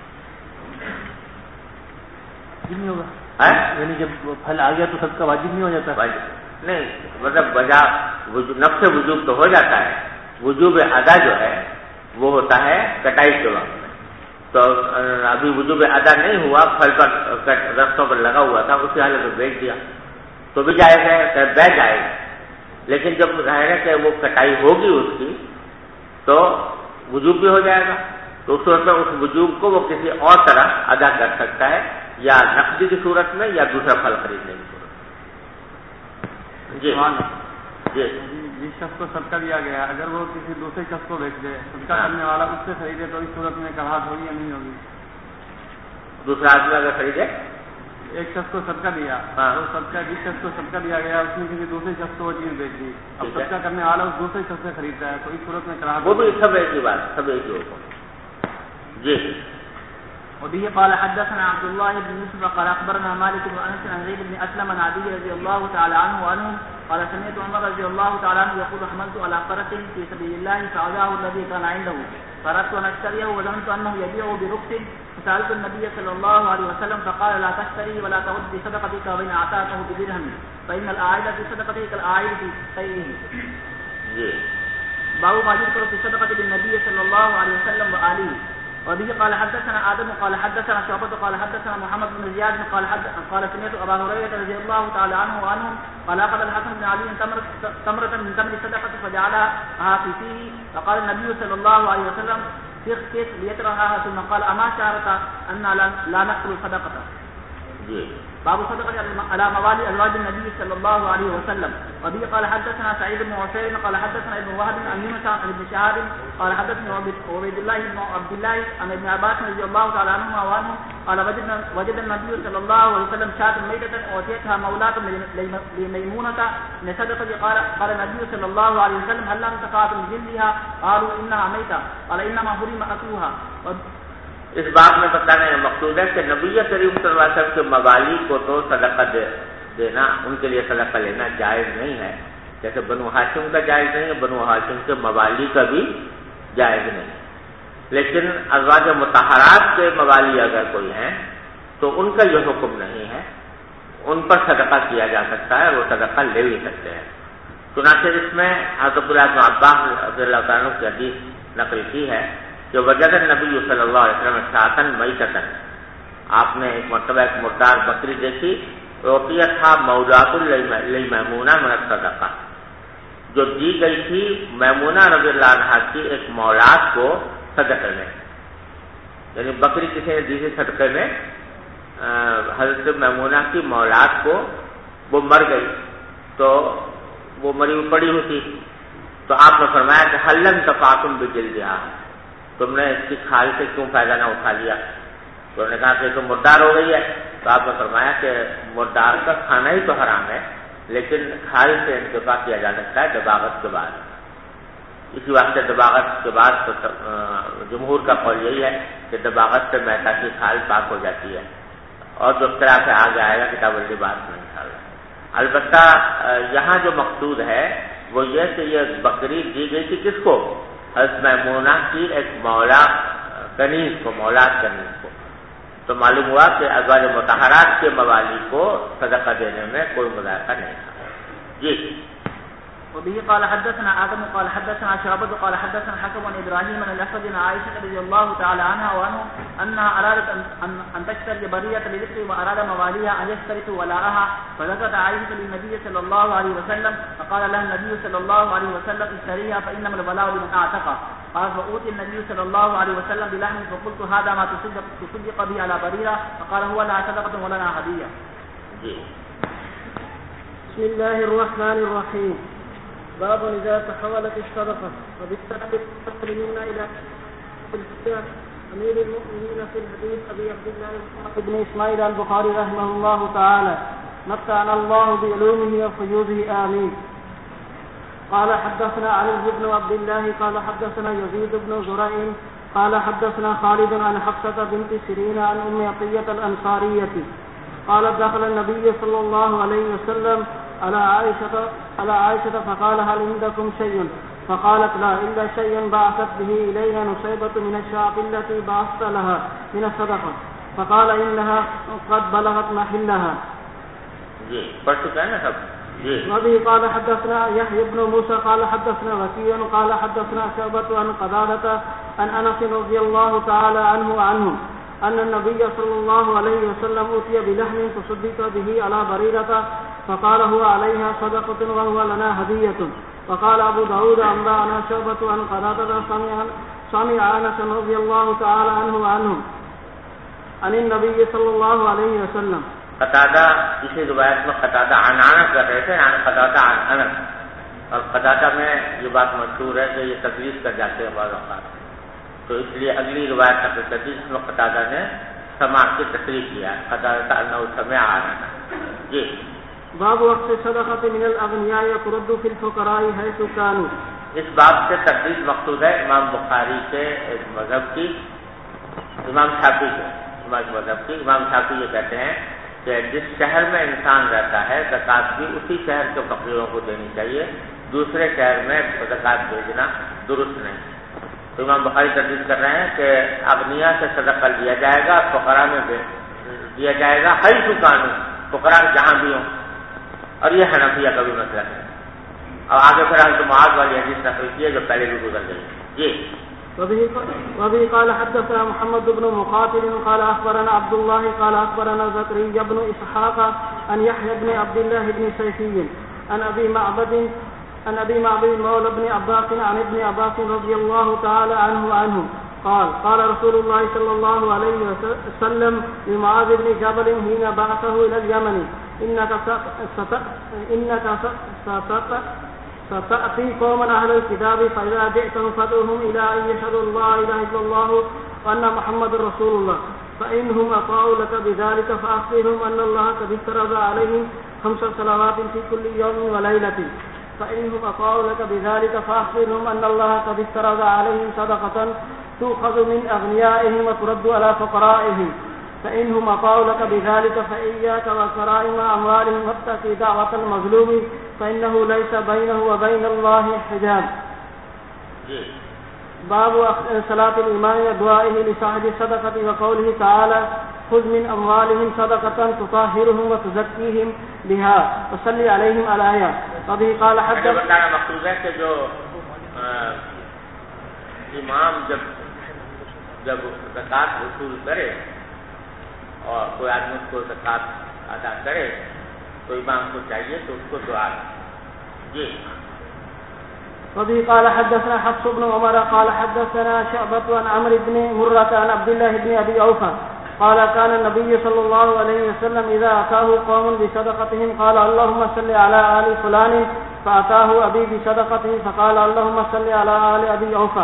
نہیں ہوگا. یعنی جب پھل آ گیا تو سب کا واجب نہیں ہو جاتا؟ واجب نہیں، مطلب بجا نفس وجوب تو ہو جاتا ہے، وجوب ادا جو ہے وہ ہوتا ہے کٹائی کے وقت میں. تو ابھی وجوب ادا نہیں ہوا، پھل پر درختوں پر لگا ہوا تھا، اسی حالت میں بیچ دیا تو بھی جائز ہے، بہ جائے گا. لیکن جب ظاہر ہے کہ وہ کٹائی ہوگی اس کی تو وجوب بھی ہو جائے گا، تو اس صورت میں اس وجوب کو وہ کسی اور طرح ادا کر سکتا ہے، یا نقدی کی صورت میں یا دوسرا پھل خریدنے کی صورت میں. جی جی جس شخص کو صدقہ دیا گیا اگر وہ کسی دوسرے شخص کو بیچ دے، صدقہ کرنے والا اس سے خریدے تو اس صورت میں کراہت ہوگی یا نہیں ہوگی؟ دوسرا آدمی اگر خریدے، ایک شخص کو صدقہ دیا، تو صدقہ جس شخص کو صدقہ دیا گیا اس نے کسی دوسرے شخص کو وہ چیز بیچ دی، اب صدقہ کرنے والا اس دوسرے شخص سے خریدتا ہے تو اس صورت میں کراہت وہ بھی سب ایک ہی بات، سب ایک ہی حکم. جی وبه قال حدثنا عبد الله بن يوسف قال اخبرنا مالك بن انس عن زيد بن اسلم عن عدي رضي الله تعالى عنه وعنهم قال سمعت عمر رضي الله تعالى عنه يقول حملت على فرس في سبيل الله فعزاه الذي كان عنده فاردت ان اشتريه وظننت انه يبيعه برخص فسالت النبي صلى الله عليه وسلم فقال لا تشتري ولا تعد بصدقتك وان اعطاته بدرهم فان الاعائد في صدقتك كالاعائد في شيئه. باب ما يذكر في الصدقه بالنبي صلى الله عليه وسلم واله. وبه قال حدثنا آدم قال حدثنا شعبة قال حدثنا محمد بن زياد قال سمعت أبا هريرة رضي الله تعالى عنه وعنهم قال أخذ الحسن بن علي تمرة من تمر الصدقة فجعلها في فيه فقال النبي صلى الله عليه وسلم سخ ليتركها ثم قال أما شعرت أن لا نقتل الصدقة. باب صدقة على موالي أزواج النبي صلى الله عليه وسلم. وبه قال حدثنا سعيد بن عفير قال حدثنا ابن وهب عن يونس عن ابن شهاب قال حدثني عبيد الله بن عبد الله عن ابن عباس رضي الله تعالى عنهما وعنه قال وجد النبي صلى الله عليه وسلم شاة ميتة أوتيتها مولاة لميمونة من صدقة قال النبي صلى الله عليه وسلم هل لم تقعت من جلدها قالوا إنها ميتة قال إنما حرم أكلها. اس بات میں بتانا یہ مقصود ہے کہ نبی کریم صلی اللہ علیہ وسلم کے موالی کو تو صدقہ دینا، ان کے لیے صدقہ لینا جائز نہیں ہے، جیسے بنو ہاشم کا جائز نہیں ہے، بنو ہاشم کے موالی کا بھی جائز نہیں. لیکن ازواج مطہرات کے موالی اگر کوئی ہیں تو ان کا یہ حکم نہیں ہے، ان پر صدقہ کیا جا سکتا ہے، وہ صدقہ لے بھی سکتے ہیں. چنانچہ اس میں حضرت عبداللہ بن عباس رضی اللہ تعالیٰ عنہ کی حدیث نقل کی ہے کہ وجد النبی صلی اللہ علیہ وسلم شاطن میتتن، آپ نے ایک مرتبہ ایک مردار بکری دیکھی، روٹیت تھا مولات میمونہ من الصدقہ، جو دی گئی تھی میمونہ رضی اللہ عنہا کی ایک مولات کو صدقے میں، یعنی بکری کسی نے دی تھی صدقے میں حضرت میمونہ کی مولات کو، وہ مر گئی تو وہ مری ہوئی پڑی ہوئی تھی، تو آپ نے فرمایا کہ هل لم تفعتم بجلدها، تم نے اس کی کھال سے کیوں فائدہ نہ اٹھا لیا؟ تو انہوں نے کہا کہ تو مردار ہو گئی ہے، تو آپ نے فرمایا کہ مردار کا کھانا ہی تو حرام ہے، لیکن کھال سے انتفاع کیا جا سکتا ہے دباغت کے بعد. اسی واسطے دباغت کے بعد تو جمہور کا قول یہی ہے کہ دباغت سے میتا کی کھال پاک ہو جاتی ہے، اور جو طرح سے آگے آئے گا کتاب اللباس میں انشاءاللہ. البتہ یہاں جو مقصود ہے وہ یہ کہ یہ بکری دی گئی تھی کس کو؟ حضرت میمونہ کی ایک مولا کنیز کو، مولاد کنیز کو. تو معلوم ہوا کہ ازواج مطہرات کے موالی کو صدقہ دینے میں کوئی مذائقہ نہیں تھا. جی وبه قال حدثنا آدم قال حدثنا شعبة قال حدثنا حكم عن إبراهيم عن الأسود عن عائشة رضي الله تعالى عنها وعنه أنها أرادت أن تشتري برية لذكر وأراد مواليها أن يشترطوا ولاءها فذكرت عائشة للنبي صلى الله عليه وسلم فقال لها النبي صلى الله عليه وسلم اشتريها فإنما الولاء لمن أعتقها. قال فأوتي النبي صلى الله عليه وسلم بلحم فقلت هذا ما تصدق به على بريرة فقال هو لها صدقة ولنا هدية. بسم الله الرحمن الرحيم. باب إذا تحولت الصدقة وبالسبب المسلمين إلى أمير المؤمنين في الحديث أبي عبد الله بن إسماعيل البخاري رحمه الله تعالى متعنا الله بعلومه وفيوضه آمين. قال حدثنا علي بن عبد الله قال حدثنا يزيد بن زريع قال حدثنا خالد عن حفصة بنت سيرين عن أم عطية الأنصارية قال دخل النبي صلى الله عليه وسلم على عائشة فقال هل عندكم شيء؟ فقالت لا إلا شيئا بعثت به إليها نصيبة من الشعب التي بعثت لها من الصدقة فقال إنها قد بلغت محلها. وبه قال حدثنا يحيى بن موسى قال حدثنا وكيع قال حدثنا شعبة عن قتادة عن أنس رضي الله تعالى عنه أن النبي صلى الله عليه وسلم أوتي بلحم تصدق به على بريرة فقال هو عليها صدقة وهو لنا هدية. وقال أبو داود أنبأنا شعبة عن قتادة سمع أنس رضي الله تعالى عنه عن النبي صلى الله عليه وسلم. قتادہ اسی روایت میں قتادہ عن انس کر رہے تھے، یعنی قتادہ عن انس، اور قتادہ میں یہ بات مشہور ہے کہ یہ تدریس کر جاتے ہیں بعض اوقات، تو اس لیے اگلی روایت نقل کرتی جس میں قتادہ نے سماع کی تصریح کیا، قتادہ انہ سمع انس. جی باب وقت صدقۃ من الاغنیاء ترد فی الفقراء حیث كانوا. اس باب سے تدریس مقصود ہے امام بخاری کے ایک مذہب کی، امام شافعی کے مذہب کی. امام شافعی یہ کہتے ہیں کہ جس شہر میں انسان رہتا ہے زکوٰۃ بھی اسی شہر کے فقیروں کو دینی چاہیے، دوسرے شہر میں زکوٰۃ بھیجنا درست نہیں. تو امام بخاری تدریس کر رہے ہیں کہ اغنیاء سے صدقہ لیا جائے گا، فقراء میں دیا جائے گا، حیث کانوا، فقراء جہاں بھی ہوں. اور یہ حنفیہ کا بھی مسئلہ ہے. اور آگے پھر حضرت معاذ والی حدیث نقل کی ہے جو پہلے بھی گزر گئی. جی وبه قال حدثنا محمد بن مقاتل قال أخبرنا عبد الله قال أخبرنا زكريا بن إسحاق عن يحيى بن عبد الله بن سيفي عن أبي معبد مولى بن عباس عن ابن عباس رضي الله تعالى عنه قال رسول الله صلى الله عليه وسلم لمعاذ بن جبل حين بعثه إلى اليمن إنك ستأتي قوما أهل الكتاب فإذا جئتم فادعوهم إلى أن يشهدوا الله إله إلا الله وأن محمد رسول الله فإنهم أطاعوا لك بذلك فأخبرهم أن الله قد افترض عليهم 5 صلوات في كل يوم وليلة فإنهم أطاعوا لك بذلك فأخبرهم أن الله قد افترض عليهم صدقة تؤخذ من أغنيائهم وترد على فقرائهم فإنهم أطاعوا لك بذلك فإياك وكرائم أموالهم واتقي دعوة المظلوم فإنه ليس بينه وبين الله حجاب. باب صلاة الإمام ودعائه لصاحب الصدقة وقوله تعالى خذ من أموالهم صدقة تطهرهم وتزكيهم بها وصل عليهم الآية. وبه قال حدث بتانا مقصود ہے کہ جو امام جب زکات وصول کرے اور کوئی آدمی اس کو زکات ادا کرے تو امام کو چاہیے تو اس کو دعا. جی وبه قال حدثنا حفص بن عمر قال حدثنا شعبة عن عمرو بن مرة عن عبد الله بن أبي أوفى قال كان النبي صلى الله عليه وسلم إذا أتاه قوم بصدقتهم قال اللهم صل على آل فلان فأتاه أبي بصدقته فقال اللهم صل على آل أبي أوفى.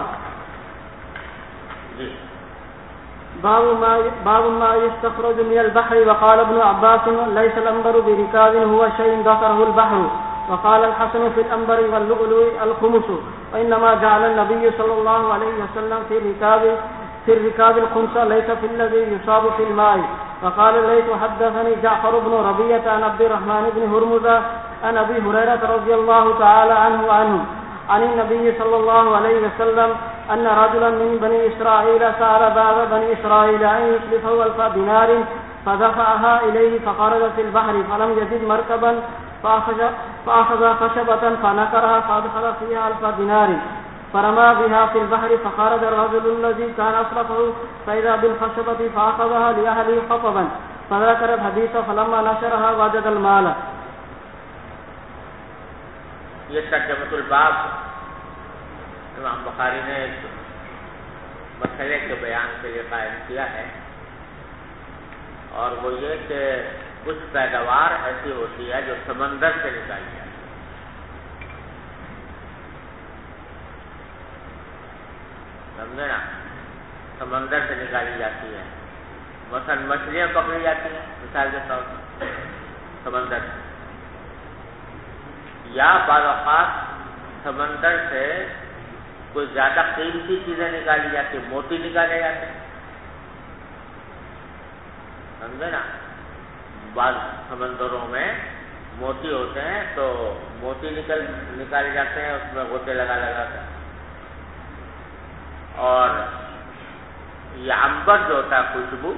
باب ما يستخرج من البحر. وقال ابن عباس ليس الأنبر بركاز هو شيء ذكره البحر. وقال الحسن في الأنبر واللؤلؤ الخمس وإنما جعل النبي صلى الله عليه وسلم في الركاب الخمس ليس في الذي يصاب في الماء. وقال الليث حدثني جعفر بن ربيعة عن عبد الرحمن بن هرمز عن أبي هريرة رضي الله تعالى عنه عن النبي صلى الله عليه وسلم أن رجلا من بني إسرائيل سأل بعض بني إسرائيل أن يسلفه 1000 دينار فدفعها إليه فخرج في البحر فلم يجد مركبا فأخذ خشبة فنكرها فأدخل فيها 1000 دينار فرمى بها في البحر فخرج الرجل الذي كان أسرفه فإذا بالخشبة فأخذها لأهله خطبا فذكر الحديث فلما نشرها وجد المال. یہ ترجمۃ الباب امام بخاری نے مسئلے کے بیان کے لیے قائم کیا ہے، اور وہ یہ کہ کچھ پیداوار ایسی ہوتی ہے جو سمندر سے نکالی جاتی ہے. سمجھے نا، سمندر سے نکالی جاتی ہے. مثلا مچھلیاں پکڑی جاتی ہیں مثال کے طور پر سمندر سے، یا بعض اوقات سمندر سے کوئی زیادہ قیمتی چیزیں نکالی جاتی ہیں، موتی نکالے جاتے ہیں. سمجھے نا، بعض سمندروں میں موتی ہوتے ہیں تو موتی نکالے جاتے ہیں، اس میں غوطے لگا کر. اور یہ عنبر جو ہوتا ہے خوشبو،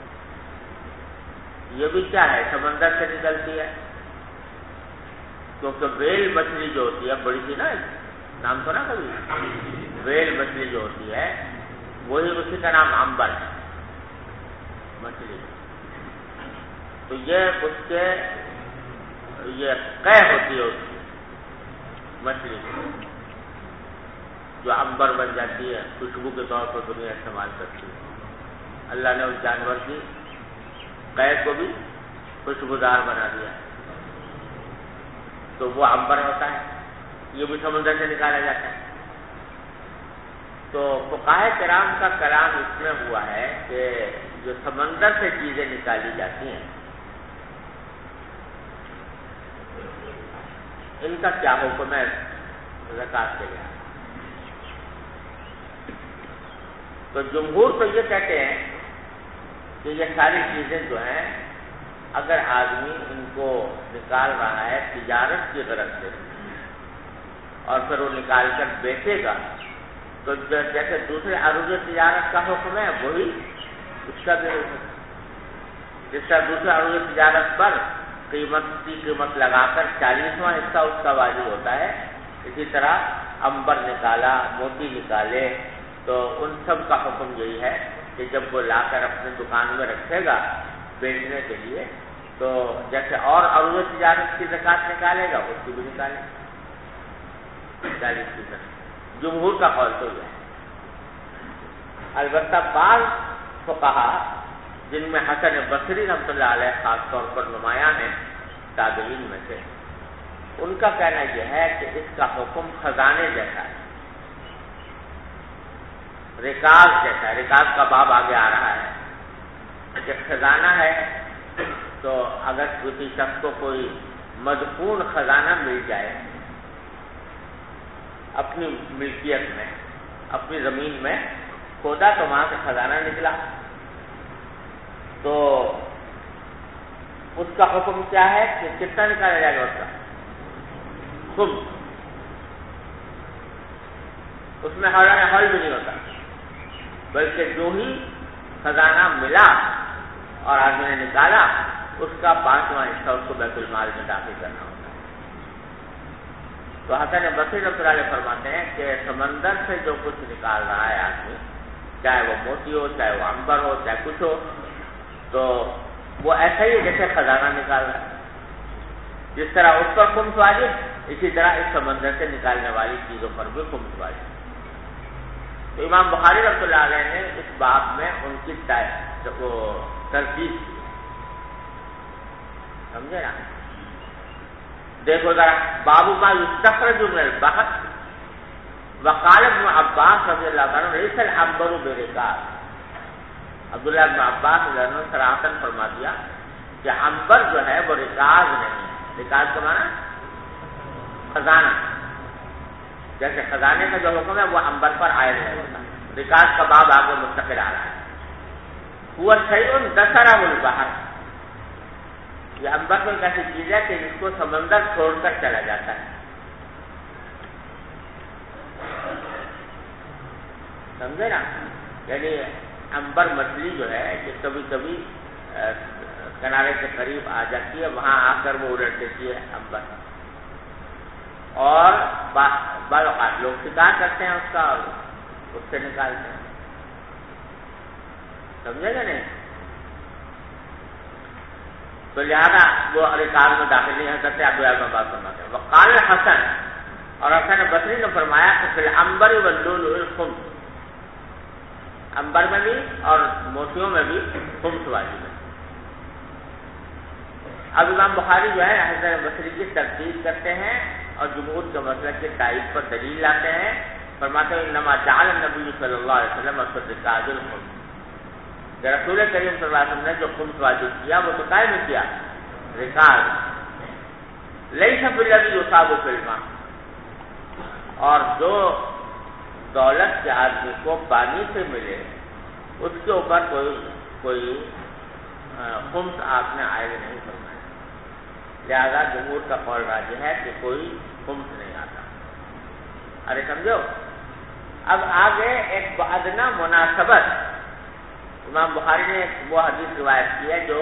یہ بھی کیا ہے، سمندر سے نکلتی ہے. کیونکہ ویل مچھلی جو ہوتی ہے بڑی سی نا، نام سنا کبھی؟ ویل مچھلی جو ہوتی ہے وہی اسی کا نام عنبر ہے مچھلی. تو یہ اس کے یہ قے ہوتی ہے اس کی مچھلی جو عنبر بن جاتی ہے، خوشبو کے طور پر دنیا استعمال کرتی ہے. اللہ نے اس جانور کی قے کو بھی خوشبودار بنا دیا، تو وہ عنبر ہوتا ہے. یہ بھی سمندر سے نکالا جاتا ہے. تو فقہاء کرام کا کلام اس میں ہوا ہے کہ جو سمندر سے چیزیں نکالی جاتی ہیں ان کا کیا حکم ہے زکوٰۃ کے لیے. تو جمہور تو یہ کہتے ہیں کہ یہ ساری چیزیں جو ہیں اگر آدمی ان کو نکال رہا ہے تجارت کی غرض سے اور پھر وہ نکال کر بیچے گا تو جیسے دوسرے عروض تجارت کا حکم ہے وہی اس کا بھی حکم ہے. جس طرح دوسرے عروض تجارت پر قیمت لگا کر 40واں حصہ اس کا واجب ہوتا ہے، اسی طرح عنبر نکالا، موتی نکالے، تو ان سب کا حکم یہی ہے کہ جب وہ لا کر اپنے دکان میں رکھے گا بیچنے کے لیے تو جیسے اور عروض تجارت کی زکوٰۃ نکالے گا اس کی بھی نکالے 40%. جمہور کا قول تو یہ ہے. البتہ بعض فقہا جن میں حسن بصری رحمۃ اللہ علیہ خاص طور پر نمایاں ہیں تابعین میں سے، ان کا کہنا یہ ہے کہ اس کا حکم خزانے جیسا ہے، رکاز جیسا ہے. رکاز کا باب آگے آ رہا ہے کہ خزانہ ہے تو اگر کسی شخص کو کوئی مدفون خزانہ مل جائے اپنی ملکیت میں، اپنی زمین میں کھودا تو وہاں سے خزانہ نکلا، تو اس کا حکم کیا ہے کہ کتنا نکالا جائے گا؟ اس کا خود اس میں حول بھی نہیں ہوتا، بلکہ جو ہی خزانہ ملا اور آدمی نے نکالا اس کا 5واں حصہ اس کو بیت المال میں داخل کرنا ہوتا ہے. تو حسن بصری رحمۃ اللہ علیہ فرماتے ہیں کہ سمندر سے جو کچھ نکال رہا ہے آدمی، چاہے وہ موتی ہو، چاہے وہ عنبر ہو، چاہے کچھ ہو، تو وہ ایسا ہی جیسے خزانہ نکال رہا ہے. جس طرح اس پر خمس واجب، اسی طرح اس سمندر سے نکالنے والی چیزوں پر بھی خمس واجب. تو امام بخاری رحمۃ اللہ علیہ نے اس باب میں ان کی ترتیب کی. سمجھے نا؟ دیکھو ذرا، باب ما یستخرج من البحر وقال ابن عباس رضی اللہ عنہ لیس العنبر برکاز. عبداللہ ابن عباس رضی اللہ عنہ صراحتاً فرما دیا کہ عنبر جو ہے وہ رکاز نہیں ہے. رکاز کا معنی خزانہ، جیسے خزانے کا جو حکم ہے وہ عنبر پر عائد نہیں ہوتا. رکاز کا باب آگے مستقل آ رہا ہے. ہوا شیء دسرہ البحر، یہ عنبر کوئی ایسی چیز ہے کہ جس کو سمندر چھوڑ کر چلا جاتا ہے. سمجھے نا؟ یعنی عنبر مچھلی جو ہے کہ کبھی کبھی کنارے کے قریب آ جاتی ہے، وہاں آ کر وہ الٹ دیتی ہے عنبر، اور بعض اوقات لوگ شکار کرتے ہیں اس کا اور اس سے نکالتے ہیں، سمجھے گا نہیں؟ تو لہٰذا وہ رکاز میں داخل نہیں ہو سکتے. آپ میں بات فرماتے ہیں وقال حسن، اور حسن بصری نے فرمایا کہ فی العنبر واللؤلؤ الخمس، عنبر میں بھی اور موتیوں میں بھی خمس واجب ہے. اب امام بخاری جو ہے حسن بصری کی تردید کرتے ہیں اور جمہور کے مسلک کے تائید پر دلیل لاتے ہیں. فرماتے ہیں انما جعل النبی صلی اللہ علیہ وسلم فی الرکاز الخمس، کہ رسول کریم صلی اللہ علیہ وسلم نے جو خمس واجب کیا وہ تو قائم کیا رکاز، لیس فی الذی یصاب فی الماء، اور جو دولت کے آدمی کو پانی سے ملے اس کے اوپر کوئی خمس آپ نے عائد نہیں فرمایا. لہذا جمہور کا قول راجح ہے کہ کوئی خمس نہیں آتا. ارے سمجھو، اب آگے ایک ادنا مناسبت، امام بخاری نے وہ حدیث روایت کی ہے جو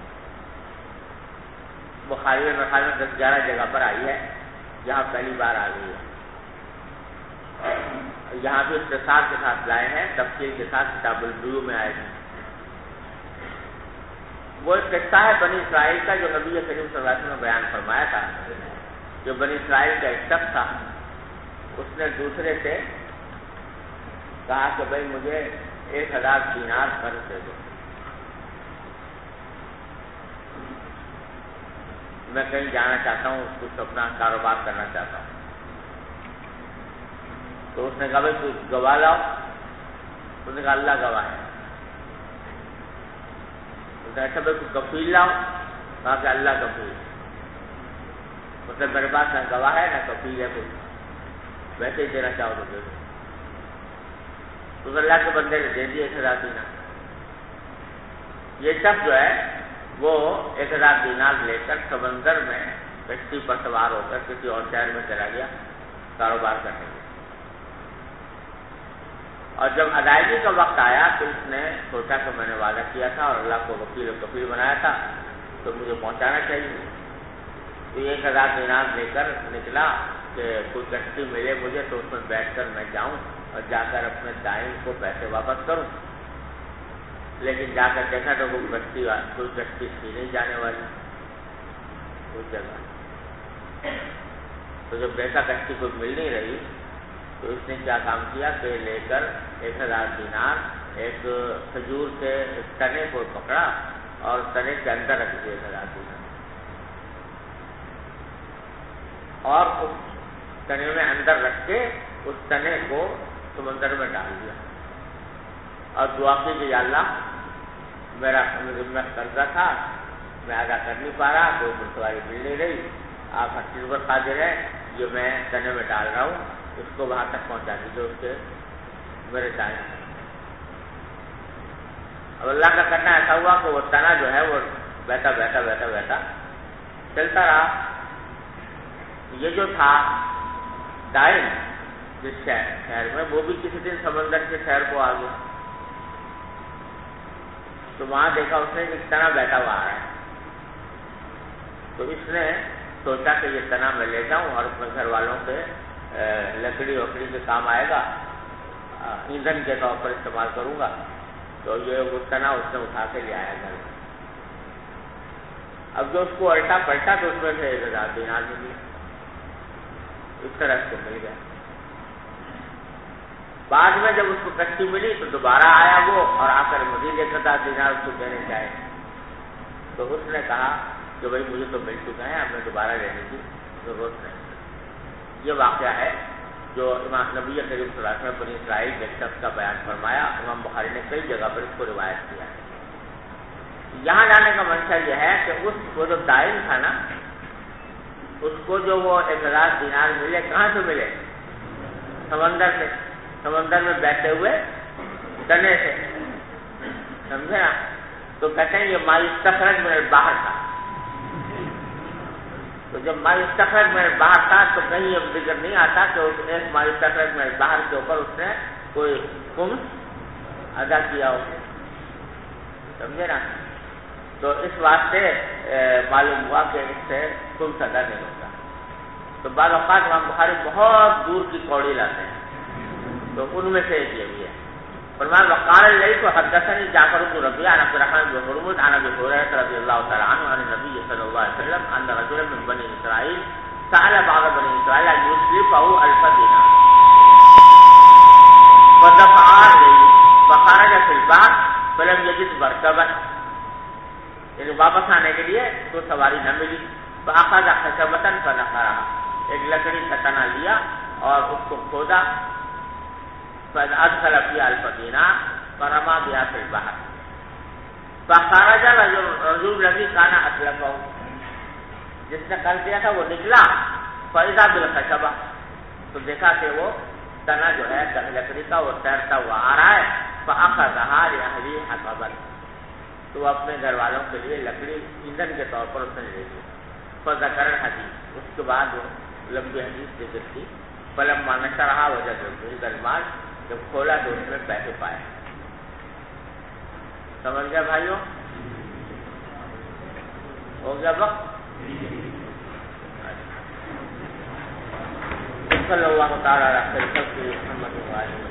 بخاری میں 10-11 جگہ پر آئی ہے، یہاں پہلی بار آ گئی ہے. یہاں بھی اختصار کے ساتھ لائے ہیں، تفصیل کے ساتھ کتاب البیوع میں آئے گی. وہ ایک قصہ ہے بنی اسرائیل کا جو نبی کریم صلی اللہ علیہ وسلم نے بیان فرمایا تھا. جو بنی اسرائیل کا ایک شخص تھا، اس نے دوسرے سے کہا کہ بھائی مجھے 1000 دینار قرض دے دو، میں کہیں جانا چاہتا ہوں، کچھ اپنا کاروبار کرنا چاہتا ہوں. تو اس نے کہا بھائی کوئی گواہ لاؤ. اس نے کہا اللہ گواہ ہے. اس نے اچھا بھائی کوئی کفیل لاؤ. کہا کہ اللہ کفیل. مطلب میرے پاس نہ گواہ ہے نہ کفیل ہے، کوئی ویسے ہی دینا چاہو تو دے دو. تو اللہ کے بندے نے دے دیے 1000 دینار. یہ شخص جو ہے وہ 1000 دینار لے کر سمندر میں کشتی پر سوار ہو کر کسی اور شہر میں چلا گیا کاروبار کرنے کے. اور جب ادائیگی کا وقت آیا تو اس نے سوچا کہ میں نے وعدہ کیا تھا اور اللہ کو وکیل و کفیل بنایا تھا تو مجھے پہنچانا چاہیے. تو 1000 دینار لے کر نکلا کہ کوئی کشتی ملے مجھے تو اس میں بیٹھ کر میں جاؤں اور جا کر اپنے دائیں کو پیسے واپس کروں. لیکن جا کر دیکھا تو وہ کوئی کشتی تھی نہیں جانے والی اس جگہ. تو جب دیکھا کشتی کوئی مل نہیں رہی تو اس نے کیا کام کیا کہ لے کر 1000 دینار ایک کھجور کے تنے کو پکڑا اور تنے کے اندر رکھ دیا 1000 دینار، اور اس تنے میں اندر رکھ کے اس تنے کو سمندر میں ڈال دیا اور دعا کی کہ یا اللہ میرا ذمہ قرضہ تھا، میں ادا کر نہیں پا رہا، کوئی گھڑسواری مل نہیں رہی، آپ ہر چیز پر قادر ہیں، یہ میں تنے میں ڈال رہا ہوں، اس کو وہاں تک پہنچا دیجیے اس کے میرے دائیں. اب اللہ کا کرنا ایسا ہوا کہ وہ تنا جو ہے وہ بہتا بہتا بہتا بہتا چلتا رہا. یہ جو تھا دائیں جس شہر میں، وہ بھی کسی دن سمندر کے شہر کو آ گیا تو وہاں دیکھا اس نے ایک تنا بیٹھا ہوا ہے. تو اس نے سوچا کہ یہ تنا میں لے جاؤں اور اپنے گھر والوں کے لکڑی وکڑی کے کام آئے گا، ایندھن کے طور پر استعمال کروں گا. تو یہ وہ تنا اس نے اٹھا کے لے آیا گھر میں. اب جو اس کو الٹا پلٹا تو اس میں سے 1000 دینار ملی. اس طرح اس کو مل گیا. بعد میں جب اس کو کشتی ملی تو دوبارہ آیا وہ اور آ کر مزید 1000 دینار اس کو دینے چاہے. تو اس نے کہا کہ بھائی مجھے تو مل چکا ہے، اب میں دوبارہ لینے کی ضرورت نہیں. یہ واقعہ ہے جو امام نبی کریم صلی اللہ علیہ وسلم بنی اسرائیل کے شخص کا بیان فرمایا. امام بخاری نے کئی جگہ پر اس کو روایت کیا ہے. یہاں جانے کا منشا یہ ہے کہ وہ جو دائن تھا نا، اس کو جو وہ 1000 دینار ملے کہاں سے ملے؟ سمندر سے، سمندر میں بیٹھے ہوئے تنے سے. سمجھے نا؟ تو کہتے ہیں یہ ماستخرج من البحر تھا. تو جب ماستخرج من البحر تھا تو کہیں اب ذکر نہیں آتا کہ اس نے ماستخرج من البحر کے اوپر اس نے کوئی خمس ادا کیا ہو. سمجھے نا؟ تو اس واسطے معلوم ہوا کہ اس سے کل صدا نہیں ہوتا. تو بعض اوقات امام بخاری بہت دور کی کوڑی لاتے ہیں, تو ان میں سے ایک یہ بھی ہے. فرمایا وقال الليث حدثني جعفر بن ربيعة عن عبد الرحمن بن هرمز عن ابي هريرة رضي الله تعالى عنه عن النبي صلى الله عليه وسلم ان رجلا من بني اسرائيل سأل بعض بني اسرائيل ان يسلفه 1000 دينار فدفع عليه فخرج في البحر فلم يجد مركبا, یعنی واپس آنے کے لیے تو سواری نہ ملی. فاخذ خشبة فنقرها, ایک لکڑی کا تنا لیا اور اس کو کھودا. فادخل فيها 1000 دينار فرمى بها في البحر فخرج الرجل الذي كان اسلفه, جس نے کر دیا تھا وہ نکلا. فاذا بالخشبة, تو دیکھا کہ وہ تنا جو ہے لکڑی کا وہ تیرتا ہوا آ رہا ہے. فاخذها لاهله حطبا, تو اپنے گھر والوں کے لیے لکڑی ایندھن کے طور پر اس نے لے لی. فذكر الحديث, اس کے بعد وہ لمبی حدیث ذکر کی. فلما نشرها وجد فيه المال, جب کھولا تو اس میں پیسے پائے. سمجھ گیا بھائیوں؟ ہو گیا وقت. صلی اللہ تعالی علیہ وسلم محمد